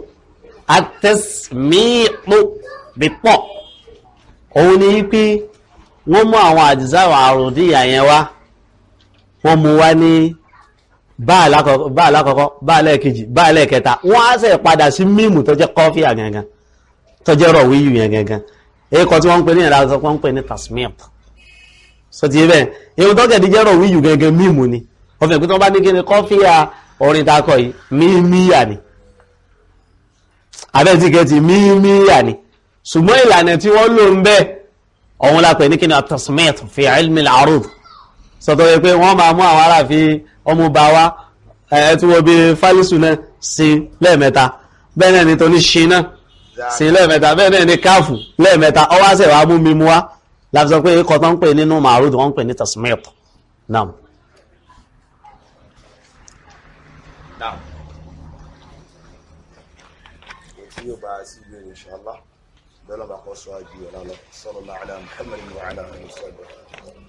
bípọ̀ òun ni wípé wọ́n mú àwọn àjíṣàwọ̀ àròdíyà yẹn wá wọ́n mú wá ní bá alákọ̀ọ́kọ́ bá ẹlẹ́ẹ̀kejì bá ẹlẹ́ẹ̀kẹta wọ́n á sẹ̀ padà sí mímù tó jẹ́ kọ́fíà gangan tó jẹ́ rọ̀ wíyù yẹn gangan èkó tí wọ́n ń pè ní ìlànà wọ́n ń pè ní tasmip so ti bẹ́ẹ̀ èyí tó kẹ̀dí jẹ́ rọ̀ wíyù gangan mímù ni wọ́n fi ẹ̀kú tó bá ní kí ni kọ́fíà orin takọ̀ yìí mímíyà ni abẹ́tíkẹ́tì mímíyà ni ṣùgbọ́n ìlànà tí wọ́n lò ń bẹ́ ọ̀hun la pè ní kí ni tasmip fi ilmi al-arud sọ̀tọ̀ yẹ pé wọ́n máa mú àwọn ará fi ọmọ bá wá ẹ̀ẹ́tí wọ́n bí fálísù náà sí lẹ́ẹ̀mẹ́ta bẹ́ẹ̀ náà ni tó ní ṣe náà sí lẹ́ẹ̀mẹ́ta bẹ́ẹ̀ náà ni káàfù lẹ́ẹ̀mẹ́ta ọwá sẹ̀ wá mú mi mú wá láti sọ pé ikọ̀ tó ń pè nínú màrúdù wọ́n ń pè ní tasmip náà. tí yóò bá sí ìbéèrè inshallah bẹ́ẹ̀ lọ́ba kọ́ sọ àjù ọ̀la lọ sallallahu ala Muhammadin wa ala alihi wa sahbihi.